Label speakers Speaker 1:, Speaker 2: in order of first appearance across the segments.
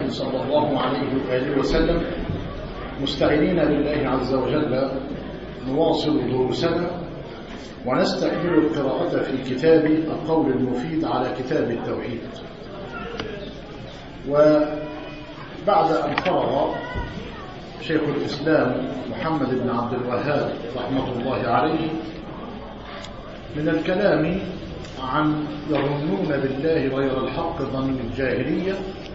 Speaker 1: محمد صلى الله عليه وآله وسلم مستعينين بالله عز وجل نواصل دروسنا ونستكمل القراءة في كتاب القول المفيد على كتاب التوحيد. وبعد أن فرغ شيخ الإسلام محمد بن عبد الوهاب رحمة الله عليه من الكلام عن يظنون بالله غير الحق ظن الجاهلية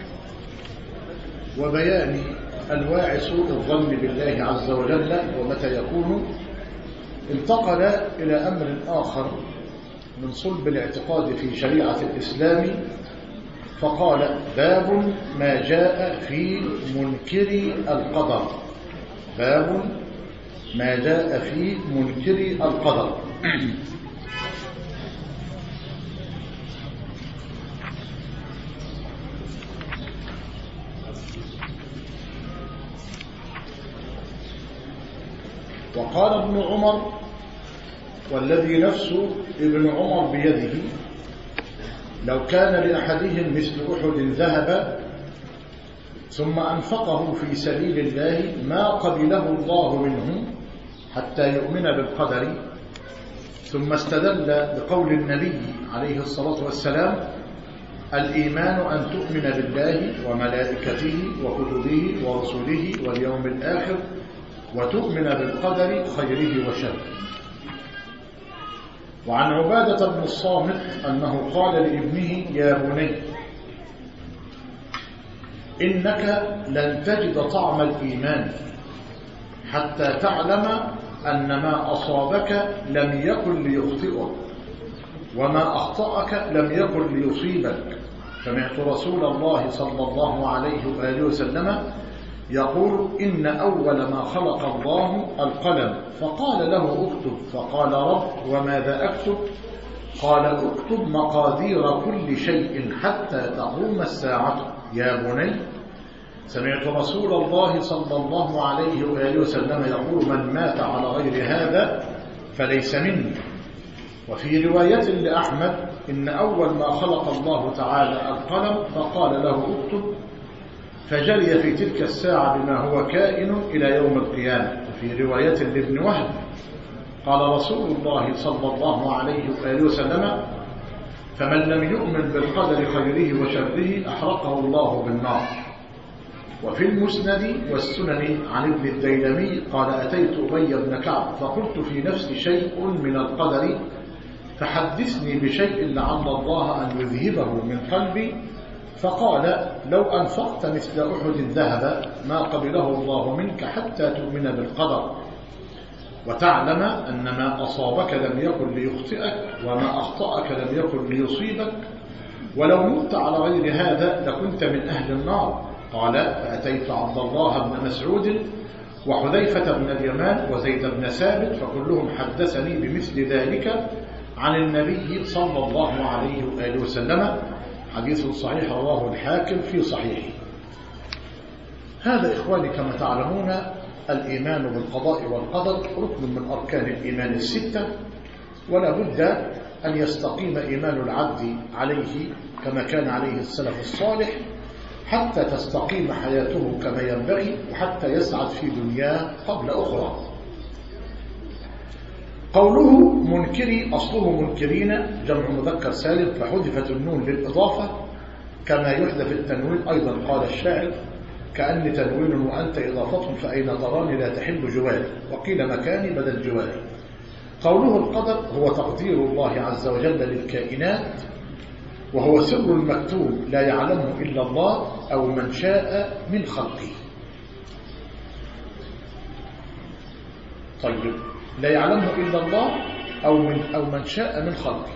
Speaker 1: وبيان أنواع سوء الظن بالله عز وجل ومتى يكون، انتقل إلى أمر آخر من صلب الاعتقاد في شريعة الإسلام فقال: باب ما جاء في منكر القدر. باب ما جاء في منكر القدر. وقال ابن عمر والذي نفس ابن عمر بيده: لو كان لأحدهم مثل أحد ذهب ثم أنفقه في سبيل الله ما قبله الله منه حتى يؤمن بالقدر. ثم استدل بقول النبي عليه الصلاة والسلام: الإيمان أن تؤمن بالله وملائكته وكتبه ورسله واليوم الآخر وتؤمن بالقدر خيره وشره. وعن عبادة بن الصامت أنه قال لابنه: يا بني إنك لن تجد طعم الإيمان حتى تعلم أن ما أصابك لم يكن ليخطئك وما أخطأك لم يكن ليصيبك. سمعت رسول الله صلى الله عليه وآله وسلم يقول: إن أول ما خلق الله القلم، فقال له: اكتب. فقال: رب وماذا أكتب؟ قال: اكتب مقادير كل شيء حتى تقوم الساعة. يا بني سمعت رسول الله صلى الله عليه وآله وسلم يقول: من مات على غير هذا فليس مني. وفي رواية لأحمد: إن أول ما خلق الله تعالى القلم فقال له: اكتب، فجري في تلك الساعة بما هو كائن إلى يوم القيامة. وفي رواية لابن وهب قال رسول الله صلى الله عليه وآله وسلم: فمن لم يؤمن بالقدر خيره وشره أحرقه الله بالنار. وفي المسند والسنن عن ابن الديلمي قال: أتيت أبي بن كعب فقلت في نفسي شيء من القدر فحدثني بشيء لعل الله أن يذهبه من قلبي. فقال: لو أنفقت مثل أحد الذهب ما قبله الله منك حتى تؤمن بالقدر وتعلم أن ما أصابك لم يكن ليخطئك وما أخطأك لم يكن ليصيبك، ولو مت على غير هذا لكنت من أهل النار. قال: فأتيت عبد الله بن مسعود وحذيفة بن اليمان وزيد بن ثابت فكلهم حدثني بمثل ذلك عن النبي صلى الله عليه وآله وسلم. حديث صحيح رواه الحاكم في صحيحه. هذا إخواني كما تعلمون الإيمان بالقضاء والقدر ركن من أركان الإيمان الستة، ولا بد أن يستقيم إيمان العبد عليه كما كان عليه السلف الصالح حتى تستقيم حياته كما ينبغي وحتى يسعد في دنياه قبل أخرى. قوله منكري أصله منكرين جمع مذكر سالم فحذفت النون للإضافة كما يحذف التنوين. أيضا قال الشاعر: كأن تنوين وأنت إضافة فأين تراني لا تحل جواري، وقيل مكاني بدل جواري. قوله القدر هو تقدير الله عز وجل للكائنات، وهو سر المكتوم لا يعلمه إلا الله أو من شاء من خلقه. طيب، لا يعلمه إلا الله أو من شاء من خلقه.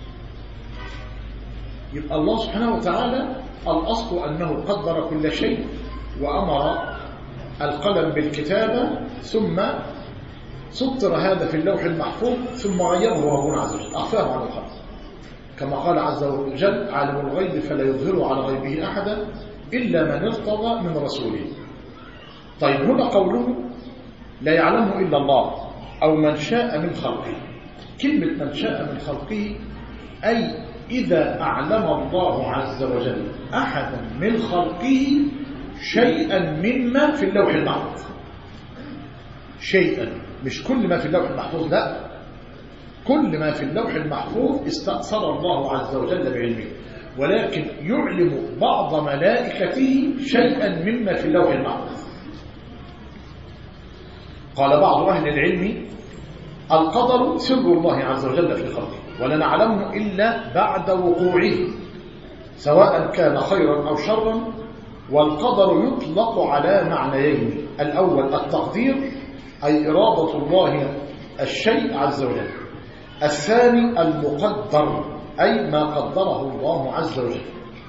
Speaker 1: يبقى الله سبحانه وتعالى الأصل أنه قدر كل شيء وأمر القلم بالكتابة ثم سطر هذا في اللوح المحفوظ ثم غيره ربنا عز وجل أخفاه على الخلق، كما قال عز وجل: عالم الغيب فلا يظهر على غيبه أحدا إلا من ارتضى من رسوله. طيب، هنا قوله لا يعلمه إلا الله أو من شاء من خلقه. كلمة من شاء من خلقه أي إذا أعلم الله عز وجل أحدا من خلقه شيئا مما في اللوح المحفوظ. شيئا، مش كل ما في اللوح المحفوظ، لا، كل ما في اللوح المحفوظ استأثر الله عز وجل بعلمه، ولكن يعلم بعض ملائكته شيئا مما في اللوح المحفوظ. قال بعض أهل العلم: القدر سر الله عز وجل في خلقه، ولا نعلمه إلا بعد وقوعه، سواء كان خيرا أو شرا. والقدر يطلق على معنيين: الأول التقدير، أي إرادة الله الشيء عز وجل. الثاني المقدر، أي ما قدره الله عز وجل.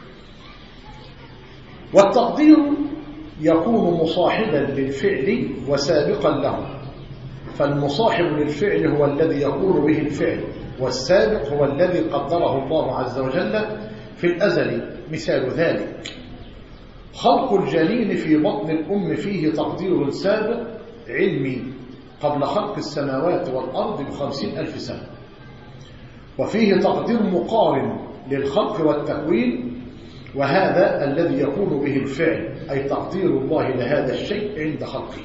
Speaker 1: والتقدير يكون مصاحبا للفعل وسابقا له، فالمصاحب للفعل هو الذي يكون به الفعل، والسابق هو الذي قدره الله عز وجل في الأزل. مثال ذلك: خلق الجنين في بطن الأم فيه تقدير سابق علمي قبل خلق السماوات والأرض ب50,000 سنة، وفيه تقدير مقارن للخلق والتكوين، وهذا الذي يكون به الفعل، أي تقدير الله لهذا الشيء عند خلقه.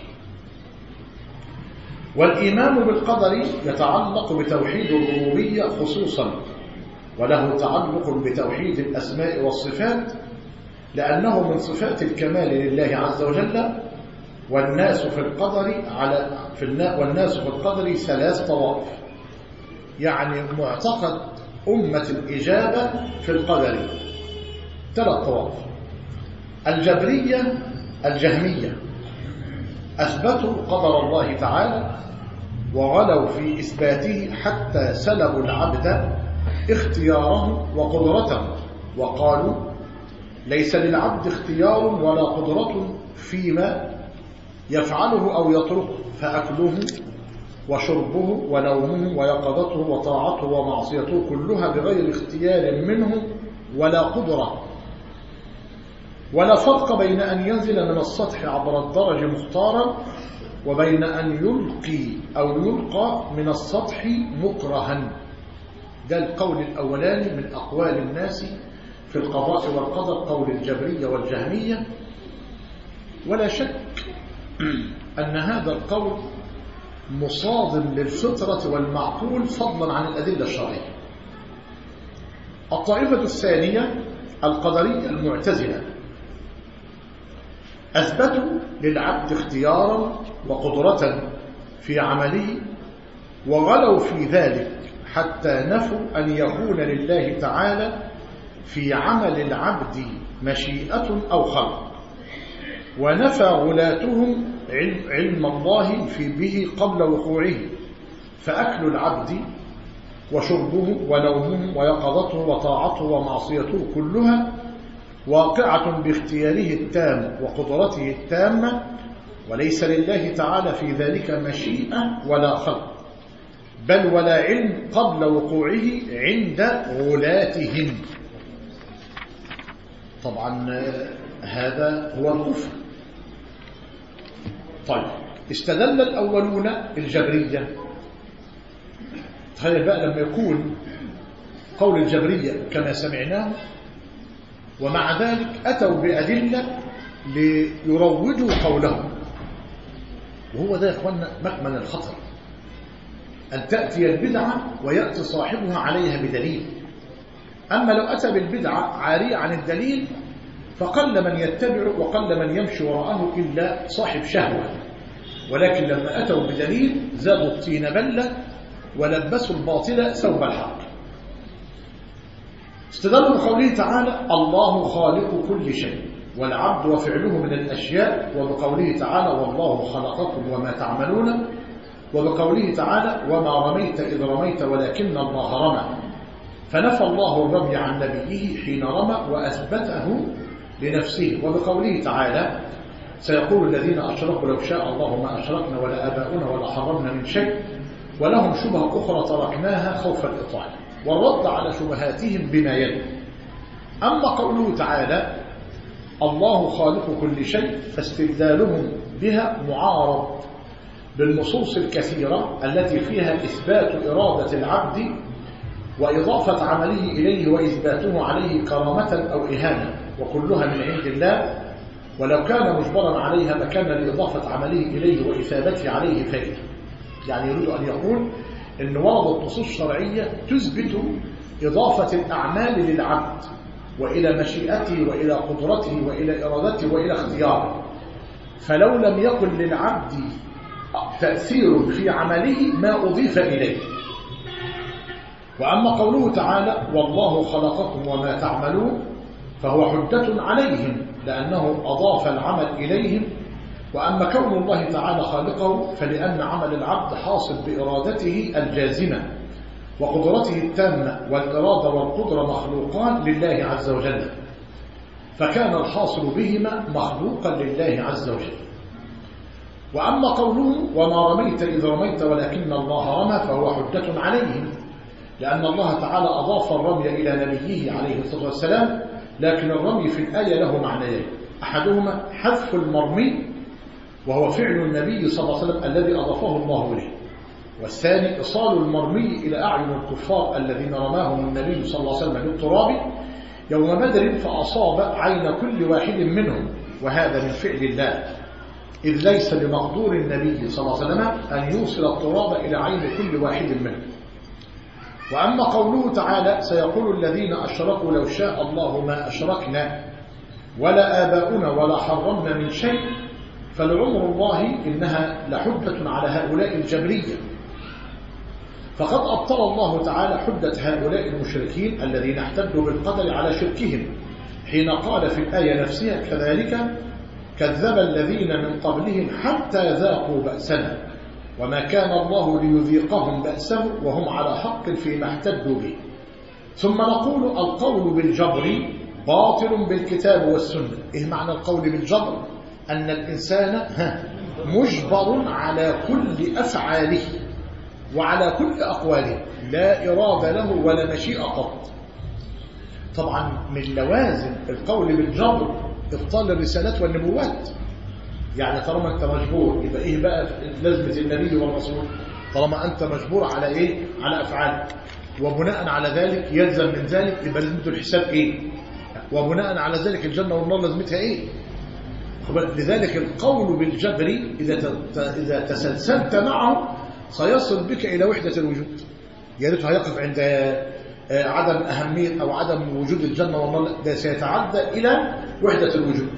Speaker 1: والإيمان بالقدر يتعلق بتوحيد الربوبية خصوصا، وله تعلق بتوحيد الأسماء والصفات، لأنه من صفات الكمال لله عز وجل. والناس في القدر 3 طوائف، يعني معتقد أمة الإجابة في القدر 3 طوائف: الجبرية الجهمية، أثبتوا قدر الله تعالى وغلوا في إثباته حتى سلبوا العبد اختياره وقدرته، وقالوا: ليس للعبد اختيار ولا قدرة فيما يفعله أو يتركه، فأكله وشربه ونومه ويقظته وطاعته ومعصيته كلها بغير اختيار منه ولا قدرة. ولا فرق بين أن ينزل من السطح عبر الدرج مختارا، وبين أن يلقي أو يلقى من السطح مكرها. ده القول الأولاني من أقوال الناس في القضاء والقدر، قول الجبرية والجهمية. ولا شك أن هذا القول مصادم للفطرة والمعقول فضلا عن الأدلة الشرعية. الطائفة الثانية القدرية المعتزلة، أثبتوا للعبد اختيارا وقدرة في عمله، وغلوا في ذلك حتى نفوا أن يكون لله تعالى في عمل العبد مشيئة أو خلق، ونفى غلاتهم علم الله في به قبل وقوعه، فأكل العبد وشربه ونومه ويقظته وطاعته ومعصيته كلها واقعة باختياره التام وقدرته التامة، وليس لله تعالى في ذلك مشيئة ولا خلق، بل ولا علم قبل وقوعه عند غلاتهم. طبعا هذا هو الكفر. طيب، استدل الأولون الجبرية. تخيل بقى لما يكون قول الجبرية كما سمعناه، ومع ذلك أتوا بأدلة ليروجوا قولهم. وهو ده يا إخواننا مكمن الخطر، أن تأتي البدعة ويأتي صاحبها عليها بدليل. أما لو أتى بالبدعة عارية عن الدليل فقل من يتبع وقل من يمشي وراءه إلا صاحب شهوة، ولكن لما أتوا بدليل زادوا الطين بلة ولبسوا الباطل ثوب الحق. استدلوا بقوله تعالى: الله خالق كل شيء، والعبد وفعله من الأشياء، وبقوله تعالى: والله خلقكم وما تعملون، وبقوله تعالى: وما رميت إذ رميت ولكن الله رمى، فنفى الله الرمي عن نبيه حين رمى وأثبته لنفسه. وبقوله تعالى: سيقول الذين أشركوا لو شاء الله ما أشركنا ولا آباؤنا ولا حرمنا من شيء، ولهم شبهة أخرى تركناها خوف الإطاعة، والرد على شبهاتهم بما يلي. أما قوله تعالى: الله خالق كل شيء، فاستدلالهم بها معارض بالنصوص الكثيرة التي فيها إثبات إرادة العبد وإضافة عمله إليه وإثباته عليه كرامة أو إهانة، وكلها من عند الله، ولو كان مجبرا عليها لكان لإضافة عمله إليه وإثابته عليه فائدة. يعني يريد أن يقول إن وردت نصوص شرعية تثبت إضافة الأعمال للعبد وإلى مشيئته وإلى قدرته وإلى إرادته وإلى اختياره، فلو لم يكن للعبد تأثير في عمله ما أضيف إليه. وأما قوله تعالى والله خلقكم وما تعملون فهو حجة عليهم لأنه أضاف العمل إليهم. وأما كون الله تعالى خالقه فلأن عمل العبد حاصل بإرادته الجازمة وقدرته التامة، والإرادة والقدرة مخلوقان لله عز وجل، فكان الحاصل بهما مخلوقا لله عز وجل. وأما قوله وما رميت إذ رميت ولكن الله رمى فهو حجة عليهم لأن الله تعالى أضاف الرمي إلى نبيه عليه الصلاة والسلام، لكن الرمي في الآية له معنيين: أحدهما حذف المرمي وهو فعل النبي صلى الله عليه وسلم الذي أضافه الله إليه، والثاني إيصال المرمي إلى أعين الكفار الذين رماهم النبي صلى الله عليه وسلم بالتراب يوم بدر فأصاب عين كل واحد منهم، وهذا من فعل الله، إذ ليس لمقدور النبي صلى الله عليه وسلم أن يوصل التراب إلى عين كل واحد منهم. وأما قوله تعالى سيقول الذين أشركوا لو شاء الله ما أشركنا ولا آباؤنا ولا حرمنا من شيء، فلعمر الله إنها لحجة على هؤلاء الجبرية، فقد أبطل الله تعالى حجة هؤلاء المشركين الذين احتجوا بالقدر على شركهم حين قال في الآية نفسها كذلك كذب الذين من قبلهم حتى ذاقوا بأسنا وما كان الله ليذيقهم بأسه وهم على حق فيما احتجوا به. ثم نقول القول بالجبر باطل بالكتاب والسنة. إيه معنى القول بالجبر؟ أن الإنسان مجبر على كل أفعاله وعلى كل أقواله، لا إرادة له ولا مشيئة قط. طبعا من لوازم القول بالجبر إبطال الرسالات والنبوات. يعني طالما أنت مجبور يبقى إيه بقى لازمة النبي والرسول؟ طالما أنت مجبور على إيه؟ على أفعال، وبناء على ذلك يلزم من ذلك يبقى لازمته الحساب إيه؟ وبناء على ذلك الجنة والنار لازمتها إيه؟ لذلك القول بالجبر إذا تسلسلت معه سيصل بك إلى وحدة الوجود. يا ريت هيقف عند عدم أهمية أو عدم وجود الجنة والنار، ده سيتعدى إلى وحدة الوجود.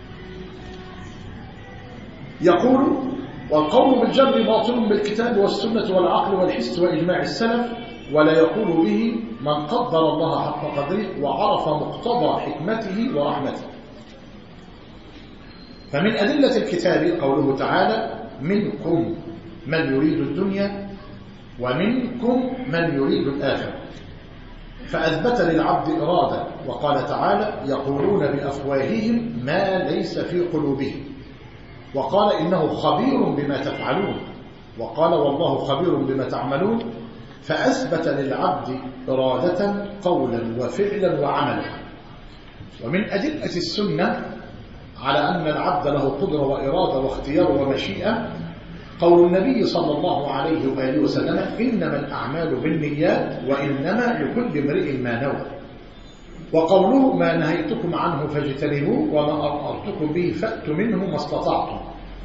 Speaker 1: يقول والقول بالجبر باطل بالكتاب والسنة والعقل والحس وإجماع السلف، ولا يقول به من قدر الله حق قدره وعرف مقتضى حكمته ورحمته. فمن أدلة الكتاب قوله تعالى منكم من يريد الدنيا ومنكم من يريد الآخرة، فأثبت للعبد إرادة، وقال تعالى يقولون بأفواههم ما ليس في قلوبهم، وقال إنه خبير بما تفعلون، وقال والله خبير بما تعملون، فأثبت للعبد إرادة قولا وفعلا وعملا. ومن أدلة السنة على أن العبد له قدرة وإرادة واختيار ومشيئة قول النبي صلى الله عليه وآله وسلم إنما الأعمال بالنيات وإنما لكل امرئ ما نوى، وقوله ما نهيتكم عنه فاجتنبوه وما أمرتكم به فأتوا منه ما استطعتم.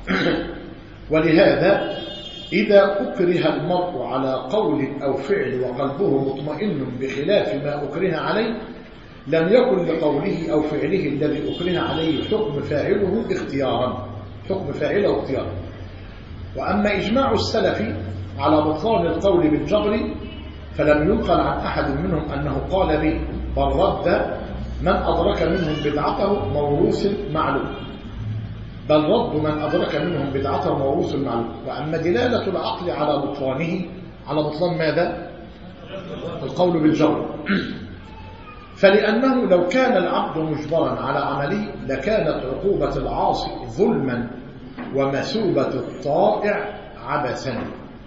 Speaker 1: ولهذا إذا أكره المرء على قول أو فعل وقلبه مطمئن بخلاف ما أكره عليه لم يكن لقوله أو فعله الذي أكره عليه حكم فاعله اختيارا، حكم فاعله اختيارا. وأما إجماع السلف على بطلان القول بالجبر فلم ينقل عن أحد منهم أنه قال به، بل رد من أدرك منهم بدعته موروث معلوم، بل رد من أدرك منهم بدعته موروث معلوم. وأما دلالة العقل على بطلانه، على بطلان ماذا؟ القول بالجبر، فلأنه لو كان العبد مجبرا على عمله لكانت عقوبة العاصي ظلما ومثوبة الطائع عبثا.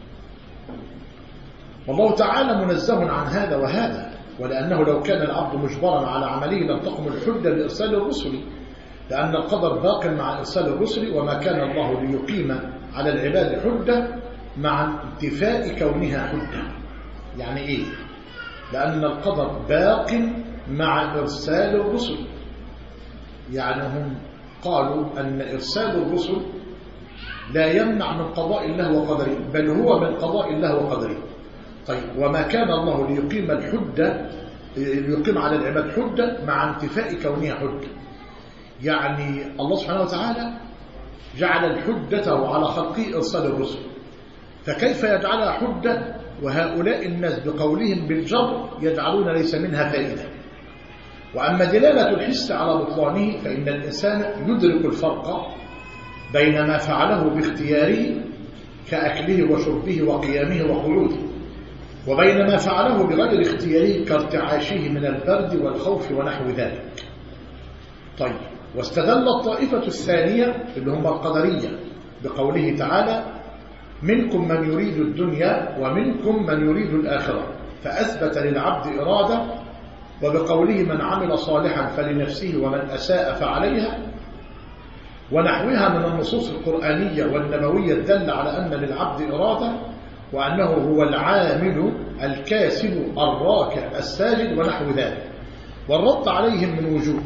Speaker 1: والله تعالى منزه عن هذا وهذا، ولأنه لو كان العبد مجبرا على عمله لم تقم الحجة لإرسال الرسل، لأن القدر باق مع إرسال الرسل، وما كان الله ليقيم على العباد حجة مع انتفاء كونها حجة. يعني إيه؟ لأن القدر باق مع إرسال الرسل، يعني هم قالوا أن إرسال الرسل لا يمنع من قضاء الله وقدره، بل هو من قضاء الله وقدره. طيب، وما كان الله ليقيم الحجة، ليقيم على العباد حجة مع انتفاء كونها حجة. يعني الله سبحانه وتعالى جعل الحجة على خلقه إرسال الرسل، فكيف يجعلها حجة وهؤلاء الناس بقولهم بالجر يجعلون ليس منها فائدة؟ وأما دلالة الحس على بطلانه فإن الإنسان يدرك الفرق بين ما فعله باختياره كأكله وشربه وقيامه وقعوده، وبين ما فعله بغير اختياره كارتعاشه من البرد والخوف ونحو ذلك. طيب، واستدل الطائفة الثانية اللي هم القدرية بقوله تعالى: منكم من يريد الدنيا ومنكم من يريد الآخرة، فأثبت للعبد إرادة، وبقوله: من عمل صالحا فلنفسه ومن أساء فعليها، ونحوها من النصوص القرآنية والنبوية الدالة على أن للعبد إرادة، وأنه هو العامل الكاسب الراكع الساجد ونحو ذلك. والرد عليهم من وجوه.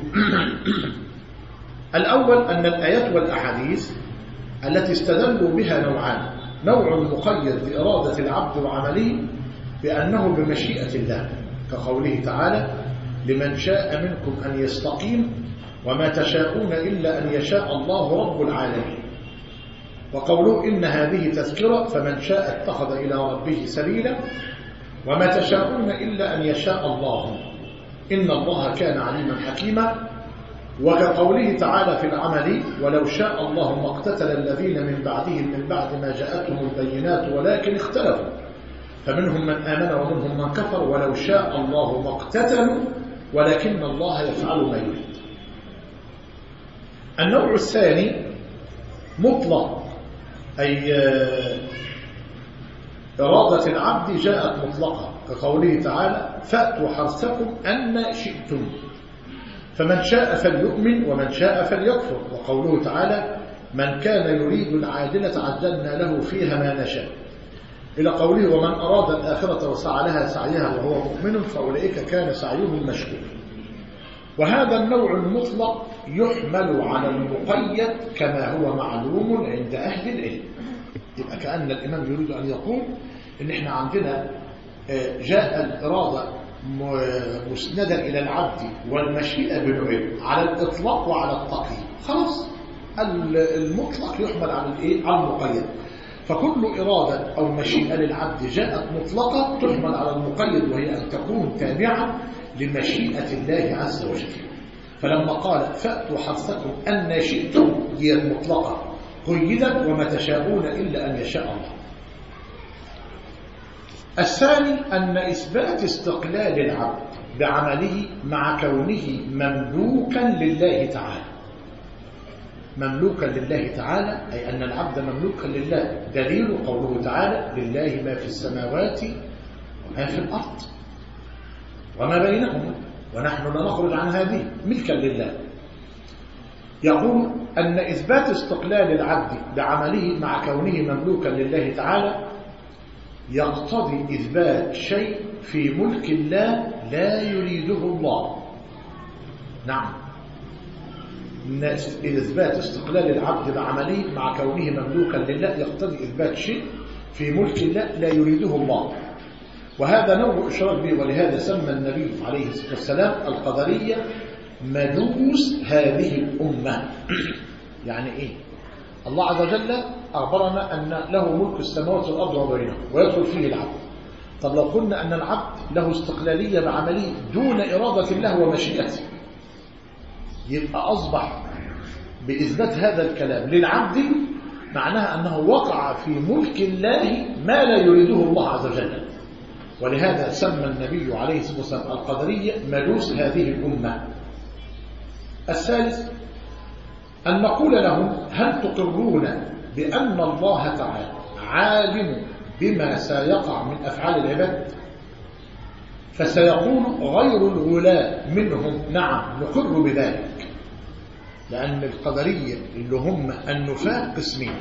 Speaker 1: الأول أن الآيات والأحاديث التي استدلوا بها نوعان: نوع مقيد بإرادة العبد وعمله بأنه بمشيئة الله، كقوله تعالى: لمن شاء منكم أن يستقيم وما تشاءون إلا أن يشاء الله رب العالمين. وقوله: إن هذه تذكرة فمن شاء اتخذ إلى ربه سبيلا وما تشاءون إلا أن يشاء الله إن الله كان عليما حكيما. وكقوله تعالى في العمل: ولو شاء الله ما اقتتل الذين من بعدهم من بعد ما جاءتهم البينات ولكن اختلفوا فمنهم من آمن ومنهم من كفر ولو شاء الله ما اقتتلوا ولكن الله يفعل ما يريد. النوع الثاني مطلق، أي إرادة العبد جاءت مطلقة، كقوله تعالى: فأتوا حرثكم أن شئتم فمن شاء فليؤمن ومن شاء فليكفر. وقوله تعالى: من كان يريد العاجلة عجلنا له فيها ما نشاء، إلى قوله: ومن أراد الآخرة وسعى لها سعيها وهو مؤمن فأولئك كان سعيهم مشكورا. وهذا النوع المطلق يحمل على المقيد كما هو معلوم عند أهل العلم. يبقى كأن الإمام يريد أن يقول إن إحنا عندنا جاء الإرادة مسندا إلى العبد والمشيئة بنوعين، على الإطلاق وعلى التقييد. خلاص، المطلق يحمل على المقيد، فكل إرادة أو مشيئة للعبد جاءت مطلقة تحمل على المقيد، وهي أن تكون تابعة لمشيئة الله عز وجل. فلما قال: فأتوا حرثكم أن شئتم، هي المطلقة قيدت: وما تشاءون إلا أن يشاء الله. الثاني أن إثبات استقلال العبد بعمله مع كونه مملوكا لله تعالى. مملوكا لله تعالى أي أن العبد مملوكا لله، دليل قوله تعالى: لله ما في السماوات وما في الأرض وما بينهما ونحن لا نخرج عن هذه، ملكا لله. يقول أن إثبات استقلال العبد بعمله مع كونه مملوكا لله تعالى يقتضي إثبات شيء في ملك الله لا يريده الله. نعم، إثبات استقلال العبد بعمله مع كونه مملوكا لله يقتضي إثبات شيء في ملك الله لا يريده الله، وهذا نوع إشراك به. ولهذا سمى النبي عليه الصلاة والسلام القدرية مجوس هذه الأمة. يعني إيه؟ الله عز وجل أخبرنا أن له ملك السماوات والأرض وبينهما ويدخل فيه العبد. طب لو قلنا أن العبد له استقلالية بعمله دون إرادة الله ومشيئته، يبقى أصبح بإثبات هذا الكلام للعبد معناها أنه وقع في ملك الله ما لا يريده الله عز وجل. ولهذا سمى النبي عليه الصلاة والسلام القدرية مجوس هذه الأمة. الثالث أن نقول لهم: هل تقرون بأن الله تعالى عالم بما سيقع من أفعال العباد؟ فسيقول غير الغلاة منهم: نعم نقر بذلك. لأن القدرية اللي هم النفاة قسمين: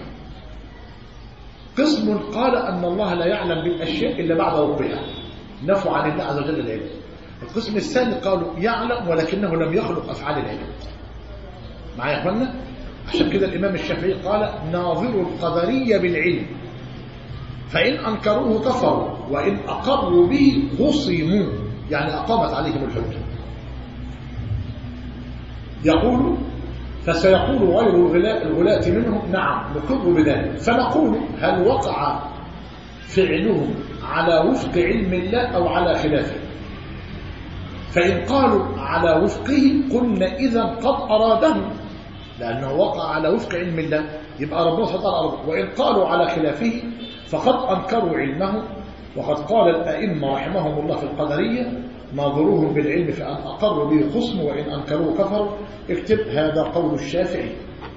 Speaker 1: قسم قال أن الله لا يعلم بالأشياء إلا بعد وقوعها، نفوا عن الله عز وجل العلم. القسم الثاني قالوا يعلم ولكنه لم يخلق أفعال العباد. معايا يا اخوانا؟ عشان كده الإمام الشافعي قال ناظروا القدرية بالعلم فإن أنكروه كفروا وإن أقروا به خصموا، يعني أقامت عليهم الحجة. يقول فسيقول غير الغلاة منهم نعم نقر بذلك، فنقول هل وقع فعلهم على وفق علم الله أو على خلافه؟ فإن قالوا على وفقه قلنا إذا قد أراده، لأنه وقع على وفق علم الله يبقى ربنا سبحانه وتعالى. وإن قالوا على خلافه فقد أنكروا علمه، وقد قال الأئمة رحمهم الله في القدرية ناظروهم بالعلم فأن أقروا به خصم وإن أنكروه كفروا. اكتب هذا قول الشافعي.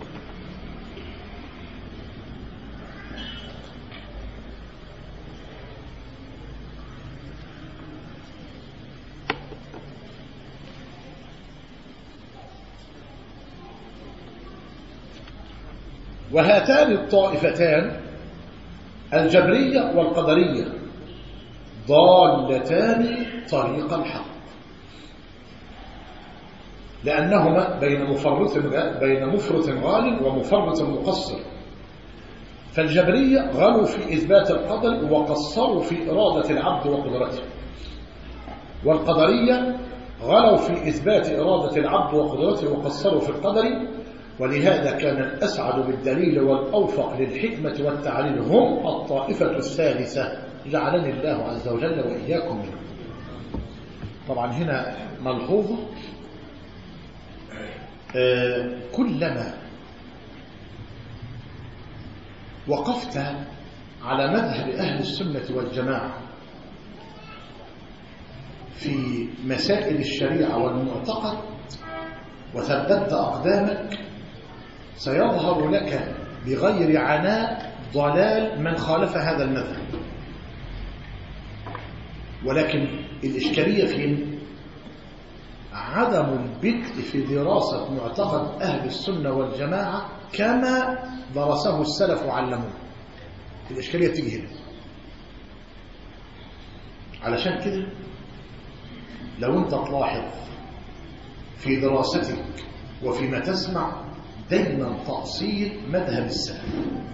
Speaker 1: وهاتان الطائفتان الجبرية والقدرية ضالتان طريق الحق، لأنهما بين مفرط غال ومفرط مقصر. فالجبرية غلوا في إثبات القدر وقصروا في إرادة العبد وقدرته، والقدرية غلوا في إثبات إرادة العبد وقدرته وقصروا في القدر. ولهذا كان الأسعد بالدليل والأوفق للحكمة والتعليل هم الطائفة الثالثة، جعلني الله عز وجل وإياكم منهم. طبعا هنا ملحوظة، كلما وقفت على مذهب أهل السنة والجماعة في مسائل الشريعة والمعتقد وثبتت أقدامك سيظهر لك بغير عناء ضلال من خالف هذا المذهب. ولكن الإشكالية في عدم البدء في دراسة معتقد أهل السنة والجماعة كما درسه السلف وعلموه. الإشكالية تيجي هنا. علشان كده لو أنت تلاحظ في دراستك وفيما تسمع دايما تأصيل مذهب السلف،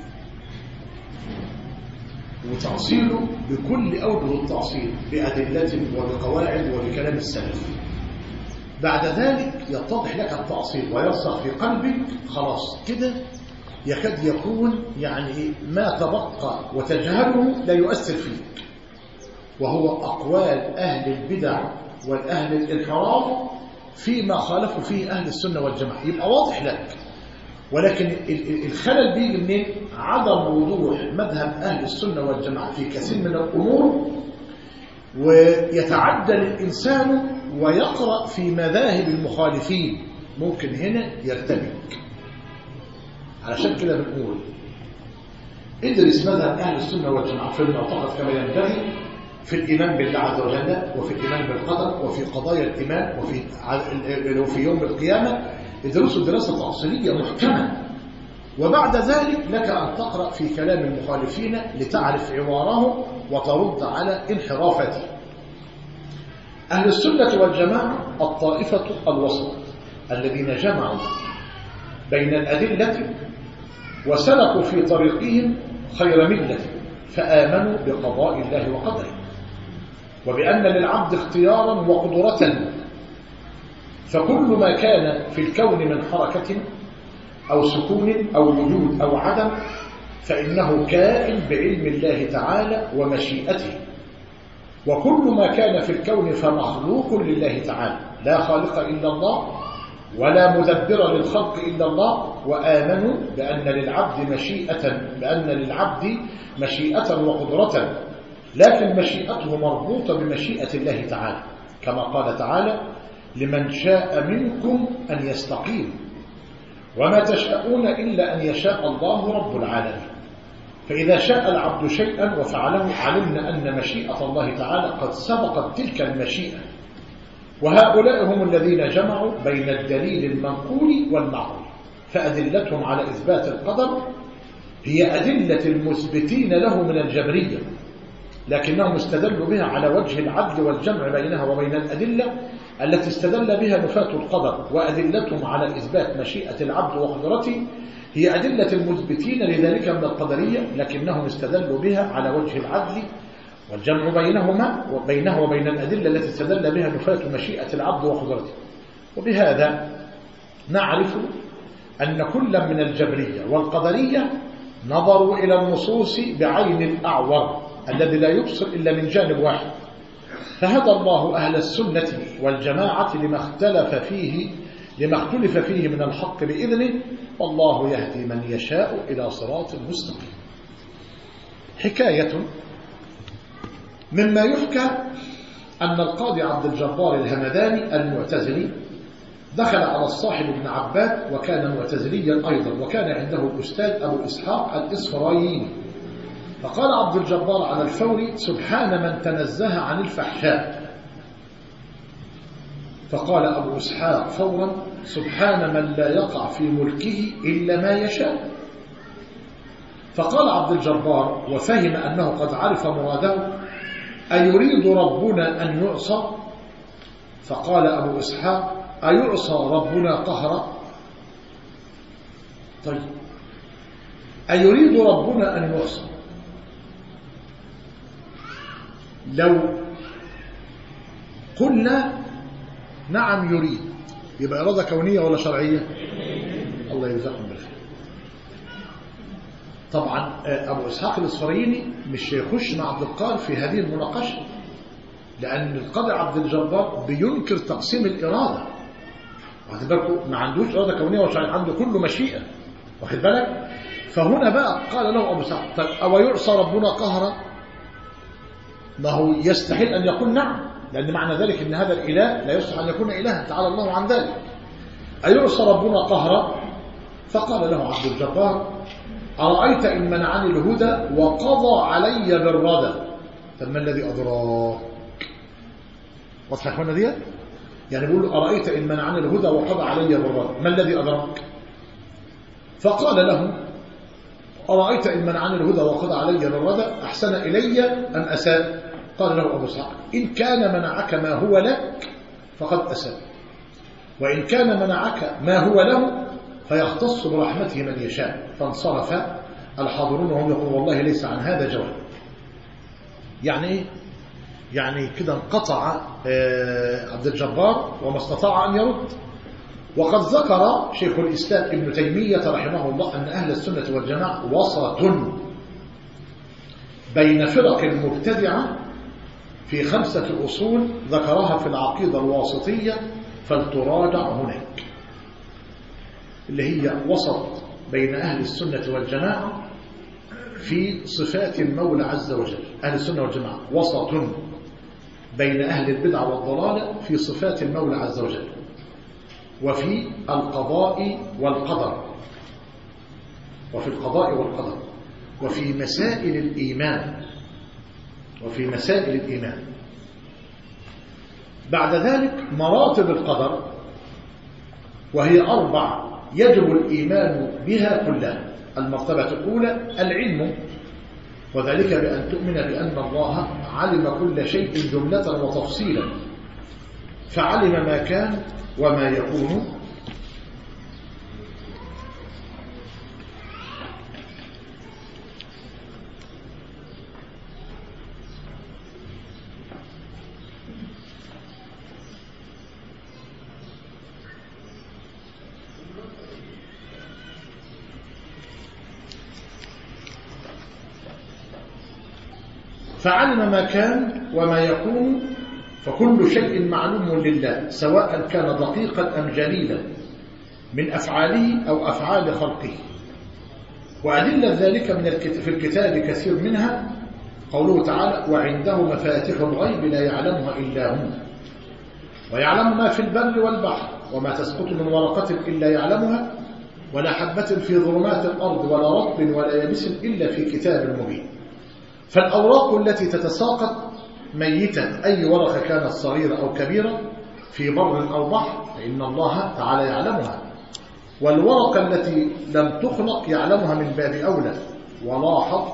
Speaker 1: وتأصيله بكل أوجه التأصيل بأدلة وبقواعد وبكلام السلف. بعد ذلك يتضح لك التأصيل ويرسخ في قلبك، خلاص كده يكاد يكون يعني ما تبقى وتجهله لا يؤثر فيك، وهو أقوال أهل البدع والأهل الانحراف فيما خالفوا فيه أهل السنة والجماعة، يبقى واضح لك. ولكن الخلل بيجي منين؟ عدم وضوح مذهب أهل السنة والجماعة في كثير من الأمور، ويتعدل الإنسان ويقرأ في مذاهب المخالفين، ممكن هنا يرتبك. علشان كده بنقول ادرس مذهب أهل السنة والجماعة في المعتقد كما ينبغي، في الإيمان بالله عز وجل وفي الإيمان بالقدر وفي قضايا الإيمان وفي يوم القيامة. ادرسوا دراسة تأصيلية محكمة، وبعد ذلك لك أن تقرأ في كلام المخالفين لتعرف عوارهم وترد على انحرافاته. أهل السنة والجماعة الطائفة الوسط الذين جمعوا بين الأدلة وسلكوا في طريقهم خير ملة، فآمنوا بقضاء الله وقدره، وبأن للعبد اختيارا وقدرة، فكل ما كان في الكون من حركة أو سكون أو وجود أو عدم فإنه كائن بعلم الله تعالى ومشيئته، وكل ما كان في الكون فمخلوق لله تعالى، لا خالق إلا الله ولا مدبر للخلق إلا الله. وآمنوا بأن للعبد مشيئة وقدرة، لكن مشيئته مربوطة بمشيئة الله تعالى، كما قال تعالى لمن شاء منكم أن يستقيم وما تشاءون إلا أن يشاء الله رب العالمين. فإذا شاء العبد شيئا وفعله علمنا أن مشيئة الله تعالى قد سبقت تلك المشيئة. وهؤلاء هم الذين جمعوا بين الدليل المنقول والمعقول، فأدلتهم على إثبات القدر هي أدلة المثبتين له من الجبرية، لكنهم استدلوا بها على وجه العدل والجمع بينها وبين الأدلة التي استدل بها نفاة القدر وأدلتهم على إثبات مشيئة العبد وقدرته هي أدلة المثبتين لذلك من القدرية، لكنهم استدلوا بها على وجه العدل والجمع بينها وبين الأدلة التي استدل بها نفاة مشيئة العبد وقدرته. وبهذا نعرف أن كل من الجبرية والقدرية نظروا إلى النصوص بعين الأعور الذي لا يبصر إلا من جانب واحد، فهدى الله أهل السنة والجماعة لما اختلف فيه من الحق بإذنه، والله يهدي من يشاء إلى صراط مستقيم. حكاية مما يحكى أن القاضي عبد الجبار الهمداني المعتزلي دخل على الصاحب ابن عباد وكان معتزليا أيضا، وكان عنده الأستاذ أبو إسحاق الإصفرايني، فقال عبد الجبار على الفور: سبحان من تنزه عن الفحشاء. فقال أبو إسحاق فورا: سبحان من لا يقع في ملكه إلا ما يشاء. فقال عبد الجبار وفهم أنه قد عرف مراده: أيريد ربنا أن يعصى؟ فقال أبو إسحاق: أيعصى ربنا قهرا؟ طيب، أيريد ربنا أن يعصى؟ لو قلنا نعم يريد، يبقى إرادة كونية ولا شرعية؟ الله يجزاكم بالخير. طبعا أبو إسحاق الإصفرايني مش يخش مع عبد القادر في هذه المناقشة، لأن القاضي عبد الجبار بينكر تقسيم الإرادة، واخد بالكم؟ ما عندوش إرادة كونية ولا شرعية، عنده كله مشيئة، واخد بالك؟ فهنا بقى قال له أبو إسحاق: طيب أو يعصى ربنا قهرا؟ ما هو يستحيل أن يكون نعم، لأن معنى ذلك أن هذا الإله لا يصح أن يكون إلها، تعالى الله عن ذلك. أيعصى ربنا قهرا؟ فقال له عبد الجبار: أرأيت إن منعني الهدى وقضى علي بالردى؟ طب ما الذي أدراك؟ واضح يا اخوانا ديت؟ يعني بيقول له: أرأيت إن منعني الهدى وقضى علي بالردى، ما الذي أدراك؟ فقال له: أرأيت إن منعني الهدى وقضى علي بالردى أحسن إلي أم أساء؟ قال له أبو إسحاق: إن كان منعك ما هو لك فقد أساء، وإن كان منعك ما هو له فيختص برحمته من يشاء. فانصرف الحاضرون وهم يقولون: والله ليس عن هذا جواب. يعني إيه؟ يعني كده انقطع عبد الجبار وما استطاع أن يرد. وقد ذكر شيخ الإسلام ابن تيمية رحمه الله أن أهل السنة والجماعة وسط بين فرق المبتدعة في 5 أصول ذكرها في العقيدة الواسطية، فلتراجع هناك، اللي هي وسط بين أهل السنة والجماعة في صفات المولى عز وجل. أهل السنة والجماعة وسط بين أهل البدع والضلال في صفات المولى عز وجل، وفي القضاء والقدر، وفي القضاء والقدر، وفي مسائل الإيمان، وفي مسائل الإيمان. بعد ذلك مراتب القدر، وهي 4 يجب الإيمان بها كلها. المرتبة الأولى العلم، وذلك بأن تؤمن بأن الله علم كل شيء جملة وتفصيلا، فعلم ما كان وما يكون، فعلم ما كان وما يكون، فكل شيء معلوم لله سواء كان دقيقا أم جليلا من أفعاله أو أفعال خلقه. وأدلة ذلك في الكتاب كثير منها قوله تعالى: وعنده مفاتيح الغيب لا يعلمها إلا هو ويعلم ما في البر والبحر وما تسقط من ورقة إلا يعلمها ولا حبة في ظلمات الأرض ولا رطب ولا يابس إلا في كتاب مبين. فالأوراق التي تتساقط ميتا، أي ورقة كانت صغيرة أو كبيرة في بر أو بحر، فإن الله تعالى يعلمها. والورقة التي لم تخلق يعلمها من باب أولى. ولاحظ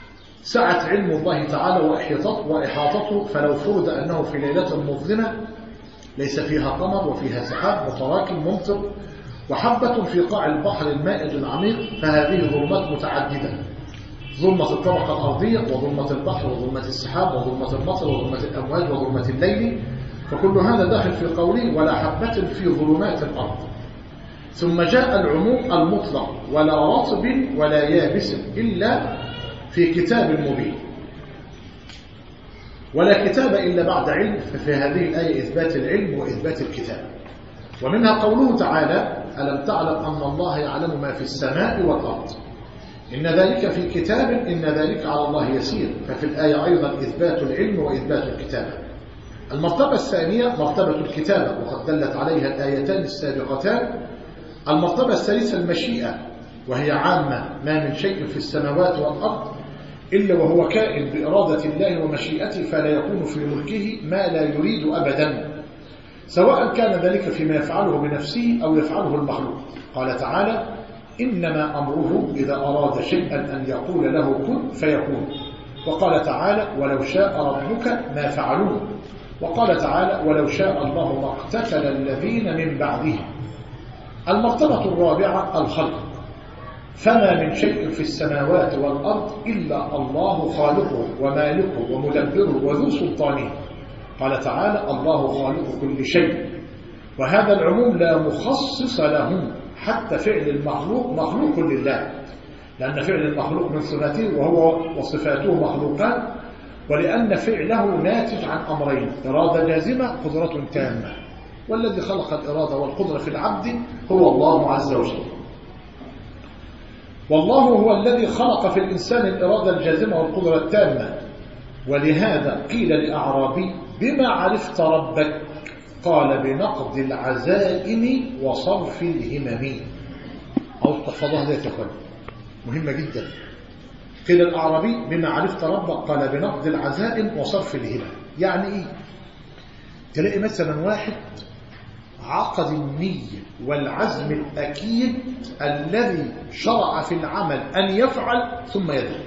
Speaker 1: سعة علم الله تعالى وإحاطته، فلو فرض أنه في ليلة مظلمة ليس فيها قمر وفيها سحاب وتراكم ممطر، وحبة في قاع البحر المائج العميق، فهذه ظلمات متعددة: ظلمة الطبقة الأرضية، وظلمة البحر، وظلمة السحاب، وظلمة المطر، وظلمة الأمواج، وظلمة الليل. فكل هذا داخل في قوله: ولا حبة في ظلمات الأرض. ثم جاء العموم المطلق: ولا رطب ولا يابس إلا في كتاب مبين. ولا كتاب إلا بعد علم، ففي هذه الآية إثبات العلم وإثبات الكتاب. ومنها قوله تعالى: ألم تعلم أن الله يعلم ما في السماء والأرض إن ذلك في كتاب إن ذلك على الله يسير. ففي الآية أيضا إثبات العلم وإثبات الكتابة. المرتبة الثانية مرتبة الكتابة، وقد دلت عليها الآيتان السابقتان. المرتبة الثالثة المشيئة، وهي عامة: ما من شيء في السماوات والأرض إلا وهو كائن بإرادة الله ومشيئته، فلا يكون في ملكه ما لا يريد أبدا، سواء كان ذلك فيما يفعله بنفسه أو يفعله المخلوق. قال تعالى: إنما أمره إذا أراد شيئا أن يقول له كن فيكون. وقال تعالى: ولو شاء ربك ما فعلوه. وقال تعالى: ولو شاء الله ما اقتتل الذين من بعدهم. المرتبة الرابعة الخلق: فما من شيء في السماوات والأرض إلا الله خالقه ومالكه ومدبره وذو سلطانه. قال تعالى: الله خالق كل شيء. وهذا العموم لا مخصص له، حتى فعل المخلوق مخلوق لله، لأن فعل المخلوق من صفاته وهو وصفاته مخلوقان، ولأن فعله ناتج عن أمرين: إرادة جازمة، قدرة تامة. والذي خلق الإرادة والقدرة في العبد هو الله عز وجل. والله هو الذي خلق في الإنسان الإرادة الجازمة والقدرة التامة. ولهذا قيل لأعرابي: بما عرفت ربك؟ قال: بنقض العزائم وصرف الهمم. أو تحفظها ذات يا أخوان، مهمة جدا. قيل الأعرابي: بما عرفت ربك؟ قال: بنقض العزائم وصرف الهمم. يعني إيه؟ تلاقي مثلا واحد عقد النية والعزم الأكيد الذي شرع في العمل أن يفعل ثم يذهب،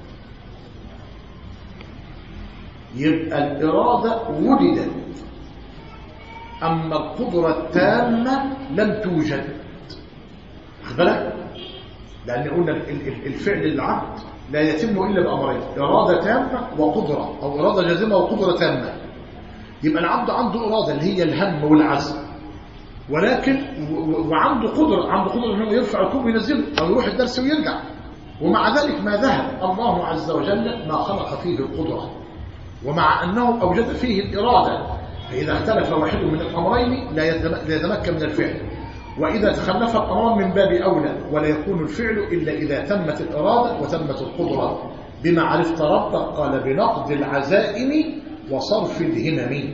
Speaker 1: يبقى الإرادة ولدت، أما القدرة التامة لم توجد. خد بالك؟ لأن قلنا الفعل العبد لا يتم إلا بأمرين: إرادة تامة وقدرة، أو إرادة جازمة وقدرة تامة. يبقى العبد عنده إرادة اللي هي الهم والعزم، ولكن وعنده قدرة أنه يرفع الكوب وينزله أو يروح الدرس ويرجع، ومع ذلك ما ذهب. الله عز وجل ما خلق فيه القدرة، ومع أنه أوجد فيه الإرادة، فإذا اختلف واحد من الأمرين لا يتمكن من الفعل، وإذا تخلف الأمران من باب أولى، ولا يكون الفعل إلا إذا تمت الإرادة وتمت القدرة. بما عرفت ربك؟ قال: بنقض العزائم وصرف الهمم.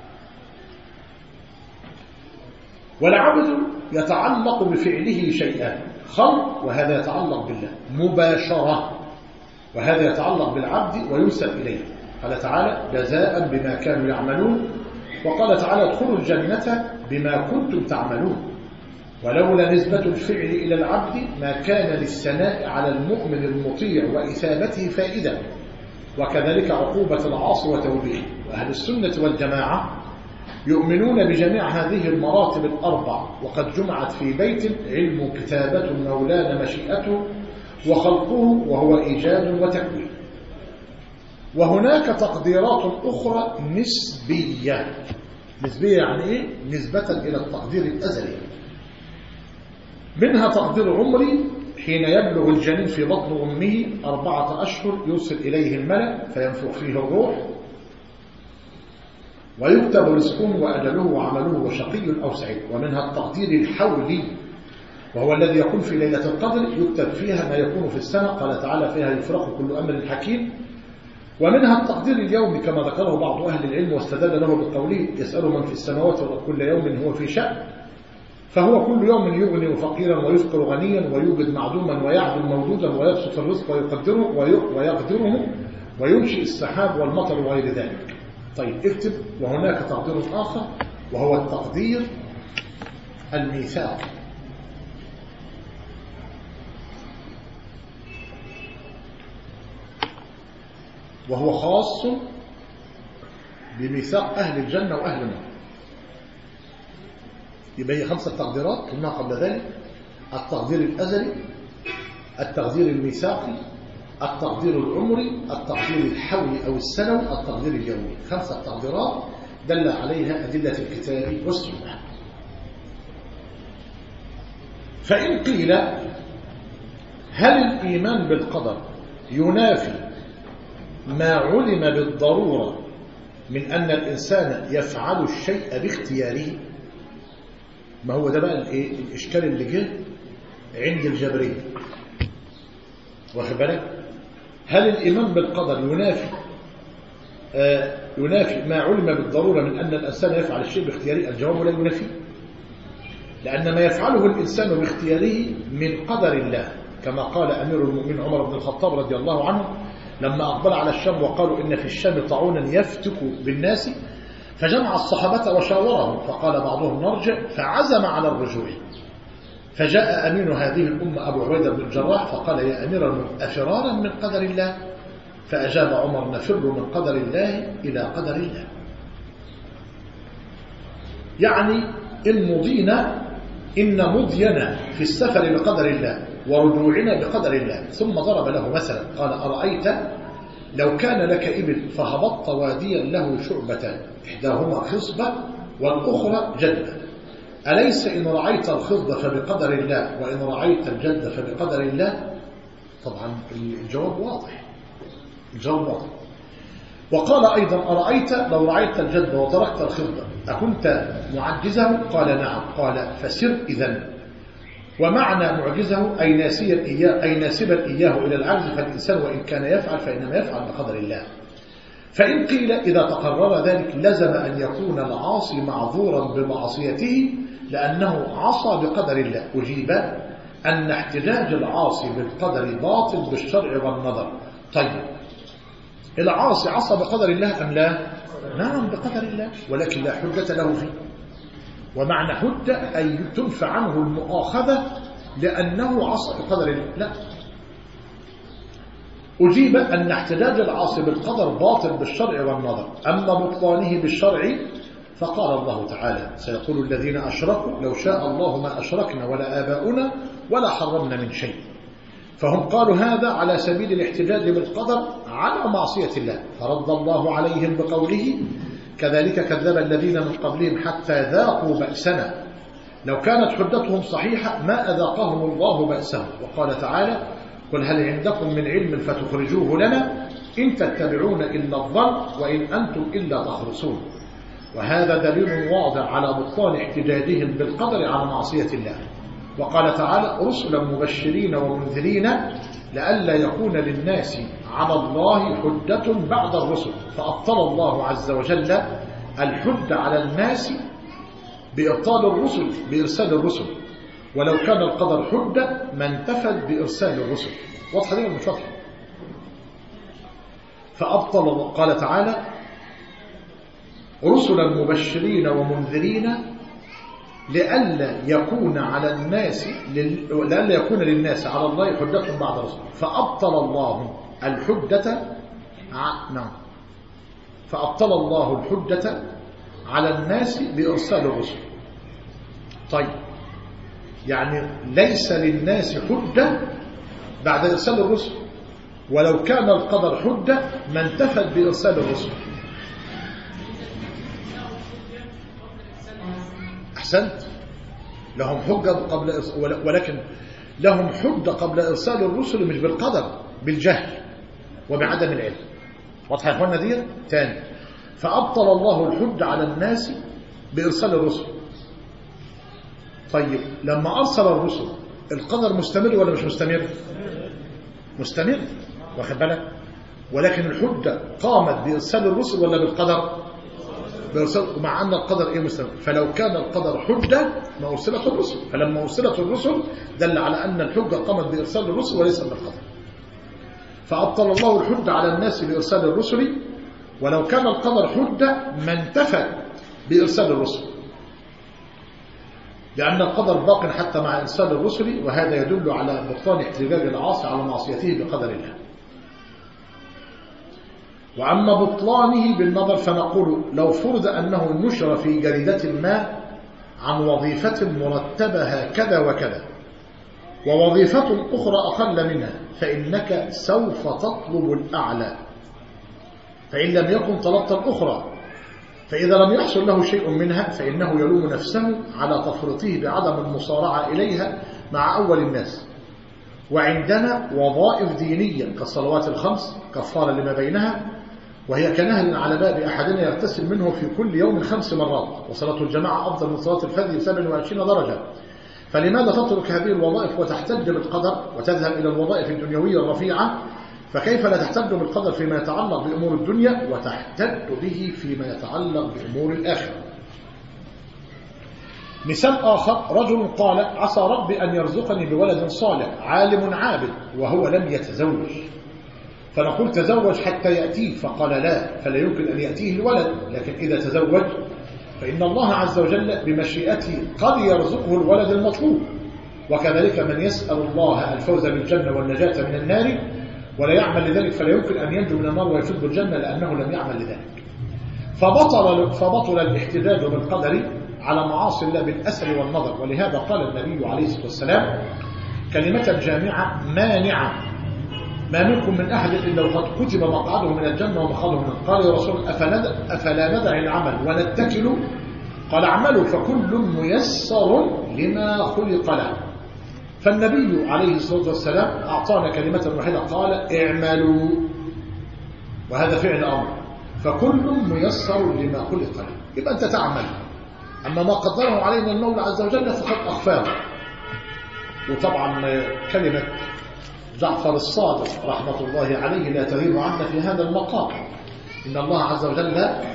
Speaker 1: والعبد يتعلق بفعله شيئان: خلق، وهذا يتعلق بالله، مباشرة، وهذا يتعلق بالعبد وينسب إليه. قال تعالى: جزاء بما كانوا يعملون. وقال تعالى: ادخلوا الجنة بما كنتم تعملون. ولولا نسبة الفعل إلى العبد ما كان للثناء على المؤمن المطيع وإثابته فائدة، وكذلك عقوبة العاصي وتوبيخه. وأهل السنة والجماعة يؤمنون بجميع هذه المراتب الأربع، وقد جمعت في بيت: علم، كتابة، مولانا مشيئته، وخلقه وهو إيجاد وتكوين. وهناك تقديرات أخرى نسبية. نسبية يعني إيه؟ نسبة إلى التقدير الأزلي. منها تقدير عمري، حين يبلغ الجنين في بطن أمه 4 أشهر يرسل إليه الملك فينفخ فيه الروح، ويكتب رزقه وأجله وعمله وشقي أو سعيد. ومنها التقدير الحولي، وهو الذي يكون في ليلة القدر، يكتب فيها ما يكون في السنة. قال تعالى: فيها يفرق كل أمر حكيم. ومنها التقدير اليومي، كما ذكره بعض أهل العلم واستدل له بقوله: يسأل من في السماوات كل يوم هو في شأن. فهو كل يوم يغني فقيرا ويفقر غنيا، ويوجد معدوما ويعدم موجودا، ويبسط الرزق ويقدره ويقدره، وينشئ السحاب والمطر وغير ذلك. طيب اكتب: وهناك تقدير آخر، وهو التقدير الميثاق. وهو خاص بميثاق أهل الجنة وأهل النار. يبقى هي 5 تقديرات قلنا قبل ذلك: التقدير الأزلي، التقدير الميثاقي، التقدير العمري، التقدير الحولي أو السنوي، التقدير اليومي. 5 تقديرات دل عليها أدلة الكتاب والسنة. فإن قيل: هل الإيمان بالقدر ينافي ما علم بالضرورة من أن الإنسان يفعل الشيء باختياره؟ ما هو ده بقى الإشكال اللي جه عند الجبرية. واخد بالك؟ هل الإيمان بالقدر ينافي ما علم بالضرورة من أن الإنسان يفعل الشيء باختياره؟ الجواب لا ينافي، لأن ما يفعله الإنسان باختياره من قدر الله، كما قال أمير المؤمنين عمر بن الخطاب رضي الله عنه لما أقبل على الشام وقالوا إن في الشام طاعونا يفتك بالناس، فجمع الصحابة وشاورهم، فقال بعضهم نرجع، فعزم على الرجوع. فجاء أمين هذه الأمة أبو عبيدة بن الجراح فقال: يا أمير المؤمنين أفرارا من قدر الله؟ فأجاب عمر: نفر من قدر الله إلى قدر الله. يعني إن مضينا في السفر بقدر الله ورجوعنا بقدر الله. ثم ضرب له مثلا قال: أرأيت لو كان لك إبل فهبطت واديا له شعبتان إحداهما خصبة والأخرى جدة، أليس إن رعيت الخصبة فبقدر الله وإن رعيت الجدة فبقدر الله؟ طبعا الجواب واضح، الجواب واضح. وقال أيضا: أرأيت لو رعيت الجدة وتركت الخصبة أكنت معجزه؟ قال: نعم. قال: فسر إذن. ومعنى معجزه أي ناسبا إياه إلى العجز، فالإنسان وإن كان يفعل فإنما يفعل بقدر الله. فإن قيل: إذا تقرر ذلك لزم أن يكون العاصي معذورا بمعصيته لأنه عصى بقدر الله. أجيب أن احتجاج العاصي بالقدر باطل بالشرع والنظر. طيب، العاصي عصى بقدر الله أم لا؟ نعم بقدر الله، ولكن لا حجة له فيه. ومعنى حجة أي تنفع عنه المؤاخذة لأنه عصى بقدر الله. لا، أجيب أن احتجاج العاصي بالقدر باطل بالشرع والنظر. أما بطلانه بالشرع فقال الله تعالى: سيقول الذين أشركوا لو شاء الله ما أشركنا ولا آباؤنا ولا حرمنا من شيء. فهم قالوا هذا على سبيل الاحتجاج بالقدر على معصية الله، فرد الله عليهم بقوله: كذلك كذب الذين من قبلهم حتى ذاقوا بأسنا. لو كانت حجتهم صحيحة ما أذاقهم الله بأسهم. وقال تعالى: قل هل عندكم من علم فتخرجوه لنا إن تتبعون إلا الظن وإن أنتم إلا تخرصون. وهذا دليل واضح على بطلان احتجاجهم بالقدر على معصية الله. وقال تعالى: رسلا مبشرين ومنذرين لئلا يكون للناس على الله حجة بعد الرسل. فأبطل الله عز وجل الحجة على الناس بإبطال الرسل بإرسال الرسل، ولو كان القدر حجة ما انتفت بإرسال الرسل. واضحة دي مش واضحة؟ فأبطل، قال تعالى: رسلا مبشرين ومنذرين لئلا يكون للناس على الله حجة بعد الرسل. فأبطل الله الحجة فأبطل الله الحجة على الناس بإرسال الرسل. طيب، يعني ليس للناس حجة بعد إرسال الرسل، ولو كان القدر حجة ما انتفت بإرسال الرسل. أحسنت، لهم حجة قبل ولكن لهم حجة قبل إرسال الرسل مش بالقدر، بالجهل وبعدم العلم. واضح يا اخوانا دي؟ تاني، فأبطل الله الحجة على الناس بإرسال الرسل. طيب، لما أرسل الرسل القدر مستمر ولا مش مستمر؟ مستمر، واخد بالك؟ ولكن الحجة قامت بإرسال الرسل ولا بالقدر؟ بإرسال، مع أن القدر مستمر. فلو كان القدر حجة ما أرسلت الرسل، فلما أرسلت الرسل دل على أن الحجة قامت بإرسال الرسل وليس بالقدر. فأبطل الله الحجة على الناس بإرسال الرسل، ولو كان القدر حجة ما انتفت بإرسال الرسل، لأن القدر باق حتى مع إرسال الرسل، وهذا يدل على بطلان احتجاج العاصي على معصيته بقدر الله. وأما بطلانه بالنظر فنقول: لو فرض أنه نشر في جريدة ما عن وظيفة مرتبة كذا وكذا ووظيفة أخرى أقل منها فإنك سوف تطلب الأعلى، فإن لم يكن طلبت الأخرى، فإذا لم يحصل له شيء منها فإنه يلوم نفسه على تفرطه بعدم المصارعة إليها مع أول الناس. وعندنا وظائف دينية كالصلوات الخمس كفارة لما بينها، وهي كنهر على باب أحدنا يغتسل منه في كل يوم 5 مرات، وصلاة الجماعة أفضل من صلاة الفجر 27 درجة. فلماذا تترك هذه الوظائف وتحتج بالقدر وتذهب إلى الوظائف الدنيوية الرفيعة؟ فكيف لا تحتج بالقدر فيما يتعلق بأمور الدنيا وتحتج به فيما يتعلق بأمور الآخرة؟ مثال آخر، رجل قال عسى ربي أن يرزقني بولد صالح عالم عابد وهو لم يتزوج، فنقول تزوج حتى يأتيه، فقال لا، فلا يمكن أن يأتيه الولد، لكن إذا تزوج فإن الله عز وجل بمشيئته قد يرزقه الولد المطلوب. وكذلك من يسأل الله الفوز بالجنة والنجاة من النار ولا يعمل لذلك فلا يمكن أن ينجو من النار ويفوز بالجنة لأنه لم يعمل لذلك. فبطل الاحتجاج بالقدر على معاصي الله بالأسر والنظر. ولهذا قال النبي عليه الصلاة والسلام كلمة جامعة مانعة: ما منكم من أحد إلا وقد كتب مقعده من الجنة ومقعده من النار. قال يا رسول أفلا ندع العمل ونتكل؟ قال اعملوا فكل ميسر لما خلق له. فالنبي عليه الصلاة والسلام أعطانا كلمة واحدة، قال اعملوا، وهذا فعل أمر، فكل ميسر لما خلق له. يبقى أنت تعمل، أما ما قدره علينا المولى عز وجل فقد أخفاه. وطبعا كلمة جعفر الصادق رحمة الله عليه لا تغيب عنا في هذا المقام، إن الله عز وجل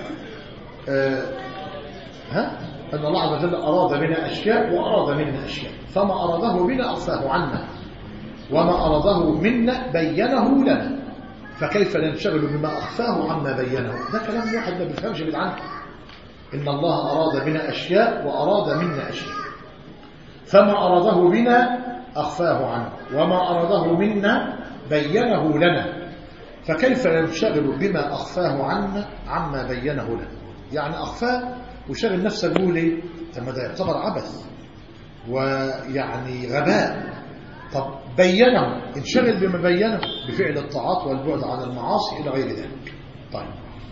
Speaker 1: أن الله عز وجل أراد بنا أشياء وأراد منا أشياء، فما أراده بنا أخفاه عنا، وما أراده منا بينه لنا، فكيف ننشغل بما أخفاه عما بينه؟ ده كلام واحد ما بيفهمش بالعنه. إن الله أراد بنا أشياء وأراد منا أشياء، فما أراده بنا أخفاه عنه، وما أراده منا بينه لنا، فكيف ننشغل بما أخفاه عنا عما بينه لنا؟ يعني أخفاه وشغل نفسه يقول ايه؟ طب ده يعتبر عبث ويعني غباء. طب بينه، انشغل بما بينه بفعل الطاعات والبعد عن المعاصي إلى غير ذلك. طيب،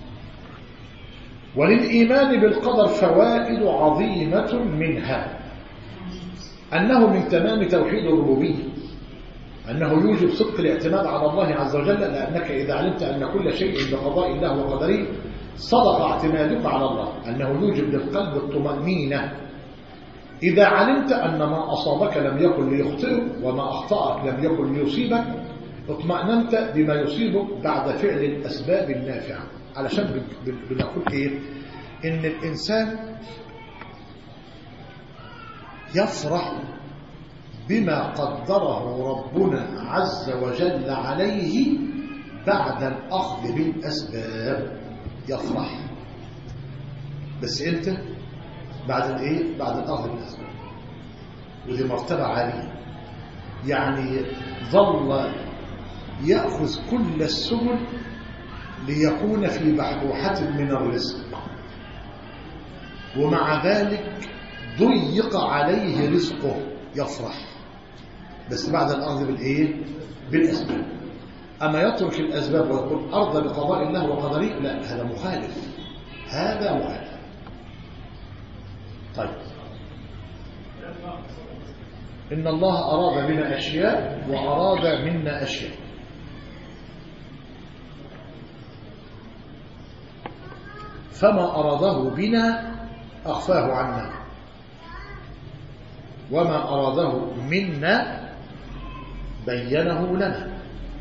Speaker 1: وللإيمان بالقدر فوائد عظيمة، منها أنه من تمام توحيد الربوبية، أنه يوجب صدق الاعتماد على الله عز وجل، لأنك إذا علمت أن كل شيء بقضاء الله وقدره صدق اعتمادك على الله، أنه يوجب للقلب الطمأنينة. إذا علمت أن ما أصابك لم يكن ليخطئك وما أخطأك لم يكن ليصيبك اطمأننت بما يصيبك بعد فعل الأسباب النافعة. علشان بنقول إيه؟ إن الإنسان يفرح بما قدره ربنا عز وجل عليه بعد الأخذ بالأسباب، يفرح، بس أنت بعد الإيه؟ بعد الأخذ بالأسباب. ودي مرتبة عالية، يعني ظل يأخذ كل السبل ليكون في بحبوحة من الرزق، ومع ذلك ضيق عليه رزقه، يفرح بس بعد الأخذ بالإيه؟ بالأسباب. أما يترك الأسباب ويقول أرضى بقضاء الله وقدره، لا، هذا مخالف، هذا مخالف. طيب، إن الله أراد بنا أشياء وأراد منا أشياء. فما أراده بنا أخفاه عنا، وما أراده منا بينه لنا،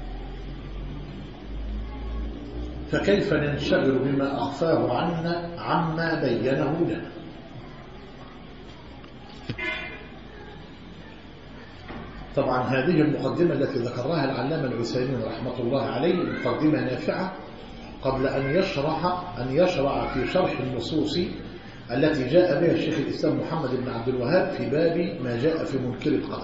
Speaker 1: فكيف ننشغل بما أخفاه عنا عما بينه لنا؟ طبعا هذه المقدمة التي ذكرها العلامة العثيمين رحمة الله عليه مقدمة نافعة قبل أن يشرع في شرح النصوص التي جاء بها الشيخ الإسلام محمد بن عبد الوهاب في باب ما جاء في منكر القدر.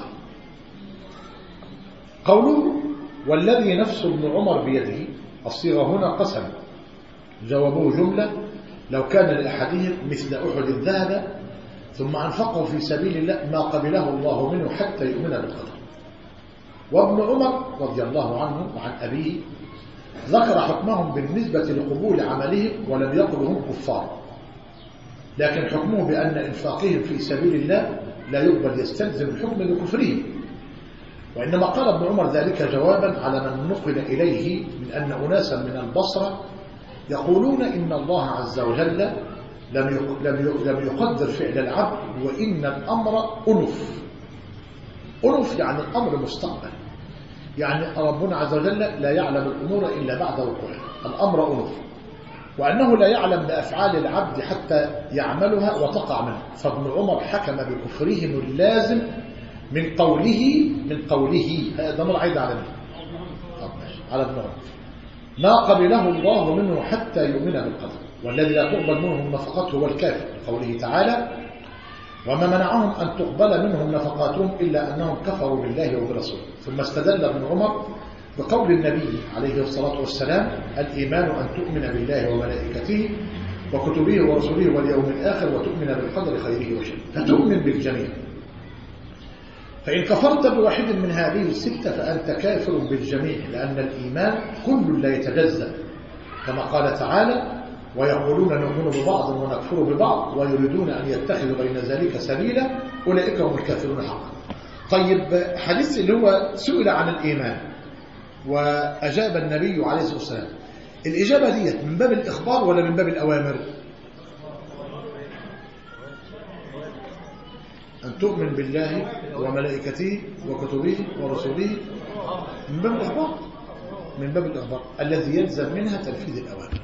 Speaker 1: قوله والذي نفس ابن عمر بيده، الصيغة هنا قسم، جوابه جملة: لو كان لأحدهم مثل أحد الذهب ثم أنفقه في سبيل الله ما قبله الله منه حتى يؤمن بالقدر. وابن عمر رضي الله عنه وعن أبيه ذكر حكمهم بالنسبة لقبول عملهم ولم يقلهم كفار، لكن حكمه بأن إنفاقهم في سبيل الله لا يقبل يستلزم الحكم بكفرهم، وإنما قال ابن عمر ذلك جوابا على من نقل إليه من أن أناسا من البصرة يقولون إن الله عز وجل لم يقدر فعل العبد، وإن الأمر أنف. أنف يعني الأمر مستقبل، يعني ربنا عز وجل لا يعلم الأمور إلا بعد وقوعها، الأمر أنف، وأنه لا يعلم بأفعال العبد حتى يعملها وتقع منه. فابن عمر حكم بكفرهم اللازم من قوله هذا أمر عيد على مين؟ على ابن عمر ما قبله الله منه حتى يؤمن بالقدر، والذي لا تقبل منهم نفقته هو الكافر، لقوله تعالى وما منعهم أن تقبل منهم نفقاتهم إلا أنهم كفروا بالله وبرسوله. ثم استدل ابن عمر بقول النبي عليه الصلاة والسلام الإيمان أن تؤمن بالله وملائكته وكتبه ورسله واليوم الآخر وتؤمن بالقدر خيره وشره، فتؤمن بالجميع. فإن كفرت بواحد من هذه الستة فأنت كافر بالجميع، لأن الإيمان كل لا يتجزأ، كما قال تعالى ويقولون نؤمن ببعض ونكفر ببعض ويريدون أن يتخذوا بين ذلك سبيلا أولئك هم الكافرون حقا. طيب حديث اللي هو سئل عن الإيمان وأجاب النبي عليه الصلاة والسلام، الإجابة ديت من باب الإخبار ولا من باب الأوامر؟ أن تؤمن بالله وملائكته وكتبه ورسوله من باب الإخبار، من باب الإخبار الذي يلزم منها تنفيذ الأوامر.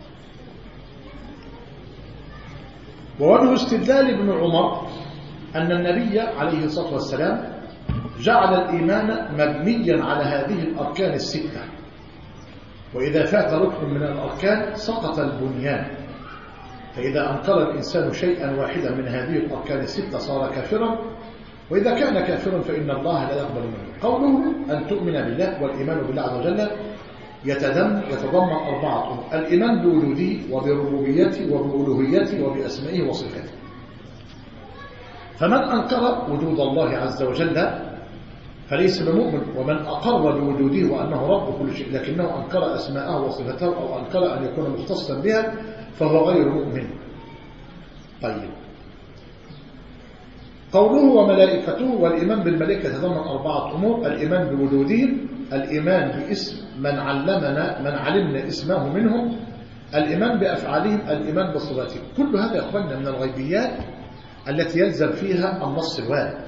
Speaker 1: ووجه استدلال ابن عمر أن النبي عليه الصلاة والسلام جعل الإيمان مبنيا على هذه الأركان الستة، وإذا فات ركن من الأركان سقط البنيان، فإذا أنكر الإنسان شيئا واحدا من هذه الأركان الستة صار كافرا، وإذا كان كافرا فإن الله لا يقبل منه. قوله أن تؤمن بالله والإيمان بالله عز وجل يتضمن أربعة أمور: الإيمان بوجوده وبربوبيته وبألوهيته وبأسمائه وصفاته. فمن أنكر وجود الله عز وجل فليس بمؤمن، ومن أقر بوجوده وأنه رب كل شيء لكنه أنكر أسماءه وصفاته أو أنكر أن يكون مختصا بها فهو غير مؤمن. طيب قوله وملائكته والإيمان بالملائكة يتضمن أربعة أمور: الإيمان بوجودهم، الإيمان باسم من علمنا اسمه منهم، الإيمان بأفعالهم، الإيمان بصفاتهم. كل هذا يا أخواننا من الغيبيات التي يلزم فيها النص الوارد.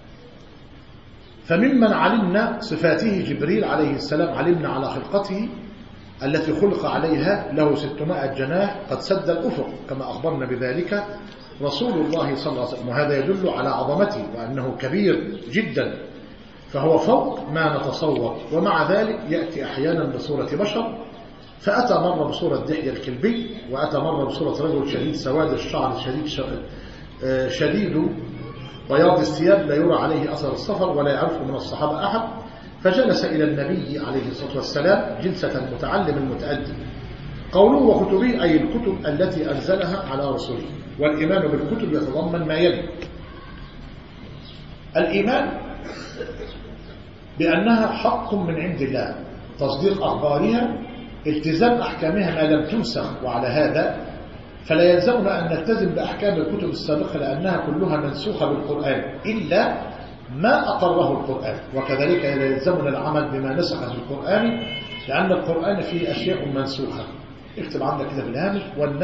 Speaker 1: فممن علمنا صفاته جبريل عليه السلام علمنا على خلقته التي خلق عليها له 600 جناح قد سد الأفق، كما أخبرنا بذلك رسول الله صلى الله عليه وسلم، وهذا يدل على عظمته وأنه كبير جدا، فهو فوق ما نتصور. ومع ذلك يأتي أحيانا بصورة بشر، فأتى مرة بصورة دحية الكلبي، وأتى مرة بصورة رجل شديد سواد الشعر شديد بياض الثياب لا يرى عليه أثر السفر ولا يعرفه من الصحابة أحد، فجلس إلى النبي عليه الصلاة والسلام جلسة المتعلم المتأدب. قوله وكتبه أي الكتب التي أنزلها على رسوله. والإيمان بالكتب يتضمن ما يلي: الإيمان بأنها حق من عند الله، تصديق أخبارها، التزام أحكامها ما لم تنسخ، وعلى هذا فلا يلزمنا أن نلتزم بأحكام الكتب السابقة لأنها كلها منسوخة بالقرآن إلا ما أقره القرآن، وكذلك لا يلزمنا العمل بما نسخ في القرآن لأن القرآن فيه أشياء منسوخة. اكتب عندك كده بالهامش: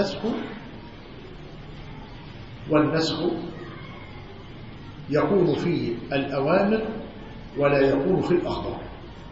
Speaker 1: والنسخ يكون في الأوامر ولا يكون في الأخبار.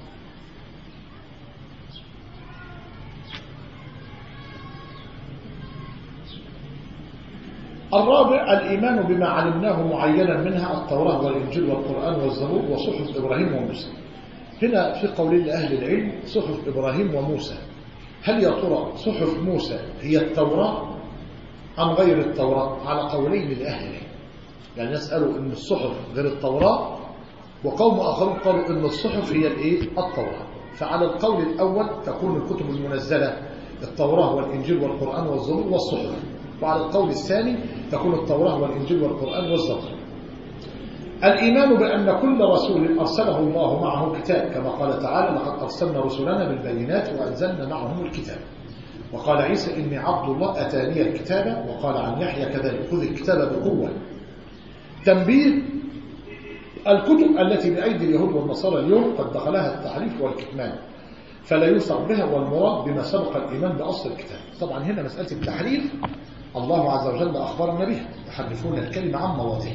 Speaker 1: الرابع الإيمان بما علمناه معينا منها التوراة والإنجيل والقرآن والزبور وصحف إبراهيم وموسى. هنا في قولين لأهل العلم صحف إبراهيم وموسى، هل يا ترى صحف موسى هي التوراة أم غير التوراة؟ على قولين لأهل العلم، يعني يسألوا إن الصحف غير التوراة، وقوم آخرون قالوا إن الصحف هي التوراة. فعلى القول الأول تكون الكتب المنزلة التوراة والإنجيل والقرآن والزبور والصحف، وعلى القول الثاني تكون التوراة والإنجيل والقرآن والزبور. الإيمان بأن كل رسول أرسله الله معه كتاب، كما قال تعالى لقد أرسلنا رسلنا بالبينات وأنزلنا معهم الكتاب. وقال عيسى إني عبد الله أتاني الكتاب. وقال عن يحيى كذلك خذ الكتاب بقوة. تنبيه: الكتب التي بأيدي اليهود والنصارى اليوم قد دخلها التحريف والكتمان، فلا يوثق بها، والمراد بما سبق الإيمان بأصل الكتاب. طبعا هنا مسألة التحريف الله عز وجل أخبرنا بها، يحرفون الكلمة عن مواضعه.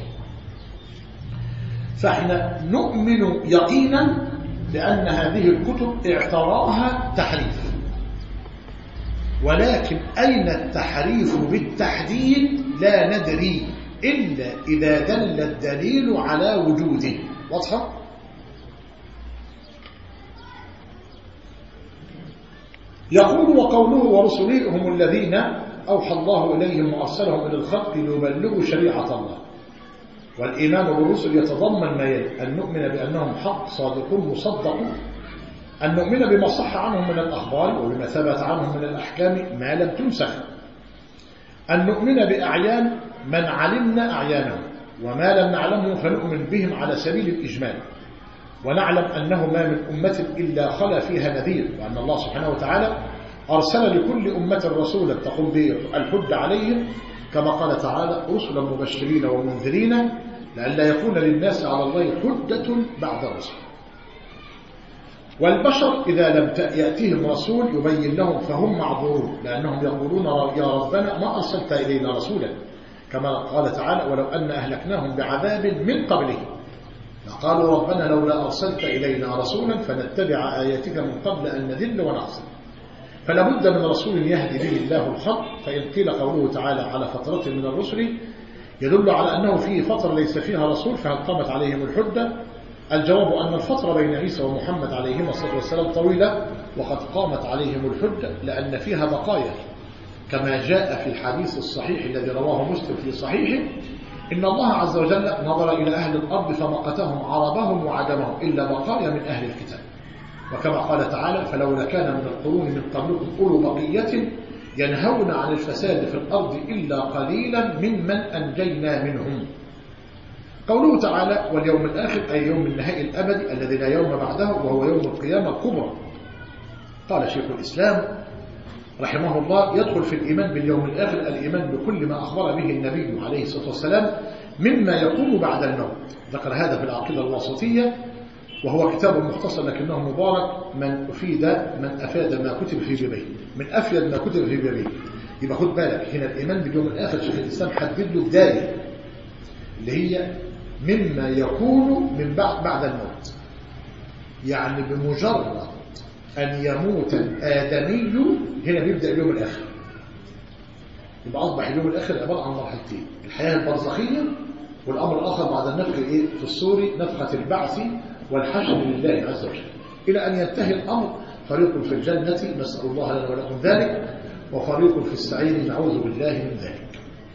Speaker 1: فاحنا نؤمن يقينا بأن هذه الكتب اعتراها تحريف، ولكن أين التحريف بالتحديد لا ندري إلا إذا دل الدليل على وجوده. واضحة؟ يقول: وقوله ورسله هم الذين أوحى الله إليهم وأرسلهم إلى الخلق ليبلغوا شريعة الله. والإيمان بالرسل يتضمن ما يلي: أن نؤمن بأنهم حق صادقون مصدقون، أن نؤمن بما صح عنهم من الأخبار وبما ثبت عنهم من الأحكام ما لم تنسخ، أن نؤمن بأعيان من علمنا أعيانهم، وما لم نعلمه فنؤمن بهم على سبيل الإجمال، ونعلم أنه ما من أمة إلا خلا فيها نذير، وأن الله سبحانه وتعالى أرسل لكل أمة رسولا تقوم به الحجة عليهم، كما قال تعالى: رسلا مبشرين ومنذرين لئلا يكون للناس على الله حجة بعد الرسل. والبشر إذا لم يأتيهم رسول يبين لهم فهم معذورون، لأنهم يقولون: يا ربنا ما أرسلت إلينا رسولا، كما قال تعالى: ولو أن أهلكناهم بعذاب من قبله لقالوا ربنا لولا أرسلت إلينا رسولا فنتبع آياتك من قبل أن نذل ونخزي. فلا بد من رسول يهدي به الله الخلق. فإن قيل قوله تعالى على فترة من الرسل يدل على أنه فيه فترة ليس فيها رسول، فهل قامت عليهم الحجة؟ الجواب أن الفترة بين عيسى ومحمد عليهما الصلاة والسلام طويلة، وقد قامت عليهم الحجة لأن فيها بقايا، كما جاء في الحديث الصحيح الذي رواه مسلم في صحيحه: إن الله عز وجل نظر إلى أهل الأرض فمقتهم عربهم وعجمهم إلا بقايا من أهل الكتاب. وكما قال تعالى: فلولا كان من القرون من قبلكم أولو بقية ينهون عن الفساد في الأرض إلا قليلا ممن أنجينا منهم. قوله تعالى: واليوم الآخر أي يوم النهاء الأبدي الذي لا يوم بعده وهو يوم القيامة الكبرى. قال شيخ الإسلام رحمه الله: يدخل في الإيمان باليوم الآخر الإيمان بكل ما أخبر به النبي عليه الصلاة والسلام مما يكون بعد الموت. ذكر هذا في العقيدة الواسطية، وهو كتاب مختصر لكنه مبارك، من أفاد ما كتب في جبيه، من أفيد ما كتب في جبيه. يبقى خد بالك هنا الإيمان باليوم الآخر شيخ الإسلام حدد له بداية اللي هي مما يكون من بعد الموت، يعني بمجرد أن يموت الآدمي هنا بيبدأ اليوم الآخر. يبقى أصبح اليوم الآخر عبارة عن مرحلتين: الحياة البرزخية، والأمر الآخر بعد النفخ في الصور نفخة البعث والحشر لله عز وجل، إلى أن ينتهي الأمر فريق في الجنة نسأل الله لنا ولكم ذلك، وفريق في السعير نعوذ بالله من ذلك.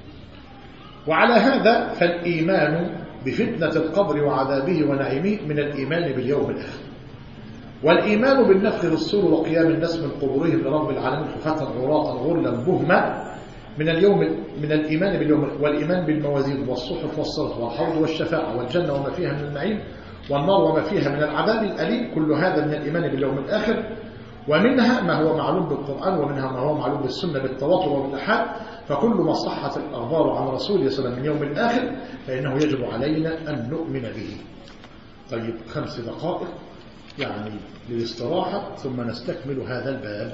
Speaker 1: وعلى هذا فالإيمان بفتنة القبر وعذابه ونعيمه من الإيمان باليوم الآخر. والإيمان بالنفخ في الصور وقيام الناس من قبورهم لرب العالمين حفاة عراة غرلا بهما من الإيمان باليوم. والإيمان بالموازين والصحف والصراط والحوض والشفاعة والجنة وما فيها من النعيم والنار وما فيها من العذاب الأليم، كل هذا من الإيمان باليوم الآخر. ومنها ما هو معلوم بالقرآن، ومنها ما هو معلوم بالسنة بالتواتر وبالأحاد. فكل ما صحت الأخبار عن رسول صلى الله عليه وسلم من يوم الآخر فإنه يجب علينا أن نؤمن به. طيب 5 دقائق يعني للاستراحة ثم نستكمل هذا الباب.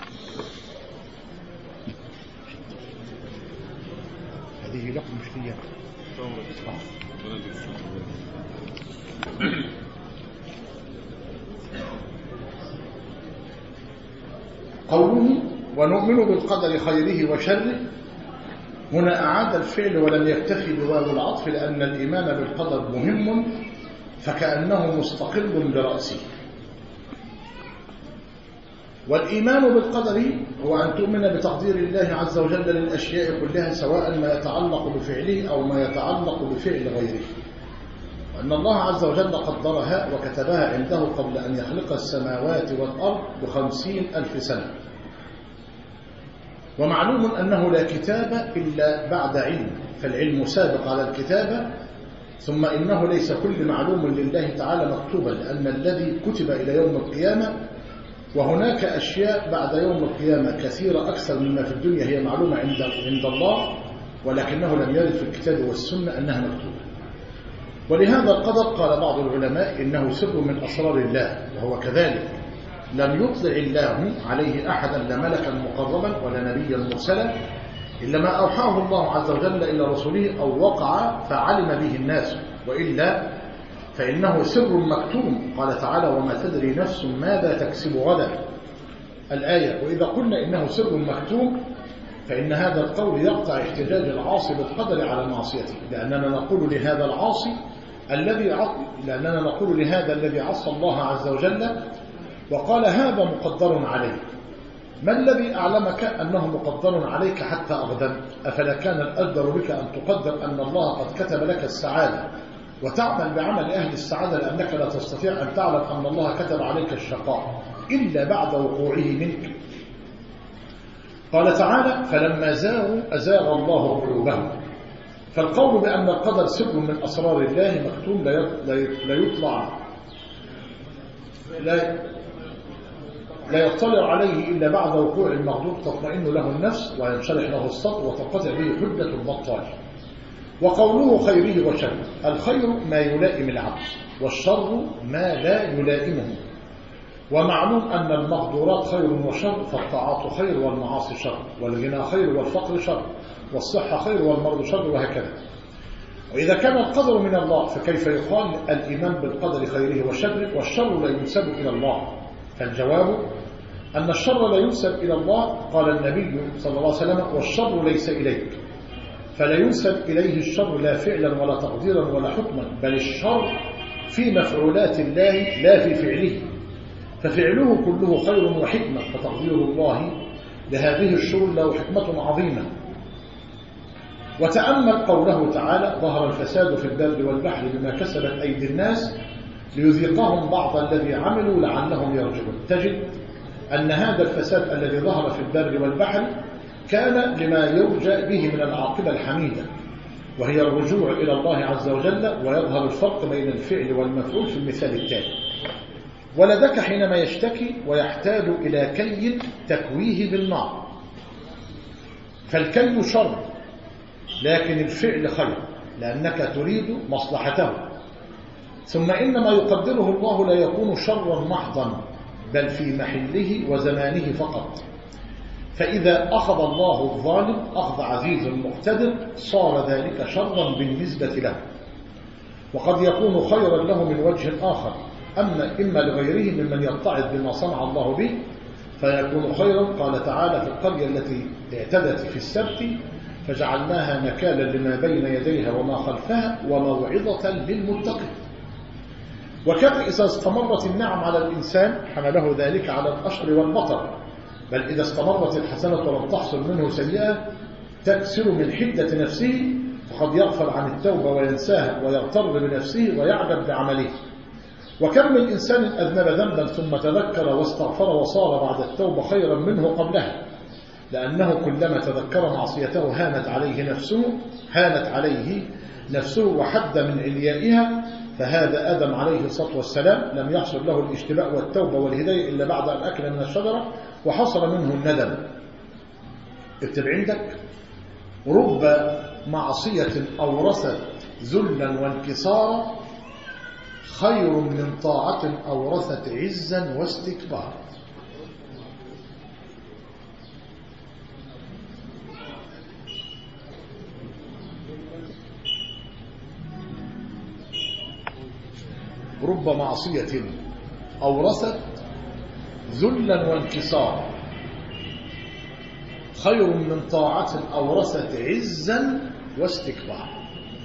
Speaker 1: هذه لكم مش لي. قوله ونؤمن بالقدر خيره وشره، هنا أعاد الفعل ولم يكتفي بواو العطف، لأن الإيمان بالقدر مهم فكأنه مستقل برأسه. والإيمان بالقدر هو أن تؤمن بتقدير الله عز وجل للأشياء كلها، سواء ما يتعلق بفعله أو ما يتعلق بفعل غيره، وأن الله عز وجل قدرها وكتبها عنده قبل أن يخلق السماوات والأرض ب50,000 سنة. ومعلوم أنه لا كتاب إلا بعد علم، فالعلم سابق على الكتابة. ثم إنه ليس كل معلوم لله تعالى مكتوبا، لأن الذي كتب إلى يوم القيامة، وهناك أشياء بعد يوم القيامة كثيرة أكثر مما في الدنيا هي معلومة عند الله، ولكنه لم يرد في الكتاب والسنة أنها مكتوبة. ولهذا القدر قال بعض العلماء إنه سر من أسرار الله، وهو كذلك. لم يطلع الله عليه أحدا، لا ملكا مقربا ولا نبيا مرسلا، إلا ما أوحاه الله عز وجل إلى رسوله أو وقع فعلم به الناس، وإلا فإنه سر مكتوم. قال تعالى: وما تدري نفس ماذا تكسب غدا، الآية. وإذا قلنا إنه سر مكتوم فإن هذا القول يقطع احتجاج العاصي بالقدر على معصيته، لأننا نقول لهذا العاصي الذي عصى الله عز وجل وقال هذا مقدر عليك، ما الذي أعلمك أنه مقدر عليك حتى أقدمت؟ أفلا كان الأقدر بك أن تقدر أن الله قد كتب لك السعادة وتعمل بعمل أهل السعادة، لأنك لا تستطيع أن تعلم أن الله كتب عليك الشقاء إلا بعد وقوعه منك. قال تعالى: فلما زاغوا أزاغ الله قلوبهم. فالقول بأن القدر سر من أسرار الله مكتوم لا يطلع عليه إلا بعد وقوع المغضوب تطمئن له النفس وينشرح له الصدر وتنقطع به حجة البطال. وقوله خيره وشره: الخير ما يلائم العبد، والشر ما لا يلائمه. ومعلوم أن المقدورات خير وشر، فالطاعات خير والمعاصي شر، والغنى خير والفقر شر، والصحة خير والمرض شر، وهكذا. وإذا كان القدر من الله فكيف يقال الإيمان بالقدر خيره وشره والشر لا ينسب إلى الله؟ فالجواب أن الشر لا ينسب إلى الله. قال النبي صلى الله عليه وسلم: والشر ليس إليك، فلا ينسب إليه الشر لا فعلا ولا تقديرا ولا حكما، بل الشر في مفعولات الله لا في فعله، ففعله كله خير وحكمة، فتقدير الله لهذه الشرور له حكمة عظيمة. وتأمل قوله تعالى: ظهر الفساد في البر والبحر بما كسبت أيدي الناس ليذيقهم بعض الذي عملوا لعلهم يرجعون. تجد أن هذا الفساد الذي ظهر في البر والبحر كان لما يرجى به من العاقبة الحميدة، وهي الرجوع إلى الله عز وجل. ويظهر الفرق بين الفعل والمفعول في المثال التالي: ولدك حينما يشتكي ويحتاج إلى كي تكويه بالنار، فالكي شر، لكن الفعل خير لأنك تريد مصلحته. ثم إن ما يقدره الله لا يكون شرا محضا، بل في محله وزمانه فقط. فإذا أخذ الله الظالم أخذ عزيز مقتدر صار ذلك شرا بالنسبة له، وقد يكون خيرا له من وجه آخر، إما لغيره ممن يتعظ بما صنع الله به فيكون خيرا. قال تعالى: في القرية التي اعتدت في السبت فجعلناها نكالا لما بين يديها وما خلفها وموعظة للمتقين. وكان إذا استمرت النعم على الإنسان حمله ذلك على الأشر والبطر، بل إذا استمرت الحسنة ولم تحصل منه سيئة تكسر من حدة نفسه، فقد يغفل عن التوبة وينساها ويغتر بنفسه ويعجب بعمله. وكم من إنسان أذنب ذنبا ثم تذكر واستغفر وصار بعد التوبة خيرا منه قبلها، لأنه كلما تذكر معصيته هانت عليه نفسه وحد من عليائها. فهذا آدم عليه الصلاة والسلام لم يحصل له الاشتباء والتوبة والهداية إلا بعد أن أكل من الشجرة وحصل منه الندم. اكتب عندك: رب معصية أورثت ذلا وانكسارا خير من طاعة أورثت عزا واستكبارا. رب معصية أورثت ذلا وانكسارا خير من طاعة أورثت عزا واستكبارا.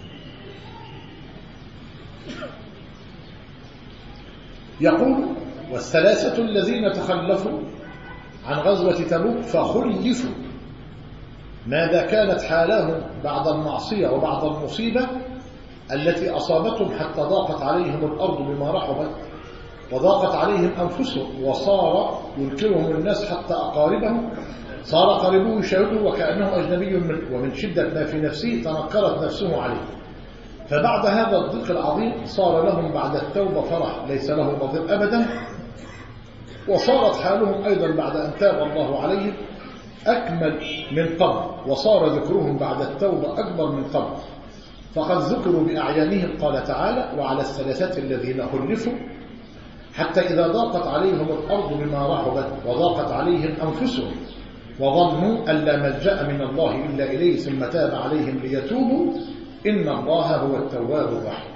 Speaker 1: يقول: والثلاثة الذين تخلفوا عن غزوة تبوك فخلفوا، ماذا كانت حالهم بعد المعصية وبعد المصيبة التي أصابتهم حتى ضاقت عليهم الأرض بما رحبت وضاقت عليهم أنفسهم، وصار ينكرهم الناس حتى أقاربهم صار قريبه يشاهده وكأنه أجنبي منه، ومن شدة ما في نفسه تنكرت نفسه عليه. فبعد هذا الضيق العظيم صار لهم بعد التوبة فرح ليس له نظير أبدا، وصارت حالهم أيضا بعد أن تاب الله عليهم أكمل من قبل، وصار ذكرهم بعد التوبة أكبر من قبل. فقد ذكروا بأعيانهم قال تعالى: وعلى الثلاثة الذين خلفوا حتى إذا ضاقت عليهم الأرض بما رحبت وضاقت عليهم أنفسهم وظنوا أن لا ملجأ من الله إلا إليه ثم تاب عليهم ليتوبوا إن الله هو التواب الرحيم.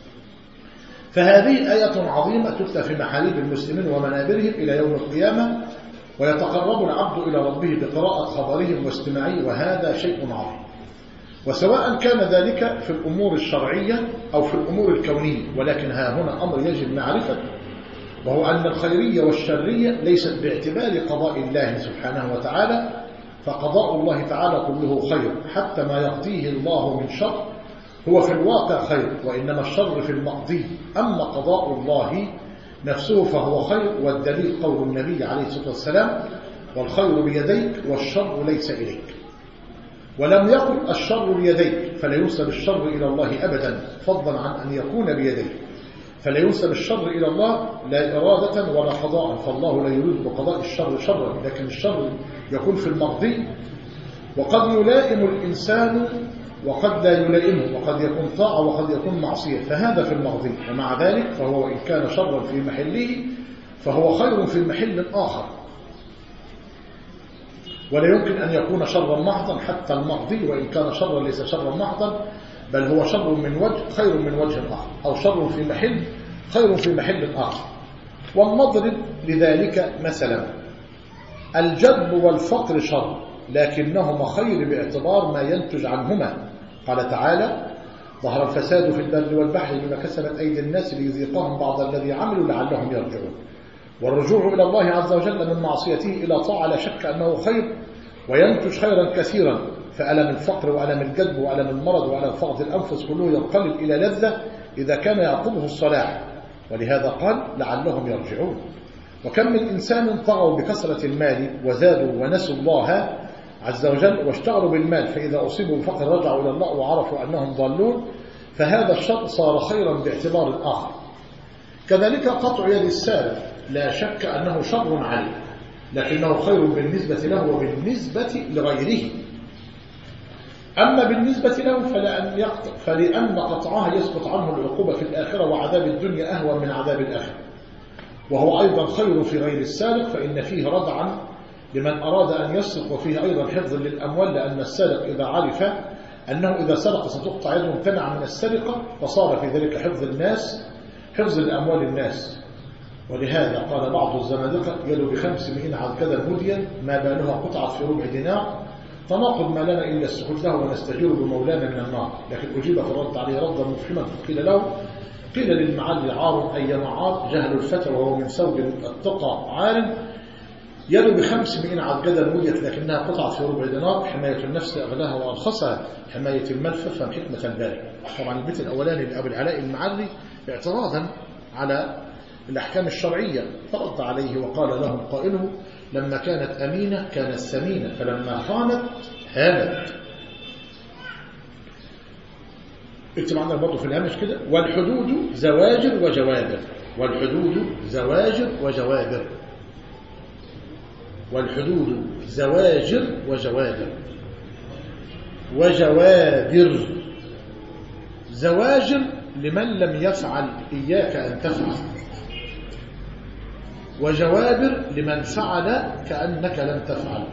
Speaker 1: فهذه آية عظيمة تتلى في محاريب المسلمين ومنابرهم إلى يوم القيامة، ويتقرب العبد إلى ربه بقراءة خبرهم واستماعه، وهذا شيء عظيم. وسواء كان ذلك في الأمور الشرعية أو في الأمور الكونية، ولكن ها هنا أمر يجب معرفته، وهو أن الخيرية والشرية ليست باعتبار قضاء الله سبحانه وتعالى، فقضاء الله تعالى كله خير، حتى ما يقضيه الله من شر هو في الواقع خير، وإنما الشر في المقضي. أما قضاء الله نفسه فهو خير، والدليل قول النبي عليه الصلاة والسلام: والخير بيديك والشر ليس إليك. ولم يقل الشر بيديك، فلا ينسب الشر إلى الله أبدا، فضلا عن أن يكون بيديك. فلا ينسب الشر إلى الله لا إرادة ولا قضاء، فالله لا يريد بقضاء الشر شرا، لكن الشر يكون في المقضي. وقد يلائم الإنسان وقد لا يلائمه، وقد يكون طاعة وقد يكون معصية، فهذا في المقضي. ومع ذلك فهو إن كان شرا في محله فهو خير في محل آخر، ولا يمكن أن يكون شرا محضا حتى المقضي، وإن كان شرا ليس شرا محضا، بل هو شر من وجه خير من وجه آخر، أو شر في محل خير في محل آخر. والنضرب لذلك مثلا: الجدب والفقر شر، لكنهما خير باعتبار ما ينتج عنهما. قال تعالى: ظهر الفساد في البر والبحر بما كسبت أيدي الناس ليذيقهم بعض الذي عملوا لعلهم يرجعون. والرجوع إلى الله عز وجل من معصيته إلى طاعة لا شك أنه خير وينتج خيرا كثيرا، فألم الفقر وألم الجدب وألم المرض وألم فقد الأنفس كله ينقلب إلى لذة إذا كان يعقبه الصلاح، ولهذا قال: لعلهم يرجعون. وكم من إنسان طغوا بكثرة المال وزادوا ونسوا الله عز وجل واشتغلوا بالمال، فإذا أصيبوا بفقر رجعوا إلى الله وعرفوا أنهم ضالون، فهذا الشر صار خيرا باعتبار آخر. كذلك قطع يد السارق لا شك أنه شر عليه، لكنه خير بالنسبة له وبالنسبة لغيره. أما بالنسبة له فلأن قطعها يسقط عنه العقوبة في الآخرة، وعذاب الدنيا أهون من عذاب الآخرة. وهو أيضا خير في غير السارق، فإن فيه ردعا لمن أراد أن يسرق، وفيه أيضا حفظ للأموال، لأن السارق إذا عرف أنه إذا سرق ستقطع يده امتنع من السرقة، فصار في ذلك حفظ الناس، حفظ لأموال الناس. ولهذا قال بعض الزنادقة: يلو ب500 عكدا مديا ما بالها قطعت في ربع دينار، تناقض ما لنا إلا السكوت له ونستجير بمولانا من النار. لكن أجيب فرد عليه ردا مفهما، قيل له: قيل للمعلي عار أي معار جهل الفتى وهو من ثوب التقى عار، يلو ب500 عكدا مديت لكنها قطعت في ربع دينار، حماية النفس أغلاها وأرخصها، حماية المال فافهم حكمة الباري. طبعا البيت الأولاني لأبي العلاء المعلي اعتراضا على الأحكام الشرعية، فرد عليه وقال لهم قائله: لما كانت أمينة كانت ثمينة، فلما خانت هانت. اكتب عندك برضه في الهامش كده: والحدود زواجر وجوابر. والحدود زواجر وجوابر. والحدود زواجر وجوابر. وجوابر: زواجر لمن لم يفعل إياك أن تفعل، وجوابر لمن فعل كأنك لم تفعل.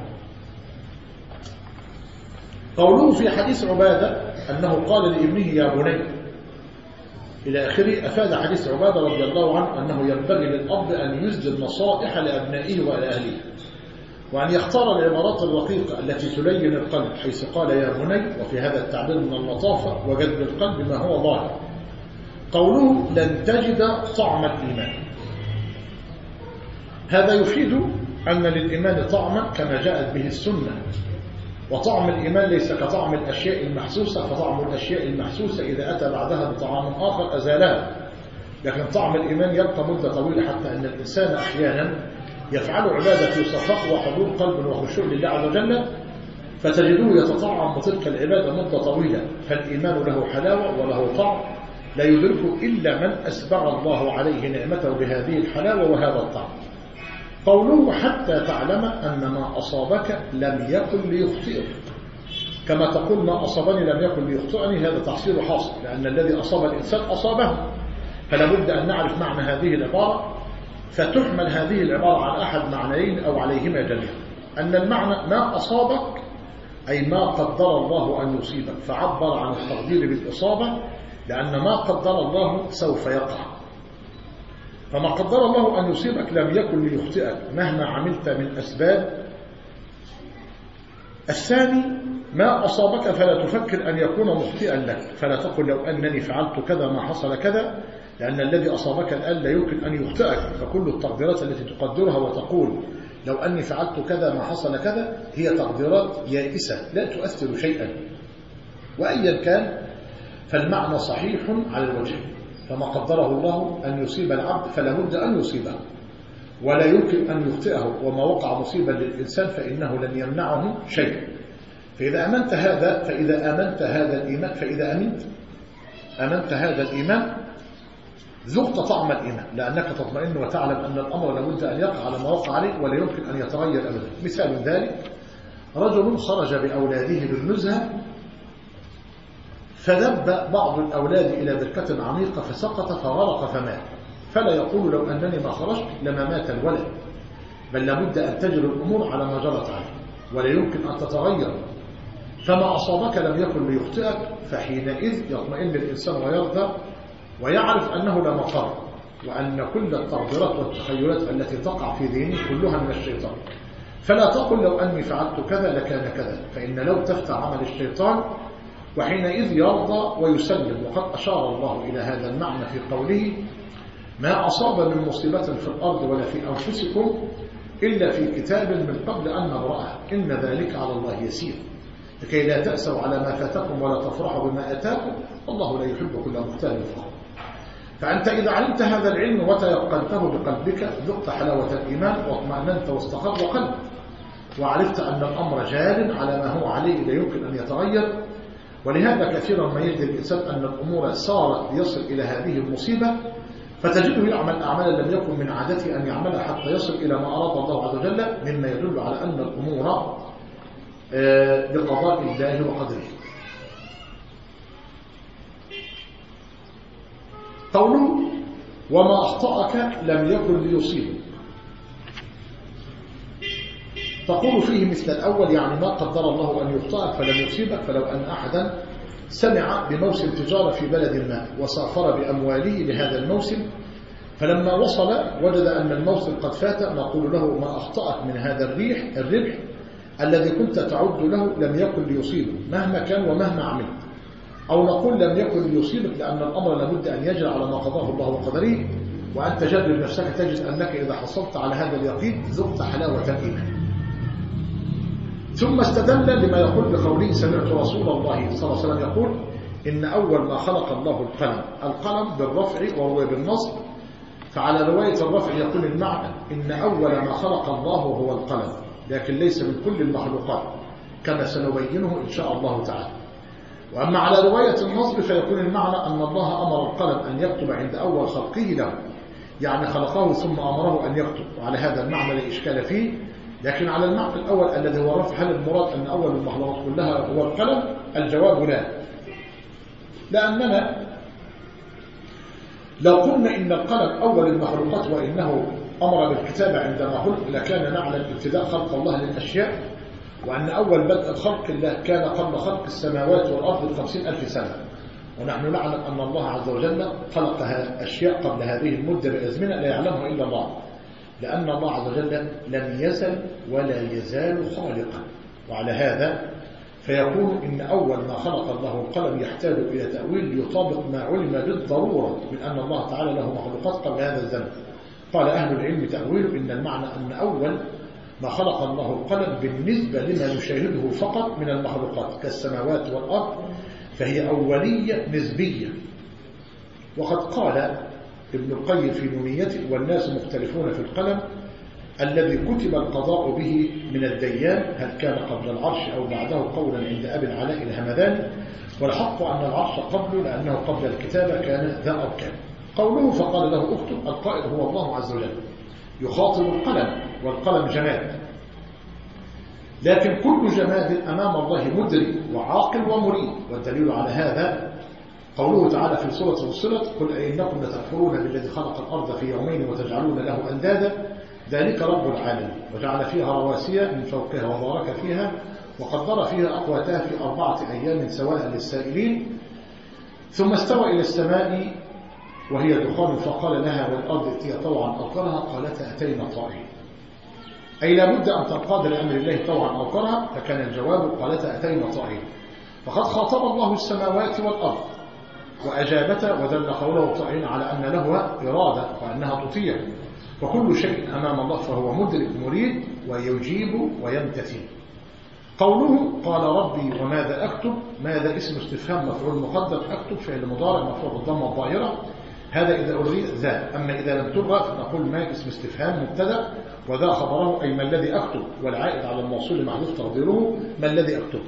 Speaker 1: قوله في حديث عبادة أنه قال لابنه: يا بني، إلى آخره، أفاد حديث عبادة رضي الله عنه أنه ينبغي للأب أن يسدي النصائح لأبنائه وأهله، وأن يختار العبارات الرقيقة التي تلين القلب، حيث قال: يا بني، وفي هذا التعبير من اللطافة وجذب القلب ما هو ظاهر. قوله: لن تجد طعم الإيمان، هذا يفيد أن للإيمان طعما كما جاءت به السنة، وطعم الإيمان ليس كطعم الأشياء المحسوسة، فطعم الأشياء المحسوسة إذا أتى بعدها بطعام آخر أزالها، لكن طعم الإيمان يبقى مدة طويلة، حتى أن الإنسان أحيانا يفعل عبادة في صفاء وحضور قلب وخشوع لله عز وجل، فتجدوه يتطعم بتلك العبادة مدة طويلة، فالإيمان له حلاوة وله طعم لا يدركه إلا من أسبغ الله عليه نعمته بهذه الحلاوة وهذا الطعم. قوله حتى تعلم أن ما أصابك لم يكن ليخطئك، كما تقول ما أصابني لم يكن ليخطئني، هذا تحصيل حاصل، لأن الذي أصاب الإنسان أصابه، فلا بد أن نعرف معنى هذه العبارة، فتحمل هذه العبارة على أحد معنيين أو عليهما جميعا. أن المعنى ما أصابك أي ما قدر الله أن يصيبك، فعبر عن التقدير بالإصابة، لأن ما قدر الله سوف يقع، فما قدر الله أن يصيبك لم يكن ليخطئك مهما عملت من أسباب. الثاني ما أصابك فلا تفكر أن يكون مخطئا لك، فلا تقل لو أنني فعلت كذا ما حصل كذا، لأن الذي أصابك الآن لا يمكن أن يخطئك، فكل التقديرات التي تقدرها وتقول لو أني فعلت كذا ما حصل كذا هي تقديرات يائسة لا تؤثر شيئا، وأيا كان فالمعنى صحيح على الوجه. فما قدره الله أن يصيب العبد فلا بد أن يصيبه، ولا يمكن أن يخطئه، وما وقع مصيبا للإنسان فإنه لن يمنعه شيء. فإذا أمنت هذا، فإذا أمنت هذا الإيمان ذقت طعم الإيمان، لأنك تطمئن وتعلم أن الأمر لابد أن يقع على ما وقع عليه ولا يمكن أن يتغير أبدا. مثال ذلك رجل خرج بأولاده بالنزهة، فذب بعض الأولاد إلى بركة عميقة فسقط فغرق فمات، فلا يقول لو أنني ما خرجت لما مات الولد، بل لابد أن تجري الأمور على ما جرت عليه ولا يمكن أن تتغير. فما أصابك لم يكن ليخطئك، فحينئذ يطمئن الإنسان ويرضى ويعرف أنه لا مفر، وأن كل التقديرات والتخيلات التي تقع في ذهنه كلها من الشيطان. فلا تقل لو أني فعلت كذا لكان كذا، فإن لو تفتح عمل الشيطان، وحينئذ يرضى ويسلم. وقد أشار الله إلى هذا المعنى في قوله ما أصاب من مصيبة في الأرض ولا في أنفسكم إلا في كتاب من قبل أن نبرأها إن ذلك على الله يسير، لكي لا تأسوا على ما فاتكم ولا تفرحوا بما أتاكم والله لا يحب كل مختال فخور. فأنت إذا علمت هذا العلم وتيقنته بقلبك ذقت حلاوة الإيمان واطمأننت واستقر قلبك، وعرفت أن الأمر جار على ما هو عليه لا يمكن أن يتغير. ولهذا كثيرا ما يجد الإنسان أن الأمور صارت ليصل إلى هذه المصيبة، فتجده يعمل أعمالا لم يكن من عادته أن يعملها حتى يصل إلى ما أراد الله عز وجل، مما يدل على أن الأمور بقضاء الله وقدره. قوله وما أخطأك لم يكن ليصيبك، تقول فيه مثل الأول، يعني ما قدر الله أن يخطئك فلم يصيبك. فلو أن أحدا سمع بموسم تجارة في بلد ما وسافر بأمواله لهذا الموسم، فلما وصل وجد أن الموسم قد فات، نقول له ما أخطأك من هذا الربح الذي كنت تعد له لم يكن ليصيبك مهما كان ومهما عملت، أو نقول لم يكن ليصيبك لأن الأمر لابد أن يجري على ما قضاه الله وقدره، وأنت جرب نفسك تجد أنك إذا حصلت على هذا اليقين ذقت حلاوة الإيمان. ثم استدل لما يقول بقوله سمعت رسول الله صلى الله عليه وسلم يقول إن أول ما خلق الله القلم بالرفع وهو بالنصب، فعلى رواية الرفع يقول المعنى إن أول ما خلق الله هو القلم، لكن ليس من كل المخلوقات كما سنبينه إن شاء الله تعالى. وأما على رواية النصب فيكون المعنى أن الله أمر القلم أن يكتب عند أول خلقه له، يعني خلقه ثم أمره أن يكتب، وعلى هذا المعنى لا إشكال فيه. لكن على المعنى الأول الذي هو الرفع، هل المراد أن أول المخلوقات كلها هو القلم؟ الجواب لا، لأننا لو قلنا إن القلم أول المخلوقات وإنه أمر بالكتابة عندما خلق لكان نعلم ابتداء خلق الله للأشياء، وأن أول بدء الخلق الله كان قبل خلق السماوات والأرض 50,000 سنة، ونحن نعلم أن الله عز وجل خلق أشياء قبل هذه المدة بأزمنة لا يعلمها إلا الله، لأن الله عز وجل لم يزل ولا يزال خالقا. وعلى هذا فيقول إن أول ما خلق الله القلم يحتاج إلى تأويل يطابق ما علم بالضرورة من أن الله تعالى له مخلوقات قبل هذا الزمن. قال أهل العلم تأويله إن المعنى أن أول ما خلق الله القلم بالنسبة لما نشاهده فقط من المخلوقات كالسماوات والأرض فهي أولية نسبية. وقد قال ابن القيم في نونيته والناس مختلفون في القلم، الذي كتب القضاء به من الديان، هل كان قبل العرش أو بعده، قولا عند أبي العلاء الهمداني، والحق أن العرش قبله لأنه قبل الكتابة كان ذا أركان. قوله فقال له اكتب، القائل هو الله عز وجل يخاطب القلم، والقلم جماد، لكن كل جماد أمام الله مدرك وعاقل ومريد. والدليل على هذا قوله تعالى في سورة فصلت قل أئنكم لتكفرون بالذي خلق الأرض في يومين وتجعلون له أندادا ذلك رب العالمين، وجعل فيها رواسي من فوقها وبارك فيها وقدر فيها أقواتها في 4 أيام سواء للسائلين، ثم استوى إلى السماء وهي دخان فقال لها والأرض ائتيا طوعا أو كرها قالتا أتينا طائعين، أي لابد أن تنقاد لأمر الله طوعا أو كرها، فكان الجواب قالتا أتينا طائعين. فقد خاطب الله السماوات والأرض وأجابته، ودل قوله طائعين على أن له إرادة وأنها تطيع، وكل شيء أمام الله فهو مدرك مريد ويجيب ويمتثل. قوله قال ربي وماذا أكتب، ماذا اسم استفهام مفعول مقدر، أكتب فعل مضارع مرفوع بالضمة الظاهرة، هذا إذا أريد ذا. أما إذا لم تلغى فنقول ما اسم استفهام مبتدأ وذا خبره، أي ما الذي أكتب، والعائد على الموصول محذوف تقديره ما الذي أكتب.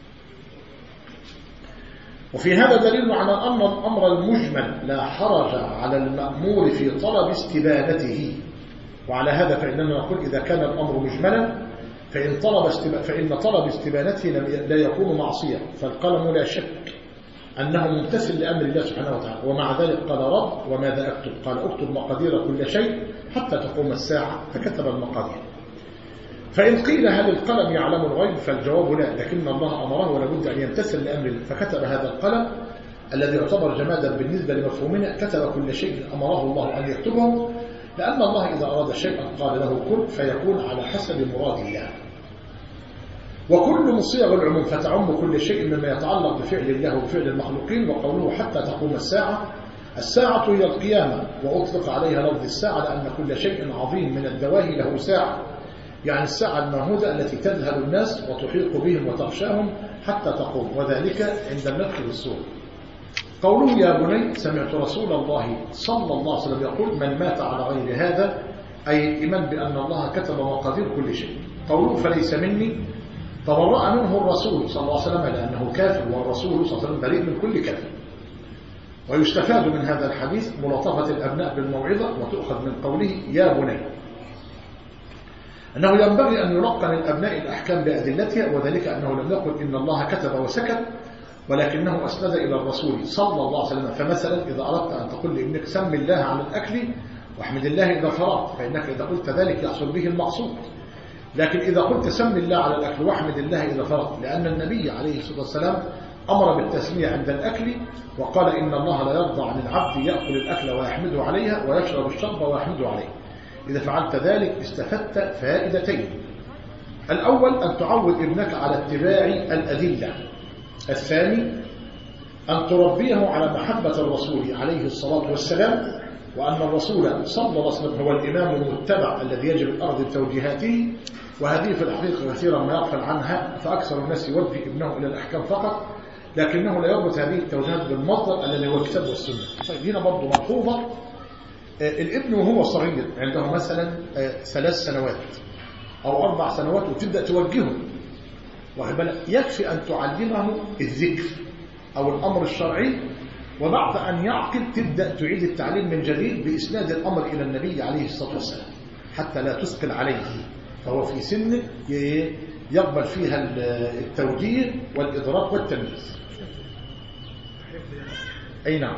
Speaker 1: وفي هذا دليل على أن الأمر المجمل لا حرج على المأمور في طلب استبانته، وعلى هذا فإننا نقول إذا كان الأمر مجملا فإن طلب استبانته لا يكون معصية، فالقلم لا شك أنه ممتثل لأمر الله سبحانه وتعالى. ومع ذلك قال رب وماذا أكتب، قال أكتب مقادير كل شيء حتى تقوم الساعة، فكتب المقادير. فإن قيل هل القلم يعلم الغيب، فالجواب لا، لكن الله أمره ولا بد أن يمتثل لأمره، فكتب هذا القلم الذي يعتبر جمادا بالنسبة لمفهومنا، كتب كل شيء أمره الله أن يكتبه، لأن الله إذا أراد شيئا قال له كن فيكون على حسب مراد الله. وكل من صيغ العموم فتعم كل شيء مما يتعلق بفعل الله وبفعل المخلوقين. وقوله حتى تقوم الساعة، الساعة هي القيامة، وأطلق عليها لفظ الساعة لأن كل شيء عظيم من الدواهي له ساعة، يعني الساعة المعهودة التي تذهل الناس وتحيط بهم وتغشاهم حتى تقوم، وذلك عند النفخ في الصور. قوله يا بني، سمعت رسول الله صلى الله عليه وسلم يقول من مات على غير هذا، أي الإيمان بأن الله كتب مقادير كل شيء. قوله فليس مني، تبرأ منه الرسول صلى الله عليه وسلم لأنه كافر، والرسول صلى الله عليه وسلم بريء من كل كافر. ويستفاد من هذا الحديث ملاطفة الأبناء بالموعظة، وتؤخذ من قوله يا بني أنه ينبغي أن يلقن الأبناء الأحكام بأدلتها، وذلك أنه لم يقل إن الله كتب وسكت، ولكنه أسند إلى الرسول صلى الله عليه وسلم. فمثلا إذا أردت أن تقول لابنك سم الله على الأكل واحمد الله إذا فرغت، فإنك إذا قلت ذلك يحصل به المقصود. لكن إذا قلت سم الله على الأكل واحمد الله إذا فرغت، لأن النبي عليه الصلاة والسلام أمر بالتسمية عند الأكل، وقال إن الله لا يرضى عن العبد يأكل الأكل ويحمده عليها ويشرب الشرب ويحمده عليه. إذا فعلت ذلك استفدت فائدتين: الأول أن تعود ابنك على اتباع الأدلة، الثاني أن تربيه على محبة الرسول عليه الصلاة والسلام، وأن الرسول صلى الله عليه وسلم هو الإمام المتبع الذي يجب الأخذ بتوجيهاته. وهذه في الحقيقة كثيرا ما يغفل عنها، فأكثر الناس يوجه ابنه إلى الأحكام فقط، لكنه لا يربط هذه التوجيهات بالمصدر الذي هو الكتاب والسنة. طيب هنا برضه ملحوظة، الابن وهو صغير عنده مثلا 3 سنوات أو 4 سنوات وتبدأ توجهه، يكفي أن تعلمه الذكر أو الأمر الشرعي، وبعد أن يعقل تبدأ تعيد التعليم من جديد بإسناد الأمر إلى النبي عليه الصلاة والسلام حتى لا تثقل عليه، فهو في سن يقبل فيها التوجيه والإدراك والتمييز. أي نعم.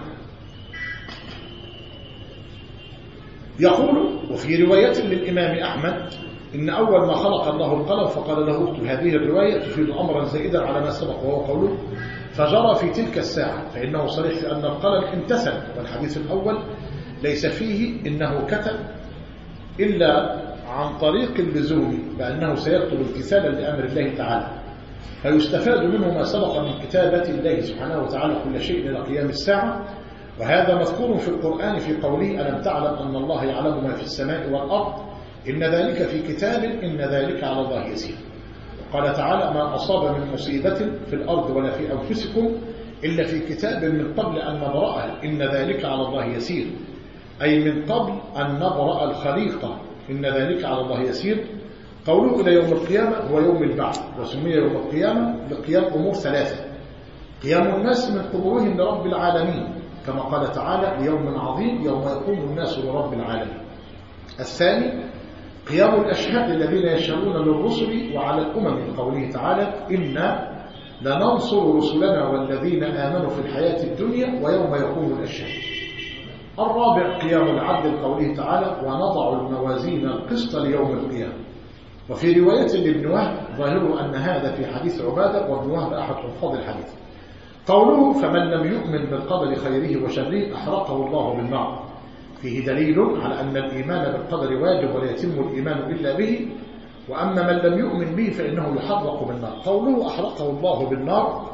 Speaker 1: يقول وفي رواية للإمام أحمد إن أول ما خلق الله القلم فقال له اكتب. هذه الرواية تفيد أمرا زائدا على ما سبق، وهو قوله فجرى في تلك الساعة، فإنه صريح في أن القلم امتثل، والحديث الأول ليس فيه إنه كتب إلا عن طريق اللزوم بأنه سيكتب امتثالا لأمر الله تعالى، فيستفاد منه ما سبق من كتابة الله سبحانه وتعالى كل شيء إلى قيام الساعة. وهذا مذكور في القرآن في قوله ألم تعلم أن الله يعلم ما في السماء والأرض إن ذلك في كتاب إن ذلك على الله يسير. قال تعالى ما أصاب من مصيبة في الأرض ولا في أنفسكم إلا في كتاب من قبل أن نبرأها إن ذلك على الله يسير، أي من قبل أن نبرأ الخليقة إن ذلك على الله يسير. قوله إلى يوم القيامة هو يوم البعث، وسمي يوم القيامة لقيام أمور ثلاثة: قيام الناس من قبورهم لرب العالمين كما قال تعالى ليوم عظيم يوم يقوم الناس لرب العالمين. الثاني قيام الأشهاد الذين يشهدون للرسل وعلى الأمم قوله تعالى إنا لننصر رسلنا والذين آمنوا في الحياة الدنيا ويوم يقوم الأشهاد. الرابع قيام العدل قوله تعالى ونضع الموازين القسط ليوم القيامة. وفي رواية لابن وهب ظاهره أن هذا في حديث عبادة، وابن وهب أحد حفاظ الحديث. قوله فمن لم يؤمن بالقدر خيره وشره أحرقه الله بالنار، فيه دليل على أن الإيمان بالقدر واجب ولا يتم الإيمان إلا به، وأما من لم يؤمن به فإنه يحرق بالنار. قوله أحرقه الله بالنار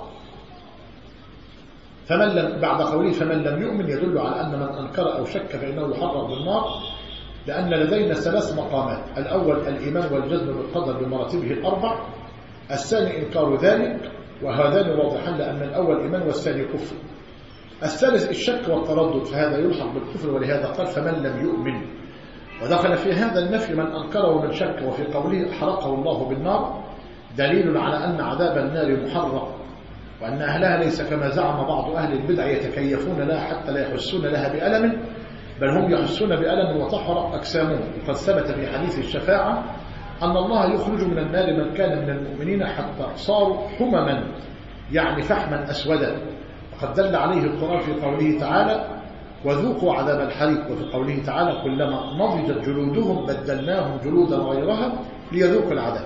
Speaker 1: بعد قوله فمن لم يؤمن يدل على أن من أنكر أو شك فإنه يحرق بالنار، لأن لدينا ثلاث مقامات: الأول الإيمان والجزم بالقدر بمراتبه الأربع، الثاني إنكار ذلك، وهذان واضحان لأن الأول إيمان والثاني كفر. الثالث الشك والتردد، فهذا يلحق بالكفر، ولهذا قال فمن لم يؤمن. ودخل في هذا النفي من أنكر ومن شك. وفي قوله أحرقه الله بالنار دليل على أن عذاب النار محرق، وأن أهلها ليس كما زعم بعض أهل البدع يتكيفون لها حتى لا يحسون لها بألم، بل هم يحسون بألم وتحرق أجسامهم. وقد ثبت في حديث الشفاعة أن الله يخرج من النار من كان من المؤمنين حتى صاروا حمما، يعني فحما أسودا. وقد دل عليه القرآن في قوله تعالى وذوقوا عذاب الحريق، وفي قوله تعالى كلما نضجت جلودهم بدلناهم جلودا غيرها ليذوقوا العذاب.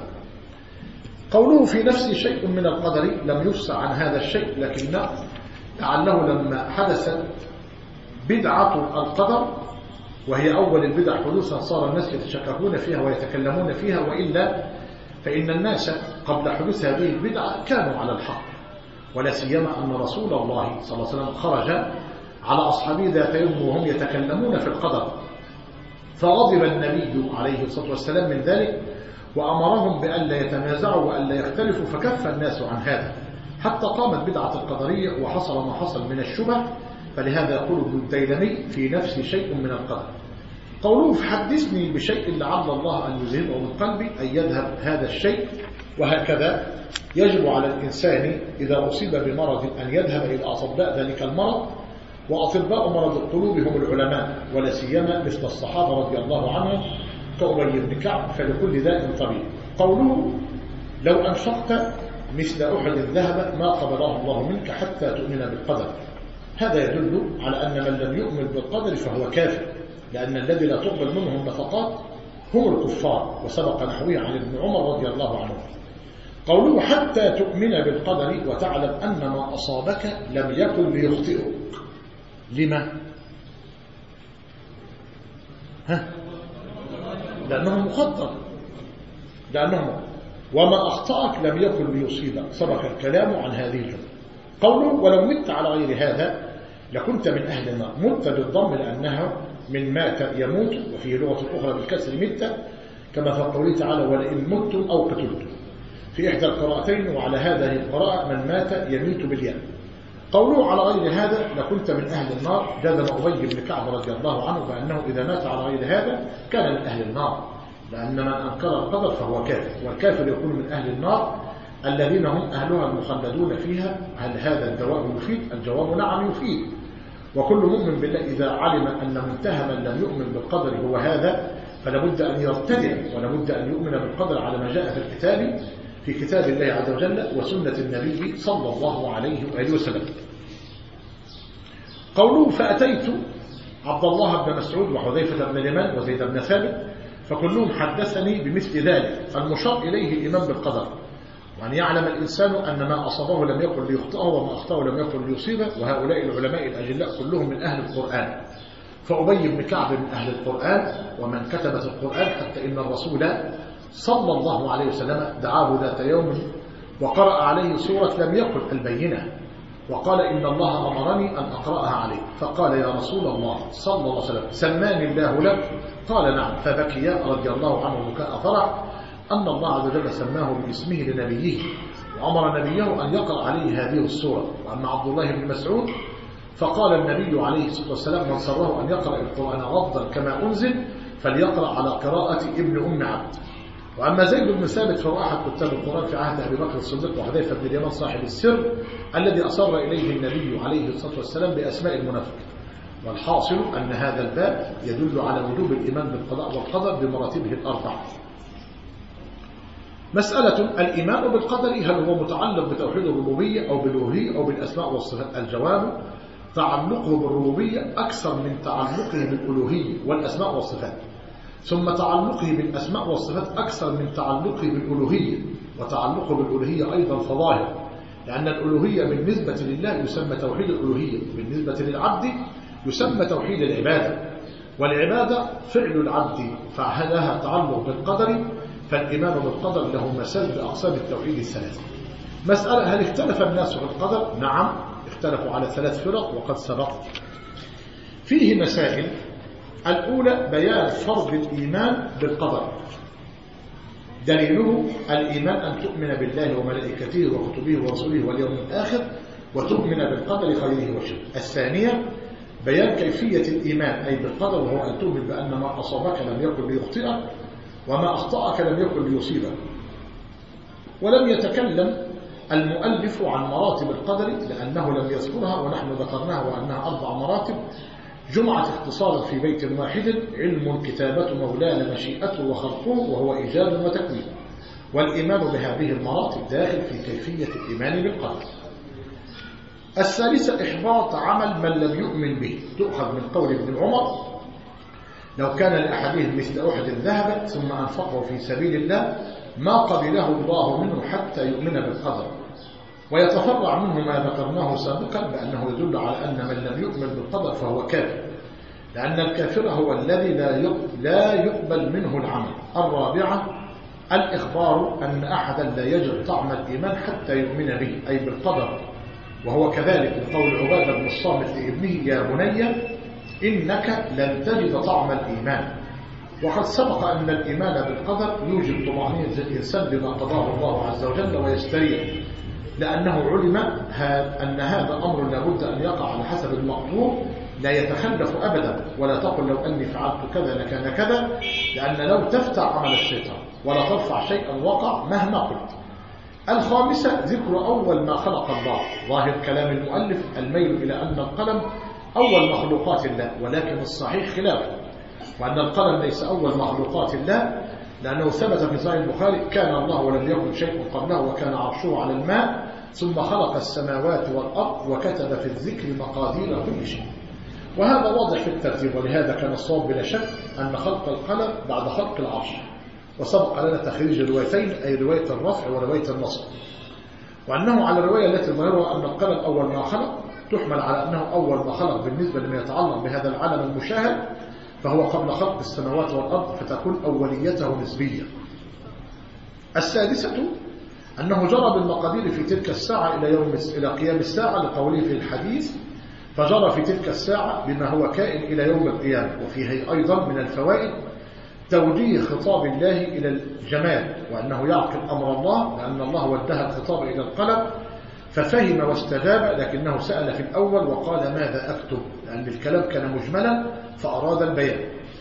Speaker 1: قوله في نفسه شيء من القدر لم يفصح عن هذا الشيء، لكن لعله لما حدثت بدعة القدر وهي أول البدع حدوثا صار الناس يتشككون فيها ويتكلمون فيها، وإلا فإن الناس قبل حدوث هذه البدعة كانوا على الحق، ولا سيما أن رسول الله صلى الله عليه وسلم خرج على أصحابه ذات يوم وهم يتكلمون في القدر، فغضب النبي عليه الصلاة والسلام من ذلك وأمرهم بألا يتنازعوا وألا يختلفوا، فكف الناس عن هذا حتى قامت بدعة القدرية وحصل ما حصل من الشبه. فلهذا يقول ابن الديلمي في نفسه شيء من القدر. قوله فحدثني بشيء لعل الله أن يذهبه من قلبي، أن يذهب هذا الشيء. وهكذا يجب على الإنسان إذا أصيب بمرض أن يذهب إلى أطباء ذلك المرض، وأطباء مرض القلوب هم العلماء، ولا سيما مثل الصحابة رضي الله عنهم كأبي بن كعب، فلكل داء طبيب. قوله لو أنفقت مثل أحد ذهب ما قبله الله منك حتى تؤمن بالقدر، هذا يدل على أن من لم يؤمن بالقدر فهو كافر، لأن الذي لا تقبل منهم النفقات هم الكفار، وسبق نحوه عن ابن عمر رضي الله عنه. قوله حتى تؤمن بالقدر وتعلم أن ما أصابك لم يكن ليخطئك. لما؟ لأنه مقدر، لأنه وما أخطأك لم يكن ليصيبك، سبق الكلام عن هذه الجملة. قوله ولو مت على غير هذا لكنت من أهل النار، مت بالضم لأنها من مات يموت، وفي لغة أخرى بالكسر مت، كما في قوله تعالى ولئن متم أو قتلتم في إحدى القراءتين، وعلى هذه القراءة من مات يميت بالياء. قوله على غير هذا لكنت من أهل النار، جزم أبي بن كعب رضي الله عنه بأنه إذا مات على غير هذا كان من أهل النار، لأن من أنكر القدر فهو كافر، والكافر يكون من أهل النار الذين هم أهلها المخلدون فيها. هل هذا الجواب يفيد؟ الجواب نعم يفيد. وكل مؤمن بالله إذا علم أن منتهى من لم يؤمن بالقدر هو هذا فلابد أن يرتدع، ولابد أن يؤمن بالقدر على ما جاء في الكتاب، في كتاب الله عز وجل وسنة النبي صلى الله عليه وآله وسلم. قوله فأتيت عبد الله بن مسعود وحذيفة بن اليمان وزيد بن ثابت فكلهم حدثني بمثل ذلك. المشار إليه الإيمان بالقدر، وأن يعلم الإنسان أن ما أصابه لم يكن ليخطئه وما أخطأه لم يكن ليصيبه. وهؤلاء العلماء الأجلاء كلهم من أهل القرآن، فأبي بن كعب من أهل القرآن ومن كتبت القرآن، حتى إن الرسول صلى الله عليه وسلم دعاه ذات يوم وقرأ عليه سورة لم يقل البينة، وقال إن الله أمرني أن أقرأها عليه، فقال يا رسول الله صلى الله عليه وسلم سماني الله لك؟ قال نعم، فبكي رضي الله عنه بكاء فرح أن الله عز وجل سماه باسمه لنبيه، وأمر نبيه أن يقرأ عليه هذه السورة. وأما عبد الله بن مسعود فقال النبي عليه الصلاة والسلام من سره أن يقرأ القرآن غضا كما أنزل فليقرأ على قراءة ابن أم عبد. وأما زيد بن ثابت فهو أحد كتاب القرآن في عهد أبي بكر الصديق وحذيفة بن اليمان صاحب السر الذي أصر إليه النبي عليه الصلاة والسلام بأسماء المنافق. والحاصل أن هذا الباب يدل على وجوب الإيمان بالقضاء والقدر بمراتبه الأربع. مسألة الإيمان بالقدر هل هو متعلق بتوحيد الربوبية أو بالألوهية أو بالأسماء والصفات؟ الجواب تعلقه بالربوبية أكثر من تعلقه بالألوهية والأسماء والصفات، ثم تعلقه بالأسماء والصفات أكثر من تعلقه بالألوهية، وتعلقه بالألوهية أيضا فظاهر، لأن الألوهية بالنسبة لله يسمى توحيد الألوهية، بالنسبة للعبد يسمى توحيد العبادة، والعبادة فعل العبد فلها تعلق بالقدر، فالإيمان بالقدر له مسائل بأقسام التوحيد الثلاثة. مسألة هل اختلف الناس في القدر؟ نعم اختلفوا على 3 فرق وقد سبق. فيه مسائل. الأولى بيان فرض الإيمان بالقدر. دليله الإيمان أن تؤمن بالله وملائكته وكتبه ورسله واليوم الآخر وتؤمن بالقدر خيره وشره. الثانية بيان كيفية الإيمان أي بالقدر، وهو أن تؤمن بأن ما أصابك لم يكن ليخطئك وما أخطأك لم يكن ليصيبك. ولم يتكلم المؤلف عن مراتب القدر لأنه لم يذكرها ونحن ذكرناها، وأنها 4 مراتب جمعت اختصارا في بيت واحد: علم، كتابة، مولانا، مشيئته وخلقه، وهو إيجاد وتكوين. والإيمان بهذه المراتب داخل في كيفية الإيمان بالقدر. الثالثة إحباط عمل من لم يؤمن به، تؤخذ من قول ابن عمر: لو كان لأحدهم مثل أحد ذهبا ثم أنفقه في سبيل الله ما قبله الله منه حتى يؤمن بالقدر. ويتفرع منه ما ذكرناه سابقا بأنه يدل على أن من لم يؤمن بالقدر فهو كافر، لأن الكافر هو الذي لا يقبل منه العمل. الرابعة الإخبار أن أحدا لا يجد طعم الإيمان حتى يؤمن به أي بالقدر، وهو كذلك من قول عبادة بن الصامت لابنه: يا بني إنك لن تجد طعم الإيمان. وقد سبق أن الإيمان بالقدر يوجب طمأنينة الإنسان بما قضاه الله عز وجل ويستريح، لأنه علم أن هذا أمر لابد أن يقع على حسب المقدور، لا يتخلف أبدا. ولا تقل لو أني فعلت كذا لكان كذا، لأن لو تفتح عمل الشيطان ولا ترفع شيئا وقع مهما قلت. الخامسة ذكر أول ما خلق الله. ظاهر كلام المؤلف الميل إلى أن القلم أول مخلوقات الله، ولكن الصحيح خلافه، وأن القلم ليس أول مخلوقات الله، لأنه ثبت في صحيح البخاري: كان الله ولم يكن شيء قبله وكان عرشه على الماء ثم خلق السماوات والأرض وكتب في الذكر مقادير كل شيء. وهذا واضح في الترتيب، ولهذا كان الصواب بلا شك أن خلق القلم بعد خلق العرش. وسبق لنا تخريج الروايتين، أي رواية الرفع ورواية النصب، وأنه على الرواية التي ظاهرها أن القلم أول ما خلق تحمل على أنه أول ما خلق بالنسبة لما يتعلق بهذا العالم المشاهد، فهو قبل خلق السماوات والأرض، فتكون أوليته نسبية. السادسة أنه جرى بالمقادير في تلك الساعة إلى قيام الساعة، لقوله في الحديث: فجرى في تلك الساعة بما هو كائن إلى يوم القيامة. وفيه أيضا من الفوائد توجيه خطاب الله إلى الجماد، وأنه يعقل أمر الله، لأن الله وجه الخطاب إلى القلم ففهم واستجاب، لكنه سأل في الأول وقال: ماذا أكتب؟ لأن الكلام كان مجملا فأراد البيان.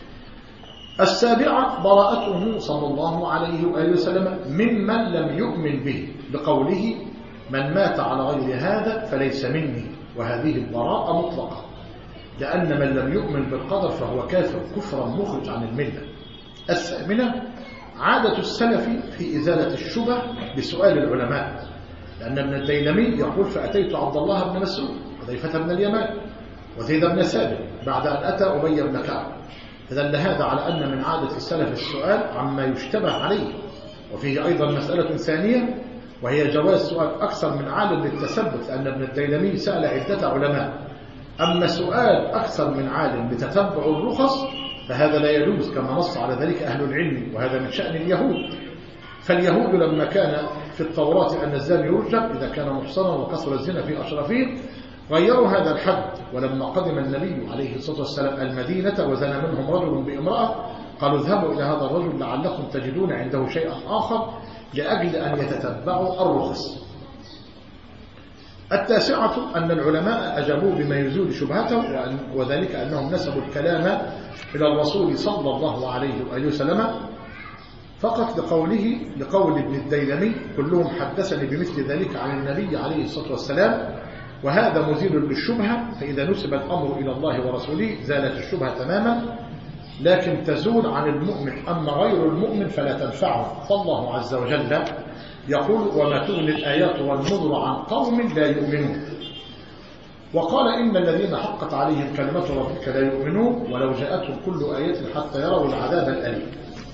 Speaker 1: السابعة براءته صلى الله عليه وآله وسلم ممن لم يؤمن به، لقوله: من مات على غير هذا فليس مني. وهذه البراءة مطلقة، لأن من لم يؤمن بالقدر فهو كافر كفرا مخرج عن الملة. الثامنة عادة السلف في إزالة الشبه بسؤال العلماء، لأن ابن الديلمي يقول: فأتيت عبد الله بن مسعود وحذيفة بن اليمان وزيد بن ثابت بعد أن أتى أبي بن كعب. فدل هذا على أن من عادة السلف السؤال عما يشتبه عليه. وفيه أيضا مسألة ثانية، وهي جواز سؤال أكثر من عالم للتثبت، لأن ابن الديلمي سأل عدة علماء. أما سؤال أكثر من عالم لتتبع الرخص فهذا لا يجوز، كما نص على ذلك أهل العلم، وهذا من شأن اليهود. فاليهود لما كان في التوراة أن الزاني يرجم إذا كان محصنا وكسر الزنا في أشرفهم غيروا هذا الحد. ولما قدم النبي عليه الصلاة والسلام المدينة وزنى منهم رجل بامرأة قالوا: اذهبوا إلى هذا الرجل لعلكم تجدون عنده شيئا آخر، لأجل أن يتتبعوا الرخص. التاسعة أن العلماء أجابوا بما يزول شبهته، وذلك أنهم نسبوا الكلام إلى الرسول صلى الله عليه وآله وسلم فقط لقول ابن الديلمي كلهم حدثني بمثل ذلك عن النبي عليه الصلاة والسلام، وهذا مزيل للشبهة. فإذا نسب الأمر إلى الله ورسوله زالت الشبهة تماما، لكن تزول عن المؤمن. أما غير المؤمن فلا تنفعه. فالله عز وجل يقول: وما تغني الآيات والنذر عن قوم لا يؤمنون. وقال: إن الذين حقت عليهم كلمة ربك لا يؤمنون ولو جاءتهم كل آية حتى يروا العذاب الأليم.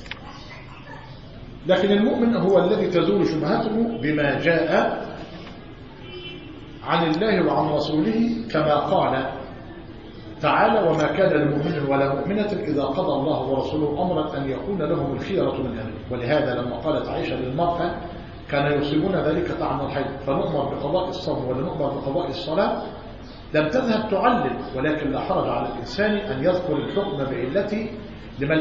Speaker 1: لكن المؤمن هو الذي تزول شبهته بما جاء عن الله وعن رسوله، كما قال تعالى: وما كان لمؤمن ولا مؤمنة إذا قضى الله ورسوله أمرا أن يكون لهم الخيرة من أمره. ولهذا لما قالت عائشة للمرأة: كان يصيبون ذلك طعن الحيض فنؤمر بقضاء الصوم ولا نؤمر بقضاء الصلاة، لم تذهب تعلل، ولكن لا حرج على الإنسان أن يذكر الحكم بعلته لمن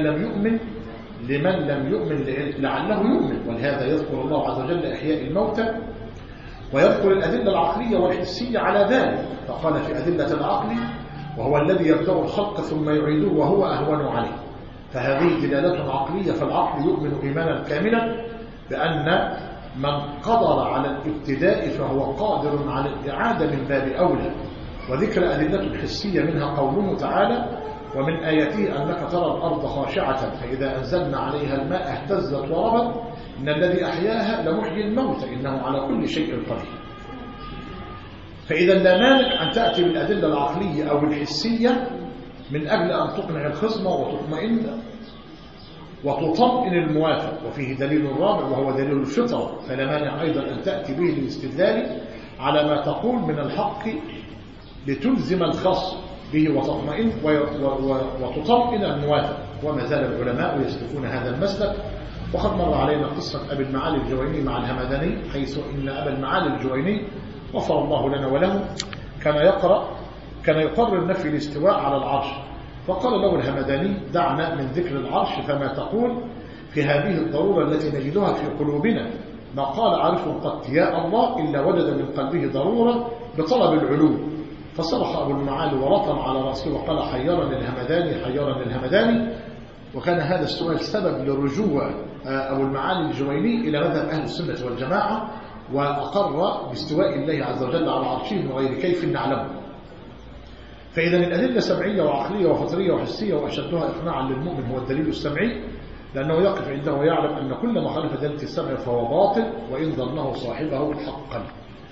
Speaker 1: لم يؤمن لعله يؤمن. ولهذا يذكر الله عز وجل إحياء الموتى، ويذكر الأدلة العقلية والحسية على ذلك. فقال في أدلة العقل: وهو الذي يبدأ الخلق ثم يعيده وهو أهون عليه. فهذه دلالة عقلية، فالعقل يؤمن إيمانا كاملا بأن من قدر على الابتداء فهو قادر على الإعادة من باب أولى. وذكر أدلة حسية منها قوله تعالى: ومن آياته أنك ترى الأرض خاشعة فإذا أنزلنا عليها الماء اهتزت وربت إن الذي أحياها لمحيي الموت إنه على كل شيء قدير. فإذا لا مانع أن تأتي بالأدلة العقلية أو الحسية من أجل أن تقنع الخصم وتطمئن وتطمئن الموافق. وفيه دليل رابع وهو دليل الفطرة، فلا مانع أيضا أن تأتي به للاستدلال على ما تقول من الحق لتلزم الخصم به وتطمئن وتطمئن الموافق. وما زال العلماء يسلكون هذا المسلك. وقد مر علينا قصة أبي المعالي الجويني مع الهمداني، حيث إن أبا المعالي الجويني غفر الله لنا وله كان يقرر نفي الاستواء على العرش، فقال له الهمداني: دعنا من ذكر العرش فما تقول في هذه الضرورة التي نجدها في قلوبنا. ما قال عارف قط يا الله إلا وجد من قلبه ضرورة بطلب العلو. فصرخ أبو المعالي ورطم على رأسه وقال: حيرني الهمداني. وكان هذا السؤال سبب لرجوع أبو المعالي الجويني إلى مذهب أهل السنة والجماعة، وأقر باستواء الله عز وجل على عرشه من غير كيف نعلمه. فإذا الأدلة سمعية وعقلية وفطرية وحسية، وأشدها إقناعا للمؤمن هو الدليل السمعي، لأنه يقف عنده ويعلم أن كل ما خالف دليل السمع فهو باطل وإن ظنه صاحبه حقا.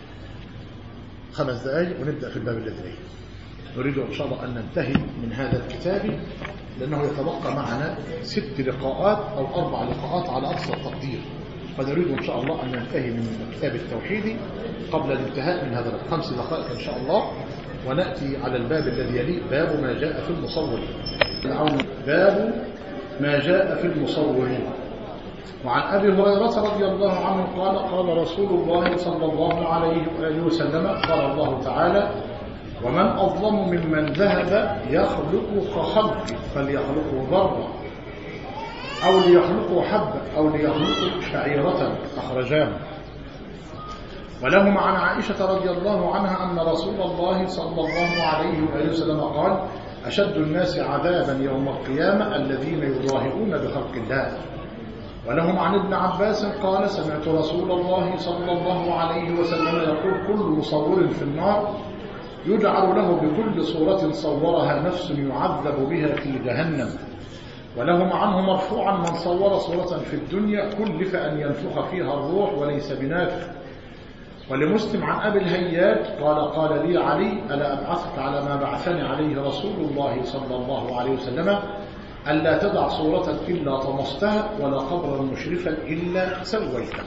Speaker 1: 5 دقائق ونبدأ في الباب الذي نريد إن شاء الله أن ننتهي من هذا الكتاب، لأنه يتبقى معنا 6 لقاءات أو 4 لقاءات على أقصى التقدير، فنريد إن شاء الله أن ننتهي من كتاب التوحيد قبل الانتهاء من هذا 5 دقائق إن شاء الله، ونأتي على الباب الذي يليه: باب ما جاء في المصورين. باب ما جاء في المصورين. وعن أبي هريرة رضي الله عنه قال: قال رسول الله صلى الله عليه وآله وسلم: قال الله تعالى: ومن أظلم ممن ذهب يخلق كخلقي فليخلقه ذرة أو ليخلقه حبة أو ليخلقه شعيرة. أخرجاه. ولهم عن عائشة رضي الله عنها أن رسول الله صلى الله عليه وآله وسلم قال: أشد الناس عذابا يوم القيامة الذين يضاهئون بخلق الله. ولهم عن ابن عباس قال: سمعت رسول الله صلى الله عليه وسلم يقول: كل مصور في النار يجعل له بكل صورة صورها نفس يعذب بها في جهنم. ولهم عنه مرفوعا: من صور صورة في الدنيا كلف أن ينفخ فيها الروح وليس بنافخ. ولمسلم عن أبي الهياج قال لي علي: ألا أبعثك على ما بعثني عليه رسول الله صلى الله عليه وسلم ألا تدع صورة إلا طمستها ولا قبرا مشرفا إلا سويته.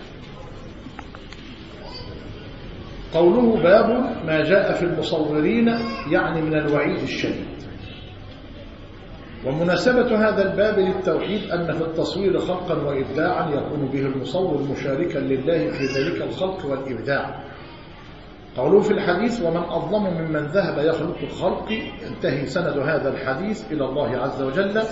Speaker 1: قوله باب ما جاء في المصورين يعني من الوعيد الشديد. ومناسبة هذا الباب للتوحيد أن في التصوير خلقا وإبداعا يكون به المصور مشاركا لله في ذلك الخلق والإبداع. قوله في الحديث: ومن أظلم ممن ذهب يخلق الخلق، ينتهي سند هذا الحديث إلى الله عز وجل،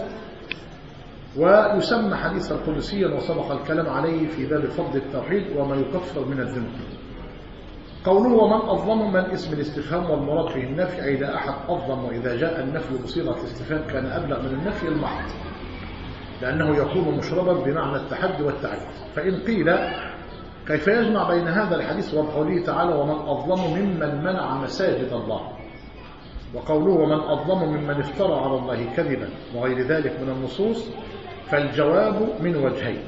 Speaker 1: ويسمى حديثا قدسيا وسبق الكلام عليه في باب فضل التوحيد وما يكفر من الذنوب. قوله ومن أظلم من اسم الاستفهام والمراد فيه النفي، أي لا أحد أظلم، وإذا جاء النفي بصيغة الاستفهام كان أبلغ من النفي المحض، لأنه يكون مشربا بمعنى التحدي والتعجيز. فإن قيل كيف يجمع بين هذا الحديث وقوله تعالى ومن أظلم ممن منع مساجد الله، وقوله ومن أظلم ممن افترى على الله كذبا وغير ذلك من النصوص؟ فالجواب من وجهين.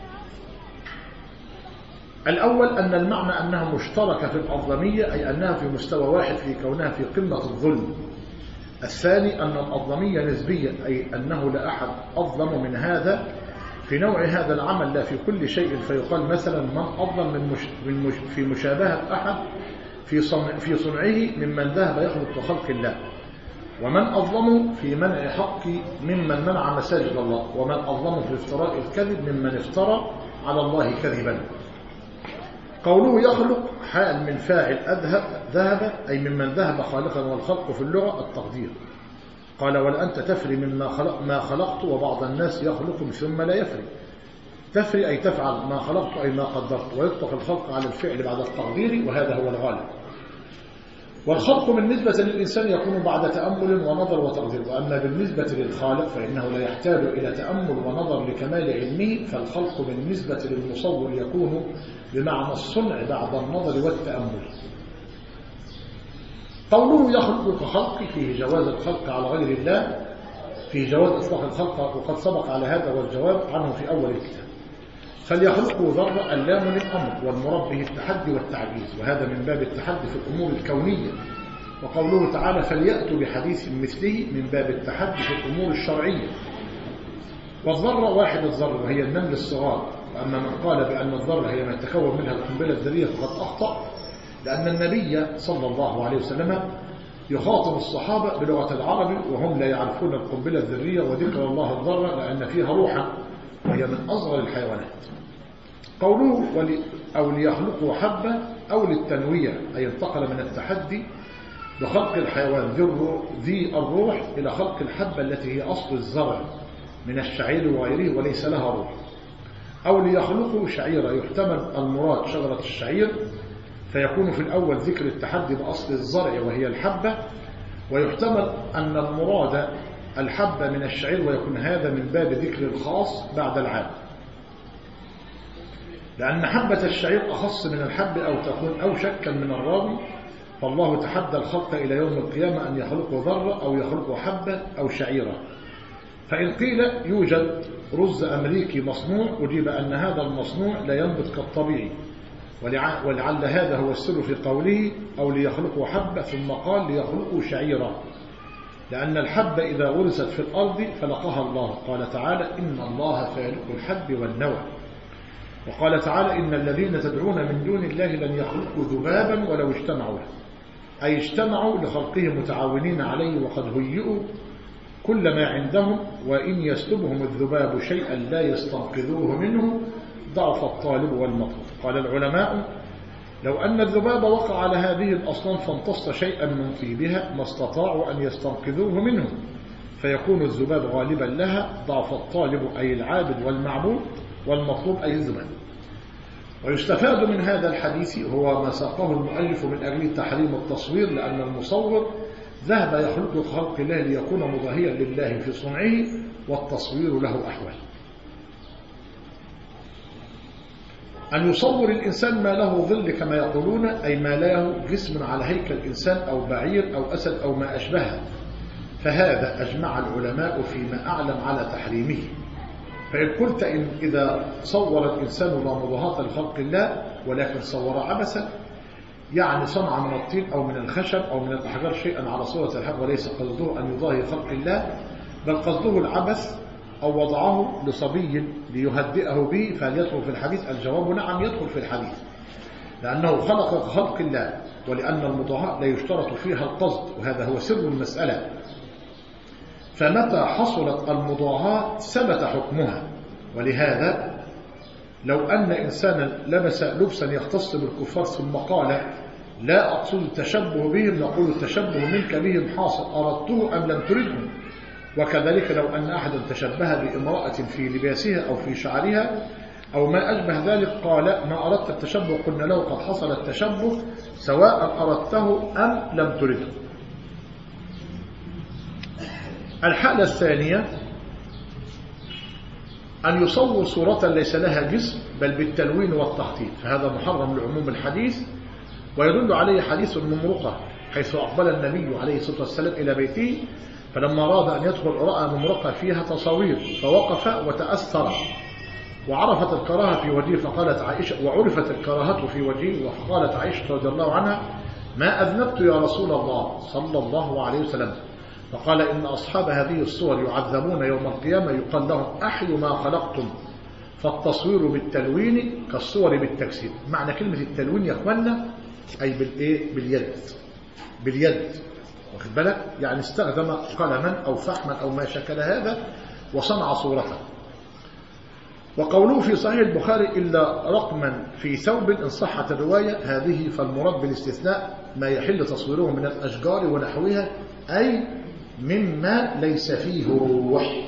Speaker 1: الأول أن المعنى أنها مشتركة في الأظلمية، أي أنها في مستوى واحد في كونها في قمة الظلم. الثاني أن الأظلمية نسبية، أي أنه لا أحد أظلم من هذا في نوع هذا العمل لا في كل شيء، فيقال مثلا من أظلم في مشابهة أحد في صنعه ممن ذهب يخلق خلق الله، ومن أظلم في منع حق ممن منع مساجد الله، ومن أظلم في افتراء الكذب ممن افترى على الله كذبا. قوله يخلق حال من فاعل ذهب، أي ممن ذهب خالقا، والخلق في اللغة التقدير. قال ولا أنت تفري مما ما خلقت، وبعض الناس يخلق ثم لا يفري. تفري أي تفعل، ما خلقت أي ما قدرت، ويطلق الخلق على الفعل بعد التقدير، وهذا هو الغالب. والخلق بالنسبة للإنسان يكون بعد تأمل ونظر وتقدير، وأما بالنسبة للخالق فإنه لا يحتاج إلى تأمل ونظر لكمال علمه، فالخلق بالنسبة للمصور يكون بمعنى الصنع بعد النظر والتأمل. قوله يخلق كخلق فيه جواز الخلق على غير الله، فيه جواز إطلاق الخلق، وقد سبق على هذا والجواب عنه في أول الكتاب. فليخلقوا ذرة اللام للأمر، والمراد به التحدي والتعجيز، وهذا من باب التحدي في الأمور الكونية. وقوله تعالى فليأتوا بحديث مثله من باب التحدي في الأمور الشرعية. والذرة واحد الذرة وهي النمل الصغار، وأما من قال بأن الذرة هي ما يتكون منها القنبلة الذرية فقد أخطأ، لأن النبي صلى الله عليه وسلم يخاطب الصحابة بلغة العرب وهم لا يعرفون القنبلة الذرية، وذكر الله الذرة لأن فيها روحا وهي من أصغر الحيوانات. قوله أو ليخلقوا حبة أو للتنوية، أي انتقل من التحدي بخلق الحيوان ذي الروح إلى خلق الحبة التي هي أصل الزرع من الشعير وغيره وليس لها روح. أو ليخلقوا شعيرة، يحتمل المراد شجرة الشعير، فيكون في الأول ذكر التحدي بأصل الزرع وهي الحبة، ويحتمل أن المراد الحبة من الشعير، ويكون هذا من باب ذكر الخاص بعد العام، لأن حبة الشعير أخص من الحب أو تكون أوشكا من الراوي. فالله تحدى الخلق إلى يوم القيامة أن يخلقوا ذرة أو يخلقوا حبة أو شعيرة. فإن قيل يوجد رز أمريكي مصنوع، أجيب أن هذا المصنوع لا ينبت كالطبيعي، ولعل هذا هو السر في قوله أو ليخلقوا حبة ثم قال ليخلقوا شعيرة، لأن الحبة إذا غرست في الأرض فلقها الله. قال تعالى إن الله فالق الحب والنوى. وقال تعالى إن الذين تدعون من دون الله لن يخلقوا ذبابا ولو اجتمعوا له، أي اجتمعوا لخلقه متعاونين عليه، وقد هيئوا كل ما عندهم، وإن يسلبهم الذباب شيئا لا يستنقذوه منه ضعف الطالب والمطلوب. قال العلماء لو أن الذباب وقع على هذه الأصنام فامتص شيئا من طيبها ما استطاعوا أن يستنقذوه منه، فيكون الذباب غالبا لها، ضعف الطالب أي العابد والمعبود، والمطلوب أي الذباب. ويستفاد من هذا الحديث هو ما ساقه المؤلف من أجل تحريم التصوير، لأن المصور ذهب يخلق خلق الله ليكون مضاهيا لله في صنعه، والتصوير له أحوال. أن يصور الإنسان ما له ظل كما يقولون، أي ما له جسم على هيكل إنسان أو بعير أو أسد أو ما أشبهه، فهذا أجمع العلماء فيما أعلم على تحريمه. فإن قلت إذا صور الإنسان لا مضاهاة لخلق الله ولكن صور عبثا، يعني صنع من الطين أو من الخشب أو من الأحجار شيئا على صورة الحب وليس قصده أن يضاهي خلق الله، بل قصده العبث، أو وضعه لصبي ليهدئه به، فهل يدخل في الحديث؟ الجواب نعم يدخل في الحديث، لأنه خلق خلق الله، ولأن المضاهاة لا يشترط فيها القصد، وهذا هو سر المسألة. فمتى حصلت المضاهاة ثبت حكمها. ولهذا لو أن إنسانا لبس لبسا يختص بالكفار ثم قال لا أقصد التشبه بهم، نقول التشبه منك بهم حاصل، أردته أم لم ترده. وكذلك لو أن أحدا تشبه بامرأة في لباسها أو في شعرها أو ما أشبه ذلك، قال ما أردت التشبه، قلنا له قد حصل التشبه سواء أردته أم لم ترده. الحالة الثانية أن يصور صورة ليس لها جسم بل بالتلوين والتخطيط، فهذا محرم لعموم الحديث، ويدل عليه حديث ممرقة حيث أقبل النبي عليه الصلاة والسلام إلى بيته، فلما أراد أن يدخل رأى ممرقة فيها تصاوير فوقف وتأثر، وعرفت الكراهة في وجهه فقالت عائشة، وعرفت الكراهة في وجهه فقالت عائشة رضي الله عنها ما أذنبت يا رسول الله صلى الله عليه وسلم، فقال إن أصحاب هذه الصور يعذبون يوم القيامة يقال لهم أحيوا ما خلقتم، فالتصوير بالتلوين كالصور بالتجسيد. معنى كلمة التلوين يا أخوانا أي بالإيه؟ باليد، واخد بالك؟ يعني استخدم قلما أو فحما أو ما شكل هذا وصنع صورته. وقوله في صحيح البخاري إلا رقما في ثوب إن صحت الرواية هذه، فالمراد بالاستثناء ما يحل تصويره من الأشجار ونحوها، أي مما ليس فيه روح.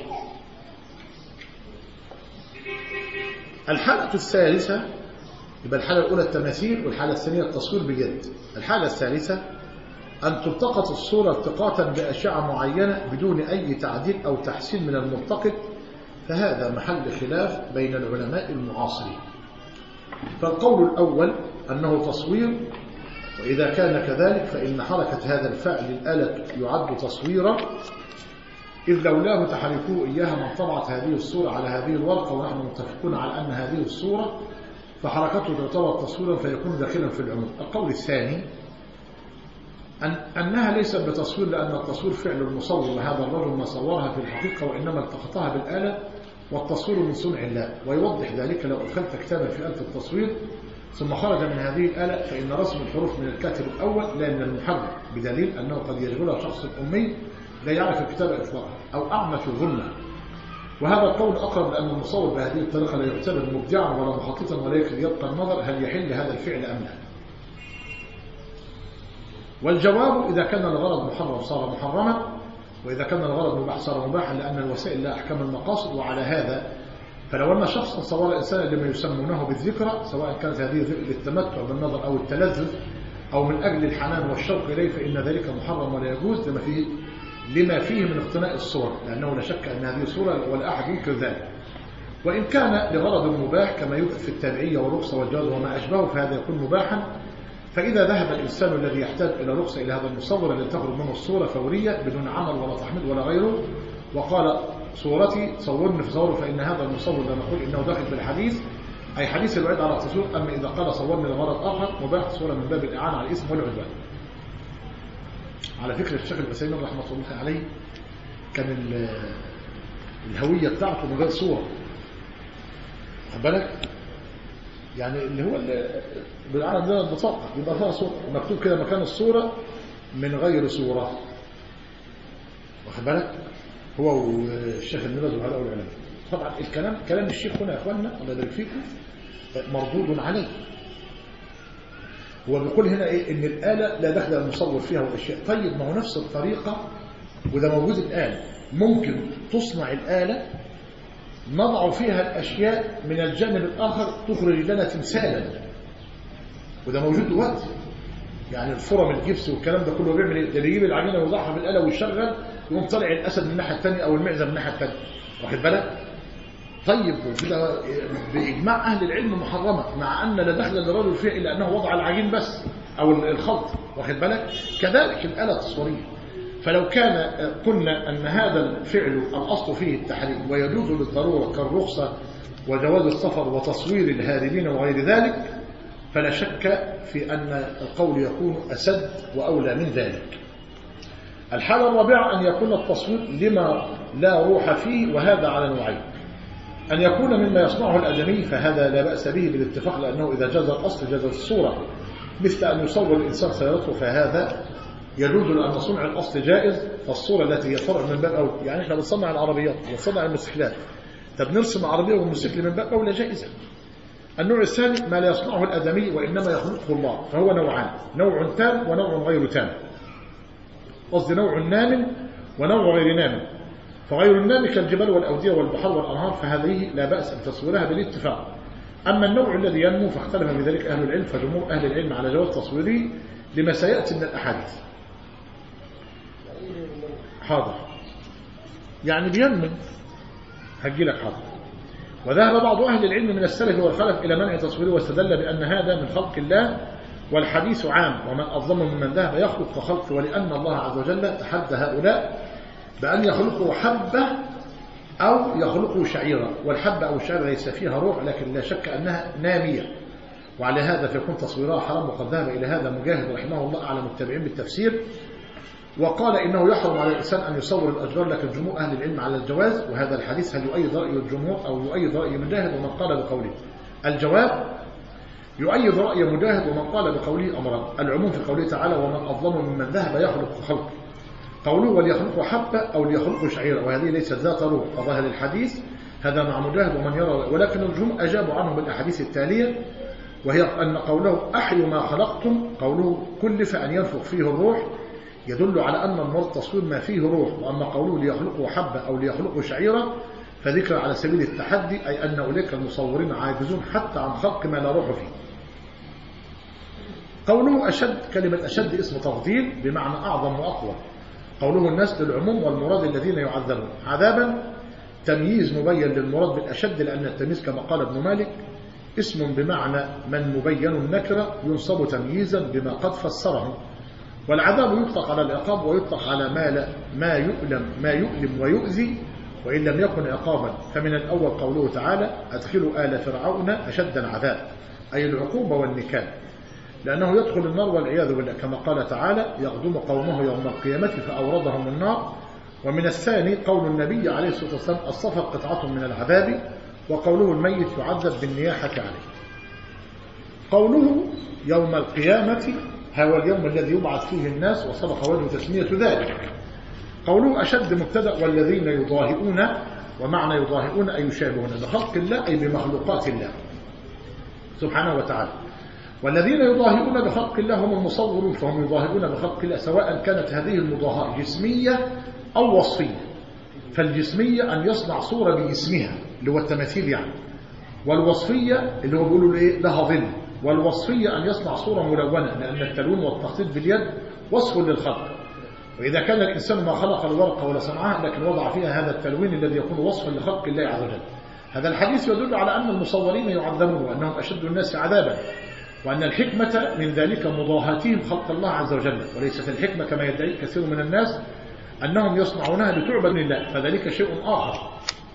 Speaker 1: الحالة الثالثة، يبقى الحالة الأولى التماثيل والحالة الثانية التصوير باليد. الحالة الثالثة أن تلتقط الصورة التقاطا بأشعة معينة بدون أي تعديل أو تحسين من الملتقط، فهذا محل خلاف بين العلماء المعاصرين. فالقول الأول أنه تصوير، وإذا كان كذلك فإن حركة هذا الفعل الآلة يعد تصويرا، إذ لولاه تحركوه إياها من طبعت هذه الصورة على هذه الورقة، ونحن متفقون على أن هذه الصورة، فحركته تعتبر تصويرا فيكون داخلا في العموم. القول الثاني أنها ليست بتصوير، لأن التصوير فعل المصور، وهذا الرجل ما صورها في الحقيقة وإنما التقطها بالآلة، والتصوير من صنع الله. ويوضح ذلك لو أدخلت كتابا في آلة التصوير ثم خرج من هذه الآلة فإن رسم الحروف من الكاتب الأول لا من المحرك، بدليل أنه قد يشغلها شخص أمي لا يعرف الكتابة إطلاقا أو أعمى في الظلمة. وهذا القول أقرب، لأن المصور بهذه الطريقة لا يعتبر مبدعا ولا مخططا، ولكن يبقى النظر هل يحل هذا الفعل أم لا. والجواب إذا كان الغرض محرم صار محرما، وإذا كان الغرض مباح صار مباحا، لأن الوسائل لها أحكام المقاصد. وعلى هذا فلو أن شخصا صور إنسانا لما يسمونه بالذكرى، سواء كانت هذه للتمتع بالنظر أو التلذذ أو من أجل الحنان والشوق إليه، فإن ذلك محرم ولا يجوز لما فيه من اقتناء الصور، لأنه لا شك أن هذه صورة ولا أحد ينكر ذلك. وإن كان لغرض مباح كما يوجد في التابعية والرخصة والجواز وما أشبهه فهذا يكون مباحا. فإذا ذهب الإنسان الذي يحتاج إلى رخصة إلى هذا المصور الذي تخرج منه الصورة فورية بدون عمل ولا تحميد ولا غيره، وقال صورتي صورني فصوره، فإن هذا المصور لا نقول إنه داخل في الحديث، أي حديث الوعيد على التصوير. أما إذا قال صورني لغرض آخر مباح صورة من باب الإعانة على الإثم والعدوان. على فكرة الشيخ العثيمين رحمة الله عليه كان الهوية بتاعته من غير صور، خد بالك؟ يعني اللي هو بالعربي ده البطاقة يبقى فيها صورة مكتوب كده مكان الصورة من غير صورة، واخد بالك؟ هو والشيخ الميراز وهؤلاء العلماء. طبعا كلام الشيخ هنا يا اخوانا الله يبارك فيكم مردود عليه. هو بيقول هنا ايه؟ ان الآلة لا دخل المصور فيها والاشياء. طيب ما هو نفس الطريقة وده موجود الآن، ممكن تصنع الآلة نضع فيها الأشياء من الجانب الآخر تخرج لنا تمثالا، وده موجود دلوقتي. يعني الفرم الجبس والكلام ده كله بيعمل ايه؟ ده بيجيب العجينه ويوضعها في الآلة ويشغل يقوم طالع الأسد من الناحية الثانية أو المعزة من الناحية الثانية، واخد بالك؟ طيب وكده بإجماع أهل العلم محرمة، مع أن لا دخل للرجل فيها إلا أنه وضع العجين بس أو الخلط، واخد بالك؟ كذلك الآلة التصويرية. فلو كان قلنا أن هذا الفعل الأصل فيه التحريم ويجوز للضرورة كالرخصة وجواز السفر وتصوير الهاربين وغير ذلك، فلا شك في أن القول يكون أسد وأولى من ذلك. الحالة الرابعة أن يكون التصوير لما لا روح فيه، وهذا على نوعين: أن يكون مما يصنعه الآدمي فهذا لا بأس به بالاتفاق، لأنه إذا جاز الأصل جاز الصورة، مثل أن يصور الإنسان سيارته فهذا يجوز لأن صنع الأصل جائز، فالصورة التي هي فرع من باب أولى. يعني إحنا بنصنع العربيات ونصنع الموتوسيكلات، طب نرسم عربية وموتوسيكل من باب أولى جائزة. النوع الثاني ما لا يصنعه الآدمي وإنما يخلقه الله، فهو نوعان: نوع تام ونوع غير تام، قصدي نوع نام ونوع غير نام. فغير النام كالجبال والأودية والبحار والأنهار فهذه لا بأس أن تصويرها بالاتفاق، أما النوع الذي ينمو فاختلف بذلك أهل العلم، فجمهور أهل العلم على جواز تصويره لما سيأتي من الأحاديث. حاضر، يعني بينمو، هجي لك حاضر. وذهب بعض أهل العلم من السلف والخلف إلى منع تصويره، واستدل بأن هذا من خلق الله والحديث عام، ومن أظلم ممن ذهب يخلق كخلقه، ولأن الله عز وجل تحدى هؤلاء بأن يخلقوا حبة أو يخلقوا شعيرة، والحبة أو الشعيرة ليس فيها روح، لكن لا شك أنها نامية، وعلى هذا فيكون تصويرها حرام. وقد ذهب إلى هذا مجاهد رحمه الله أعلم التابعين بالتفسير، وقال إنه يحرم على الإنسان أن يصور الأشجار، لكن جمهور أهل العلم على الجواز. وهذا الحديث هل يؤيد رأي الجمهور أو يؤيد رأي مجاهد ومن قال بقوله؟ الجواب يؤيد رأي مجاهد ومن قال بقوله أمران. العموم في قوله تعالى ومن أظلم ممن ذهب يخلق خلقه، قوله وليخلقوا حبة أو ليخلقوا شعيرة، وهذه ليست ذات روح، فظاهر الحديث هذا مع مجاهد ومن يرى، ولكن الجمهور أجابوا عنه بالأحاديث التالية، وهي أن قوله أحيوا ما خلقتم، قوله كلف أن ينفخ فيه الروح، يدل على أن المراد تصوير ما فيه روح. وأما قوله ليخلقوا حبة أو ليخلقوا شعيرة فذكر على سبيل التحدي، أي أن أولئك المصورين عاجزون حتى عن خلق ما لا روح فيه. قوله أشد، كلمة أشد اسم تفضيل بمعنى أعظم وأقوى. قوله الناس للعموم، والمراد الذين يعذبون عذابا، تمييز مبين للمراد بالأشد، لأن التمييز كما قال ابن مالك اسم بمعنى من مبين النكرة ينصب تمييزا بما قد فسره. والعذاب يطلق على العقاب ويطلق على ما يؤلم ويؤذي وإن لم يكن عقابا. فمن الأول قوله تعالى أدخلوا آل فرعون أشد العذاب، أي العقوبة والنكال، لأنه يدخل النار والعياذ بالله، كما قال تعالى يقدم قومه يوم القيامة فأوردهم النار. ومن الثاني قول النبي عليه الصلاة والسلام الصفر قطعة من العذاب، وقوله الميت يعذب بالنياحة عليه. قوله يوم القيامة هو اليوم الذي يبعث فيه الناس، وسبق وجه تسمية ذلك. قوله أشد مبتدأ والذين يضاهئون، ومعنى يضاهئون أي يشابهون بخلق الله أي بمخلوقات الله سبحانه وتعالى. والذين يضاهئون بخلق الله هم المصورون، فهم يضاهئون بخلق الله، سواء كانت هذه المضاهاة جسمية أو وصفية. فالجسمية أن يصنع صورة بجسمها اللي هو التماثيل يعني، والوصفية اللي هو بيقولوا لها ظل، والوصفية أن يصنع صورة ملونة، لأن التلوين والتخطيط باليد وصف للخلق. وإذا كان الإنسان ما خلق الورقة ولا صنعها لكن وضع فيها هذا التلوين الذي يكون وصفا لخلق الله عز وجل. هذا الحديث يدل على أن المصورين يعذبون وأنهم أشد الناس عذابا، وأن الحكمة من ذلك مضاهاتهم خلق الله عز وجل، وليست الحكمة كما يدعي كثير من الناس أنهم يصنعونها لتعبد من الله، فذلك شيء آخر.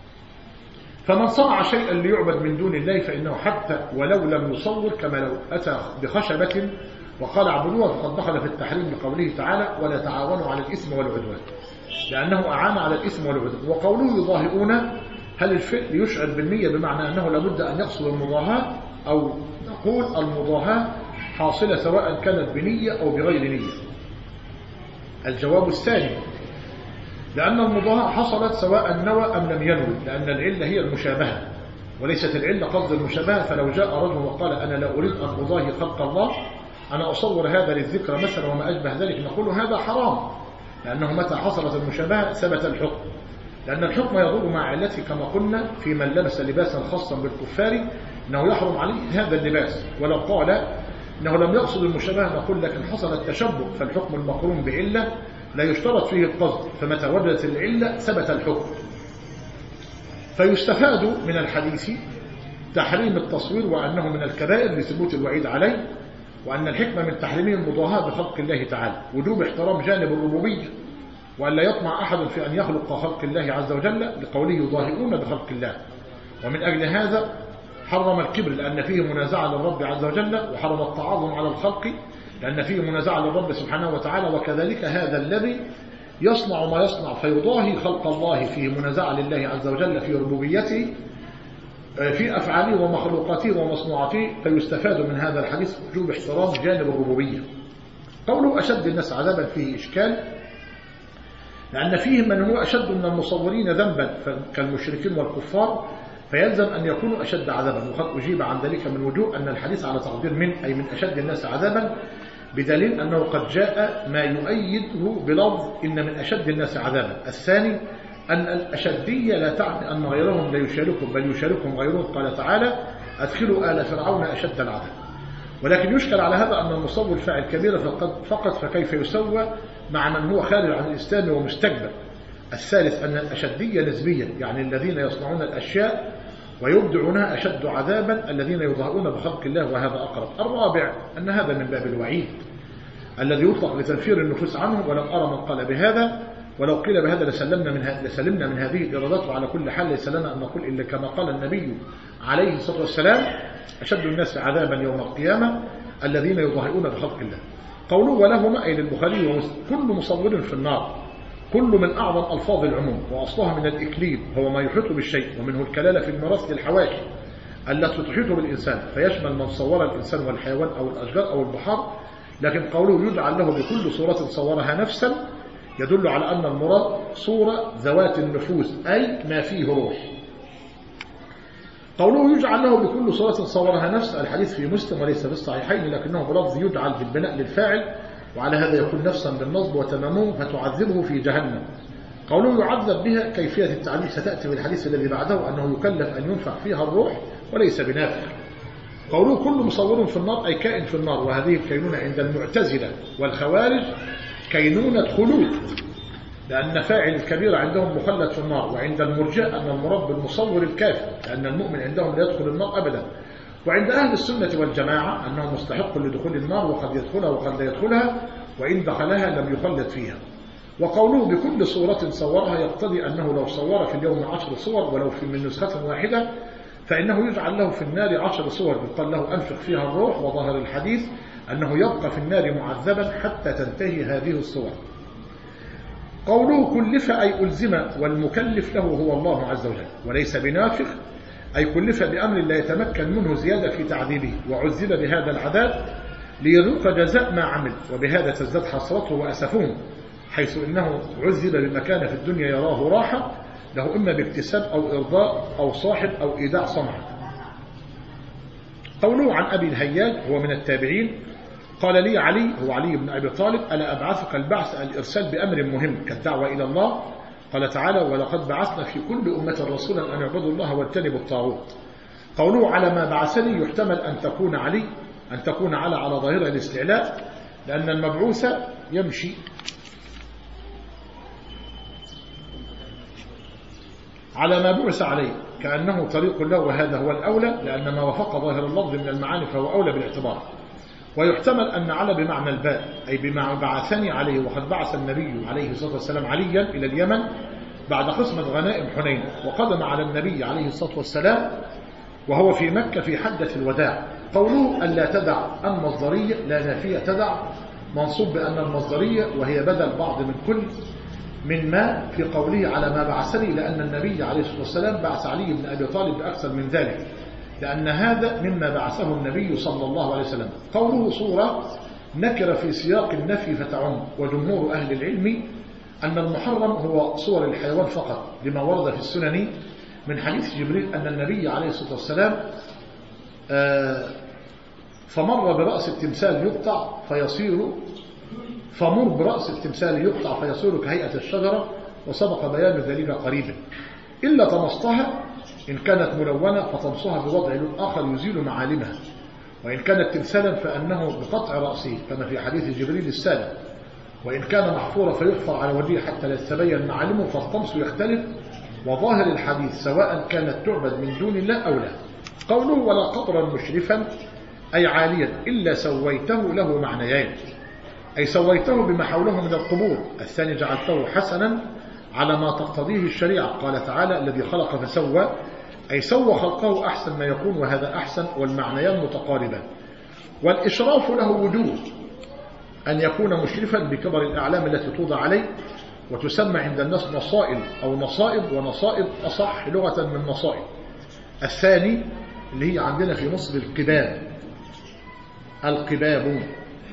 Speaker 1: فمن صنع شيئا ليعبد من دون الله فإنه حتى ولو لم يصور، كما لو أتى بخشبة وقال اعبدوها، فقد دخل في التحريم لقوله تعالى ولا تعاونوا على الإثم والعدوان، لأنه أعان على الإثم والعدوان. وقوله يضاهئون، هل الفعل يشعر بالنية بمعنى أنه لابد أن يقصد المضاهاة، أو نقول المضاهاة حاصلة سواء كانت بنية أو بغير نية؟ الجواب الثاني، لأن المضاهاة حصلت سواء نوى أم لم ينوي، لأن العلة هي المشابهة وليست العلة قصد المشابهة. فلو جاء رجل وقال أنا لا أريد أن أضاهي خلق الله، أنا أصور هذا للذكر مثلا وما أشبه ذلك، نقول هذا حرام، لأنه متى حصلت المشابهة ثبت الحكم، لأن الحكم يدور مع علته، كما قلنا في من لبس لباسا خاصا بالكفار أنه يحرم عليه هذا اللباس. ولو قال أنه لم يقصد المشابهة نقول لكن حصل التشبه، فالحكم المقرون بعلة لا يشترط فيه القصد، فمتى وجدت العلة ثبت الحكم. فيستفاد من الحديث تحريم التصوير وأنه من الكبائر لثبوت الوعيد عليه، وأن الحكمة من تحريمه المضاهاة بخلق الله تعالى، وجوب احترام جانب الربوبية، وأن لا يطمع أحد في أن يخلق خلق الله عز وجل، لقوله يضاهئون بخلق الله. ومن أجل هذا حرم الكبر، لأن فيه منازعة للرب عز وجل، وحرم التعاظم على الخلق لأن فيه منازعة للرب سبحانه وتعالى. وكذلك هذا الذي يصنع ما يصنع فيضاهي خلق الله فيه منازعة لله عز وجل في ربوبيته، في أفعاله ومخلوقاته ومصنوعاته. فيستفاد من هذا الحديث وجوب احترام جانب الربوبية. قوله أشد الناس عذابا فيه إشكال، لأن فيه من هو أشد من المصورين ذنبا كالمشركين والكفار، فيلزم أن يكونوا أشد عذابا. وقد أجيب عن ذلك من وجوه أن الحديث على تقدير من، أي من أشد الناس عذابا، بدليل أنه قد جاء ما يؤيده بلفظ إن من أشد الناس عذابا. الثاني أن الأشدية لا تعني أن غيرهم لا يشاركهم، بل يشاركهم غيرهم. قال تعالى: أدخلوا آل فرعون أشد العذاب. ولكن يشكل على هذا أن المصور فاعل كبيرة فقط، فكيف يسوى مع من هو خارج عن الإسلام ومستكبر؟ الثالث أن الأشدية نسبية، يعني الذين يصنعون الأشياء ويبدعونها أشد عذابا الذين يظاهرون بخلق الله، وهذا أقرب. الرابع أن هذا من باب الوعيد الذي يطلق لتنفير النفوس عنه، ولم أرى من قال بهذا، ولو قيل بهذا لسلمنا من هذه الإرادات. وعلى كل حال ليس لنا أن نقول إلا كما قال النبي عليه الصلاة والسلام: أشد الناس عذابا يوم القيامة الذين يظاهرون بخلق الله. قوله ولهما أي للبخاري ومسلم: كل مصور في النار. كل من أعظم ألفاظ العموم، وأصلها من الإكليل هو ما يحيط بالشيء، ومنه الكلالة في الميراث للحواشي التي تحيط بالإنسان، فيشمل من صور الإنسان والحيوان أو الأشجار أو البحار. لكن قوله يجعل له بكل صورة صورها نفسا يدل على أن المراد صورة ذوات النفوس، أي ما فيه روح. قوله يجعل له بكل صورة صورها نفس، الحديث في مسلم وليس في الصحيحين، لكنه بلفظ يجعل بالبناء للفاعل، وعلى هذا يكون نفسا بالنصب وتمامه فتعذبه في جهنم. قوله يعذب بها كيفية التعذيب ستأتي في الحديث الذي بعده، أنه يكلف أن ينفع فيها الروح وليس بنافع. قوله كل مصور في النار أي كائن في النار، وهذه الكينونة عند المعتزلة والخوارج كينونة خلود، لأن فاعل الكبيرة عندهم مخلد في النار. وعند المرجئة أن المراد بالمصور الكافر، لأن المؤمن عندهم لا يدخل النار أبدا. وعند أهل السنة والجماعة أنه مستحق لدخول النار، وقد يدخلها وقد لا يدخلها، وإن دخلها لم يخلد فيها. وقوله بكل صورة صورها يقتضي أنه لو صور في اليوم 10 صور ولو في من نسخة واحدة فإنه يجعل له في النار 10 صور، يقال له أنفق فيها الروح. وظهر الحديث أنه يبقى في النار معذبا حتى تنتهي هذه الصور. قوله كلف أي ألزم، والمكلف له هو الله عز وجل وليس بنافخ، أي كلف بأمر لا يتمكن منه زيادة في تعذيبه، وعذب بهذا العذاب ليذوق جزاء ما عمل، وبهذا تزداد حسرته وأسفه، حيث إنه عذب بما كان في الدنيا يراه راحة له، إما باكتساب أو إرضاء أو صاحب أو إيداع صنع. قوله عن أبي الهياج هو من التابعين قال لي علي هو علي بن أبي طالب: ألا أبعثك البعث الإرسال بأمر مهم كالدعوة إلى الله. قال تعالى: ولقد بعثنا في كل أمة رسولا أن يعبدوا الله واجتنبوا الطاغوت. قوله على ما بعثني يحتمل أن تكون علي، أن تكون على ظاهرها الاستعلاء، لأن المبعوث يمشي على ما بعث عليه كأنه طريق له، وهذا هو الأولى، لأن ما وفق ظاهر اللفظ من المعاني فهو أولى بالاعتبار. ويحتمل أن على بمعنى الباء، أي بما بعثني عليه، وقد بعث النبي عليه الصلاة والسلام عليا إلى اليمن بعد قسمة غنائم حنين، وقدم على النبي عليه الصلاة والسلام وهو في مكة في حجة الوداع. قوله ألا تدع المصدرية لا نافية تدع، منصوب بأن المصدرية وهي بدل بعض من كل من ما في قوله على ما بعثني، لأن النبي عليه الصلاة والسلام بعث علي بن أبي طالب بأكثر من ذلك، لأن هذا مما بعثه النبي صلى الله عليه وسلم. قوله صورة نكر في سياق النفي فتعم، وجمهور أهل العلم أن المحرم هو صور الحيوان فقط، لما ورد في السنن من حديث جبريل أن النبي عليه الصلاة والسلام فمر برأس التمثال يقطع فيصير كهيئة الشجرة، وسبق بيان ذلك قريبا، إلا طمستها إن كانت ملونة فطمسها بوضع لون آخر يزيل معالمها، وإن كانت تمثالا فأنه بقطع رأسه كما في حديث جبريل السابق، وإن كان محفورا فيحفر على وجهه حتى لا تتبين معالمه، فالطمس يختلف. وظاهر الحديث سواء كانت تعبد من دون الله أو لا. قوله ولا قبرا مشرفا أي عاليا إلا سويته له معنيين، أي سويته بما حوله من القبور. الثاني جعلته حسنا على ما تقتضيه الشريعة، قال تعالى الذي خلق فسوى، أي سوى خلقه أحسن ما يكون، وهذا أحسن، والمعنيان متقاربان. والإشراف له وجوه، أن يكون مشرفا بكبر الأعلام التي توضع عليه، وتسمى عند الناس نصائل أو نصائب، ونصائب أصح لغة من نصائب. الثاني اللي هي عندنا في مصر القباب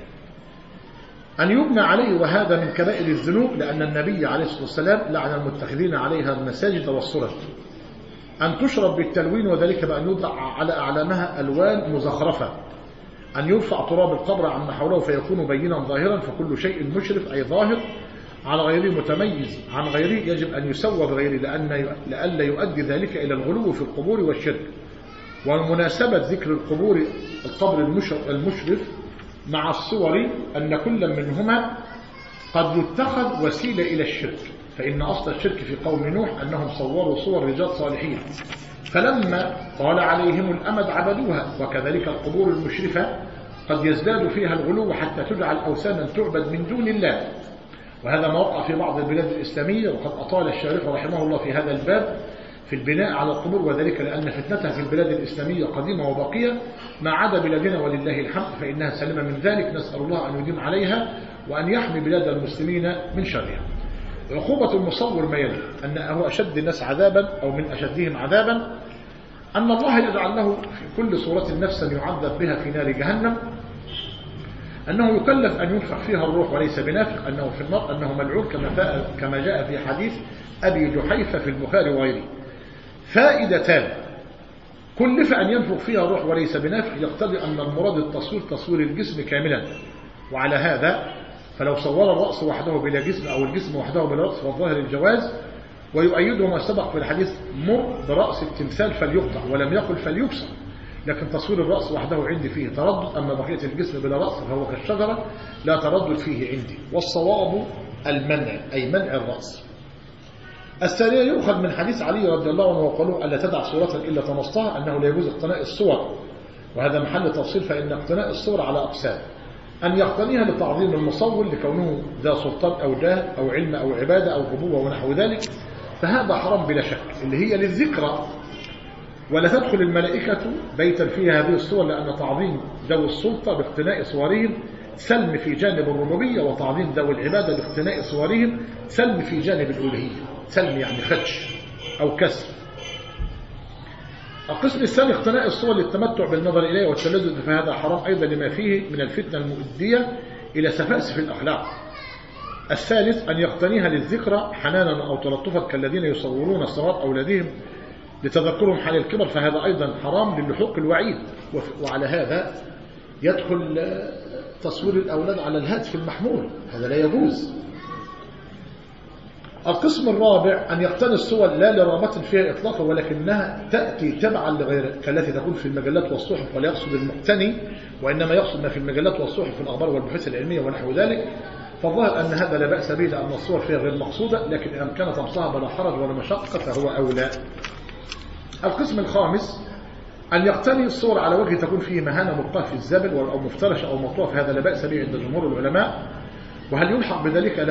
Speaker 1: أن يبنى عليه، وهذا من كبائر الذنوب، لأن النبي عليه الصلاة والسلام لعن المتخذين عليها المساجد والصرج. أن تشرب بالتلوين، وذلك بأن يوضع على أعلامها ألوان مزخرفة. أن يرفع تراب القبر عما حوله فيكون بينا ظاهرا، فكل شيء مشرف أي ظاهر. على غيره متميز عن غيره يجب أن يسوى بغيره لئلا يؤدي ذلك إلى الغلو في القبور والشرك. ومناسبة ذكر القبر المشرف مع الصور أن كل منهما قد يتخذ وسيلة إلى الشرك، فإن أصل الشرك في قوم نوح أنهم صوروا صور رجال صالحين فلما طال عليهم الأمد عبدوها، وكذلك القبور المشرفة قد يزداد فيها الغلو حتى تجعل أوثانا تعبد من دون الله. وهذا ما وقع في بعض البلاد الإسلامية، وقد أطال الشارح رحمه الله في هذا الباب في البناء على القبور، وذلك لأن فتنتها في البلاد الإسلامية قديمة وباقية ما عدا بلادنا ولله الحمد فإنها سلمة من ذلك، نسأل الله أن يديم عليها وأن يحمي بلاد المسلمين من شرها. عقوبة المصور ما يلي أنه أشد الناس عذابا أو من أشدهم عذابا أن الله يجعل له في كل صورة نفسا يعذب بها في نار جهنم، أنه يكلف أن ينفخ فيها الروح وليس بنافخ، أنه في النار، أنه ملعون كما جاء في حديث أبي جحيفة في البخاري وغيره. فائدتان: كلف أن ينفخ فيها الروح وليس بنافخ يقتضي أن المراد التصوير تصوير الجسم كاملا، وعلى هذا فلو صور الرأس وحده بلا جسم أو الجسم وحده بلا رأس فالظاهر الجواز، ويؤيده ما سبق في الحديث مر برأس التمثال فليقطع ولم يقل فليكسر، لكن تصوير الرأس وحده عندي فيه تردد، أما بقية الجسم بلا رأس فهو كالشجرة لا تردد فيه عندي، والصواب المنع أي منع الرأس. الثانية يؤخذ من حديث علي رضي الله عنه وقالوا ألا تدع صورة إلا طمستها أنه لا يجوز اقتناء الصور، وهذا محل تفصيل، فإن اقتناء الصور على أقسام: أن يقتنيها لتعظيم المصور لكونه ذا سلطان أو جاه أو علم أو عبادة أو غبوة ونحو ذلك، فهذا حرام بلا شك، اللي هي للذكرى، ولا تدخل الملائكة بيتا فيها هذه الصور، لأن تعظيم ذوي السلطة باقتناء صورهم سلم في جانب الربوبية، وتعظيم ذوي العبادة باقتناء صورهم سلم في جانب الألوهية، سلم يعني خدش أو كسر. القسم الثاني اقتناء الصور للتمتع بالنظر إليه والتلذذ، فهذا حرام أيضا لما فيه من الفتنة المؤدية إلى سفاسف الأخلاق. الثالث أن يقتنيها للذكرى حنانا أو تلطفا كالذين يصورون صورات أولادهم لتذكرهم حال الكبر، فهذا أيضا حرام للحوق الوعيد. وعلى هذا يدخل تصوير الأولاد على الهاتف المحمول، هذا لا يجوز. القسم الرابع أن يقتني الصور لا لرغبة فيها إطلاقا، ولكنها تأتي تبعا لغيرها كالتي تكون في المجلات والصحف، ولا يقصد المقتني وإنما يقصد ما في المجلات والصحف في الأخبار والبحوث العلمية ونحو ذلك، فالظاهر أن هذا لا بأس به لأن الصور فيها غير مقصودة، لكن إن كان طمسها بلا حرج ولا مشقة فهو أولى. القسم الخامس أن يقتني الصور على وجه تكون فيه مهانة ملقاة في الزبل أو مفترشة أو مطروحة، فهذا لا بأس به عند جمهور العلماء. وهل يلحق بذلك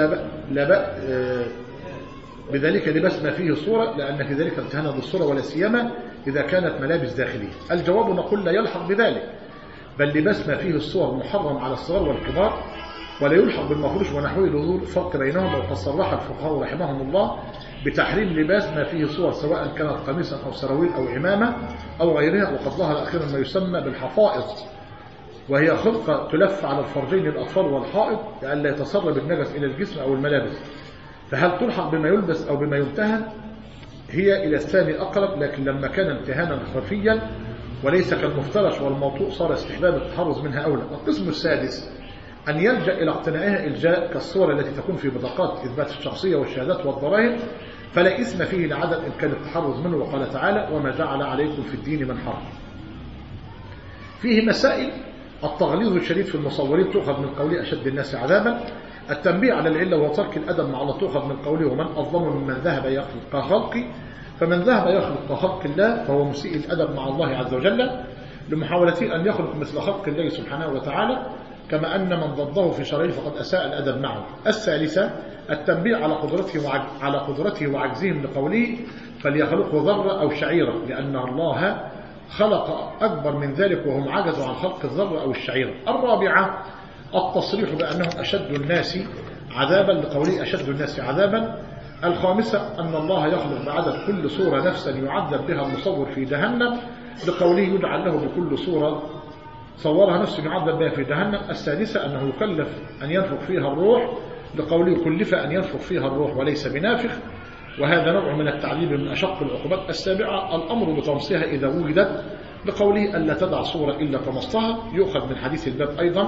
Speaker 1: بذلك لبس ما فيه صورة، لأن في ذلك امتهانا بالصورة ولا سيما إذا كانت ملابس داخلية؟ الجواب نقول لا يلحق بذلك، بل لبس ما فيه الصور محرم على الصغار والكبار، ولا يلحق بالمفروش ونحوه لظهور فرق بينهم. وقد صرح الفقهاء رحمهم الله بتحريم لباس ما فيه صور سواء كانت قميصا أو سراويل أو عمامة أو غيرها. وقد ظهر أخيرا ما يسمى بالحفائض، وهي خلقة تلف على الفرجين للأطفال والحائض لئلا يتسرب النجس إلى الجسم أو الملابس، فهل تلحق بما يلبس أو بما يمتهن؟ هي إلى الثاني أقرب، لكن لما كان امتهانا خفيا وليس كالمفترش والموطوء صار استحباب التحرز منها أولى. القسم السادس أن يلجأ إلى اقتنائها إلجاء كالصور التي تكون في بطاقات إثبات الشخصية والشهادات والضرائب، فلا إثم فيه لعدم إمكان التحرز منه، وقال تعالى: وما جعل عليكم في الدين من حرج. فيه مسائل: التغليظ الشديد في المصورين تؤخذ من قوله أشد الناس عذابا، التنبيه على العلة وترك الأدب مع الله تؤخذ من قوله ومن أظلم ممن ذهب يخلق خلقي، فمن ذهب يخلق خلق الله فهو مسيء الأدب مع الله عز وجل لمحاولته أن يخلق مثل خلق الله سبحانه وتعالى، كما أن من ضده في شرعه فقد أساء الأدب معه. الثالثة التنبيه على قدرته وعجزهم لقوله فليخلقوا ذرة أو شعيرة، لأن الله خلق أكبر من ذلك وهم عجزوا عن خلق الذرة أو الشعيرة. الرابعة التصريح بأنهم أشد الناس عذابا لقوله أشد الناس عذابا. الخامسة أن الله يخلق بعدد كل صورة نفسا يعذب بها المصور في جهنم لقوله يجعل له بكل صورة صورها نفس يعذب بها في جهنم. السادسة أنه يكلف أن ينفخ فيها الروح لقوله كلف أن ينفخ فيها الروح وليس بنافخ، وهذا نوع من التعذيب من أشق العقوبات. السابعة الأمر بطمسها إذا وجدت لقوله ألا تدع صورة إلا طمستها، يؤخذ من حديث الباب أيضا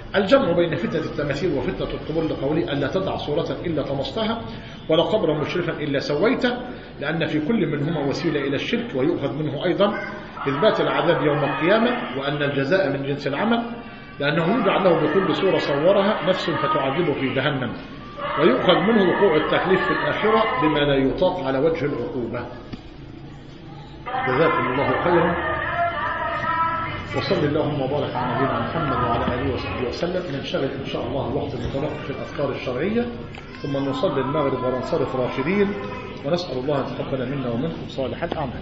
Speaker 1: الجمع بين فتنة التماثيل وفتنة القبور لقوله ألا تدع صورة إلا طمستها ولا قبرا مشرفا إلا سويته، لأن في كل منهما وسيلة إلى الشرك، ويؤخذ منه أيضا إثبات العذاب يوم القيامة وأن الجزاء من جنس العمل، لأنه يدعى له بكل صورة صورها نفس فتعذبه في جهنم، ويؤخذ منه وقوع التكليف في الآخرة بما لا يطاق على وجه العقوبة. جزاكم الله خيرا، وصل اللهم وبارك على نبينا محمد وعلى آله وصحبه وسلم. ننشغل إن شاء الله الوقت المتوقف في الأذكار الشرعية، ثم نصلي المغرب وننصرف راشدين، ونسأل الله أن يتقبل منا ومنكم صالح الأعمال.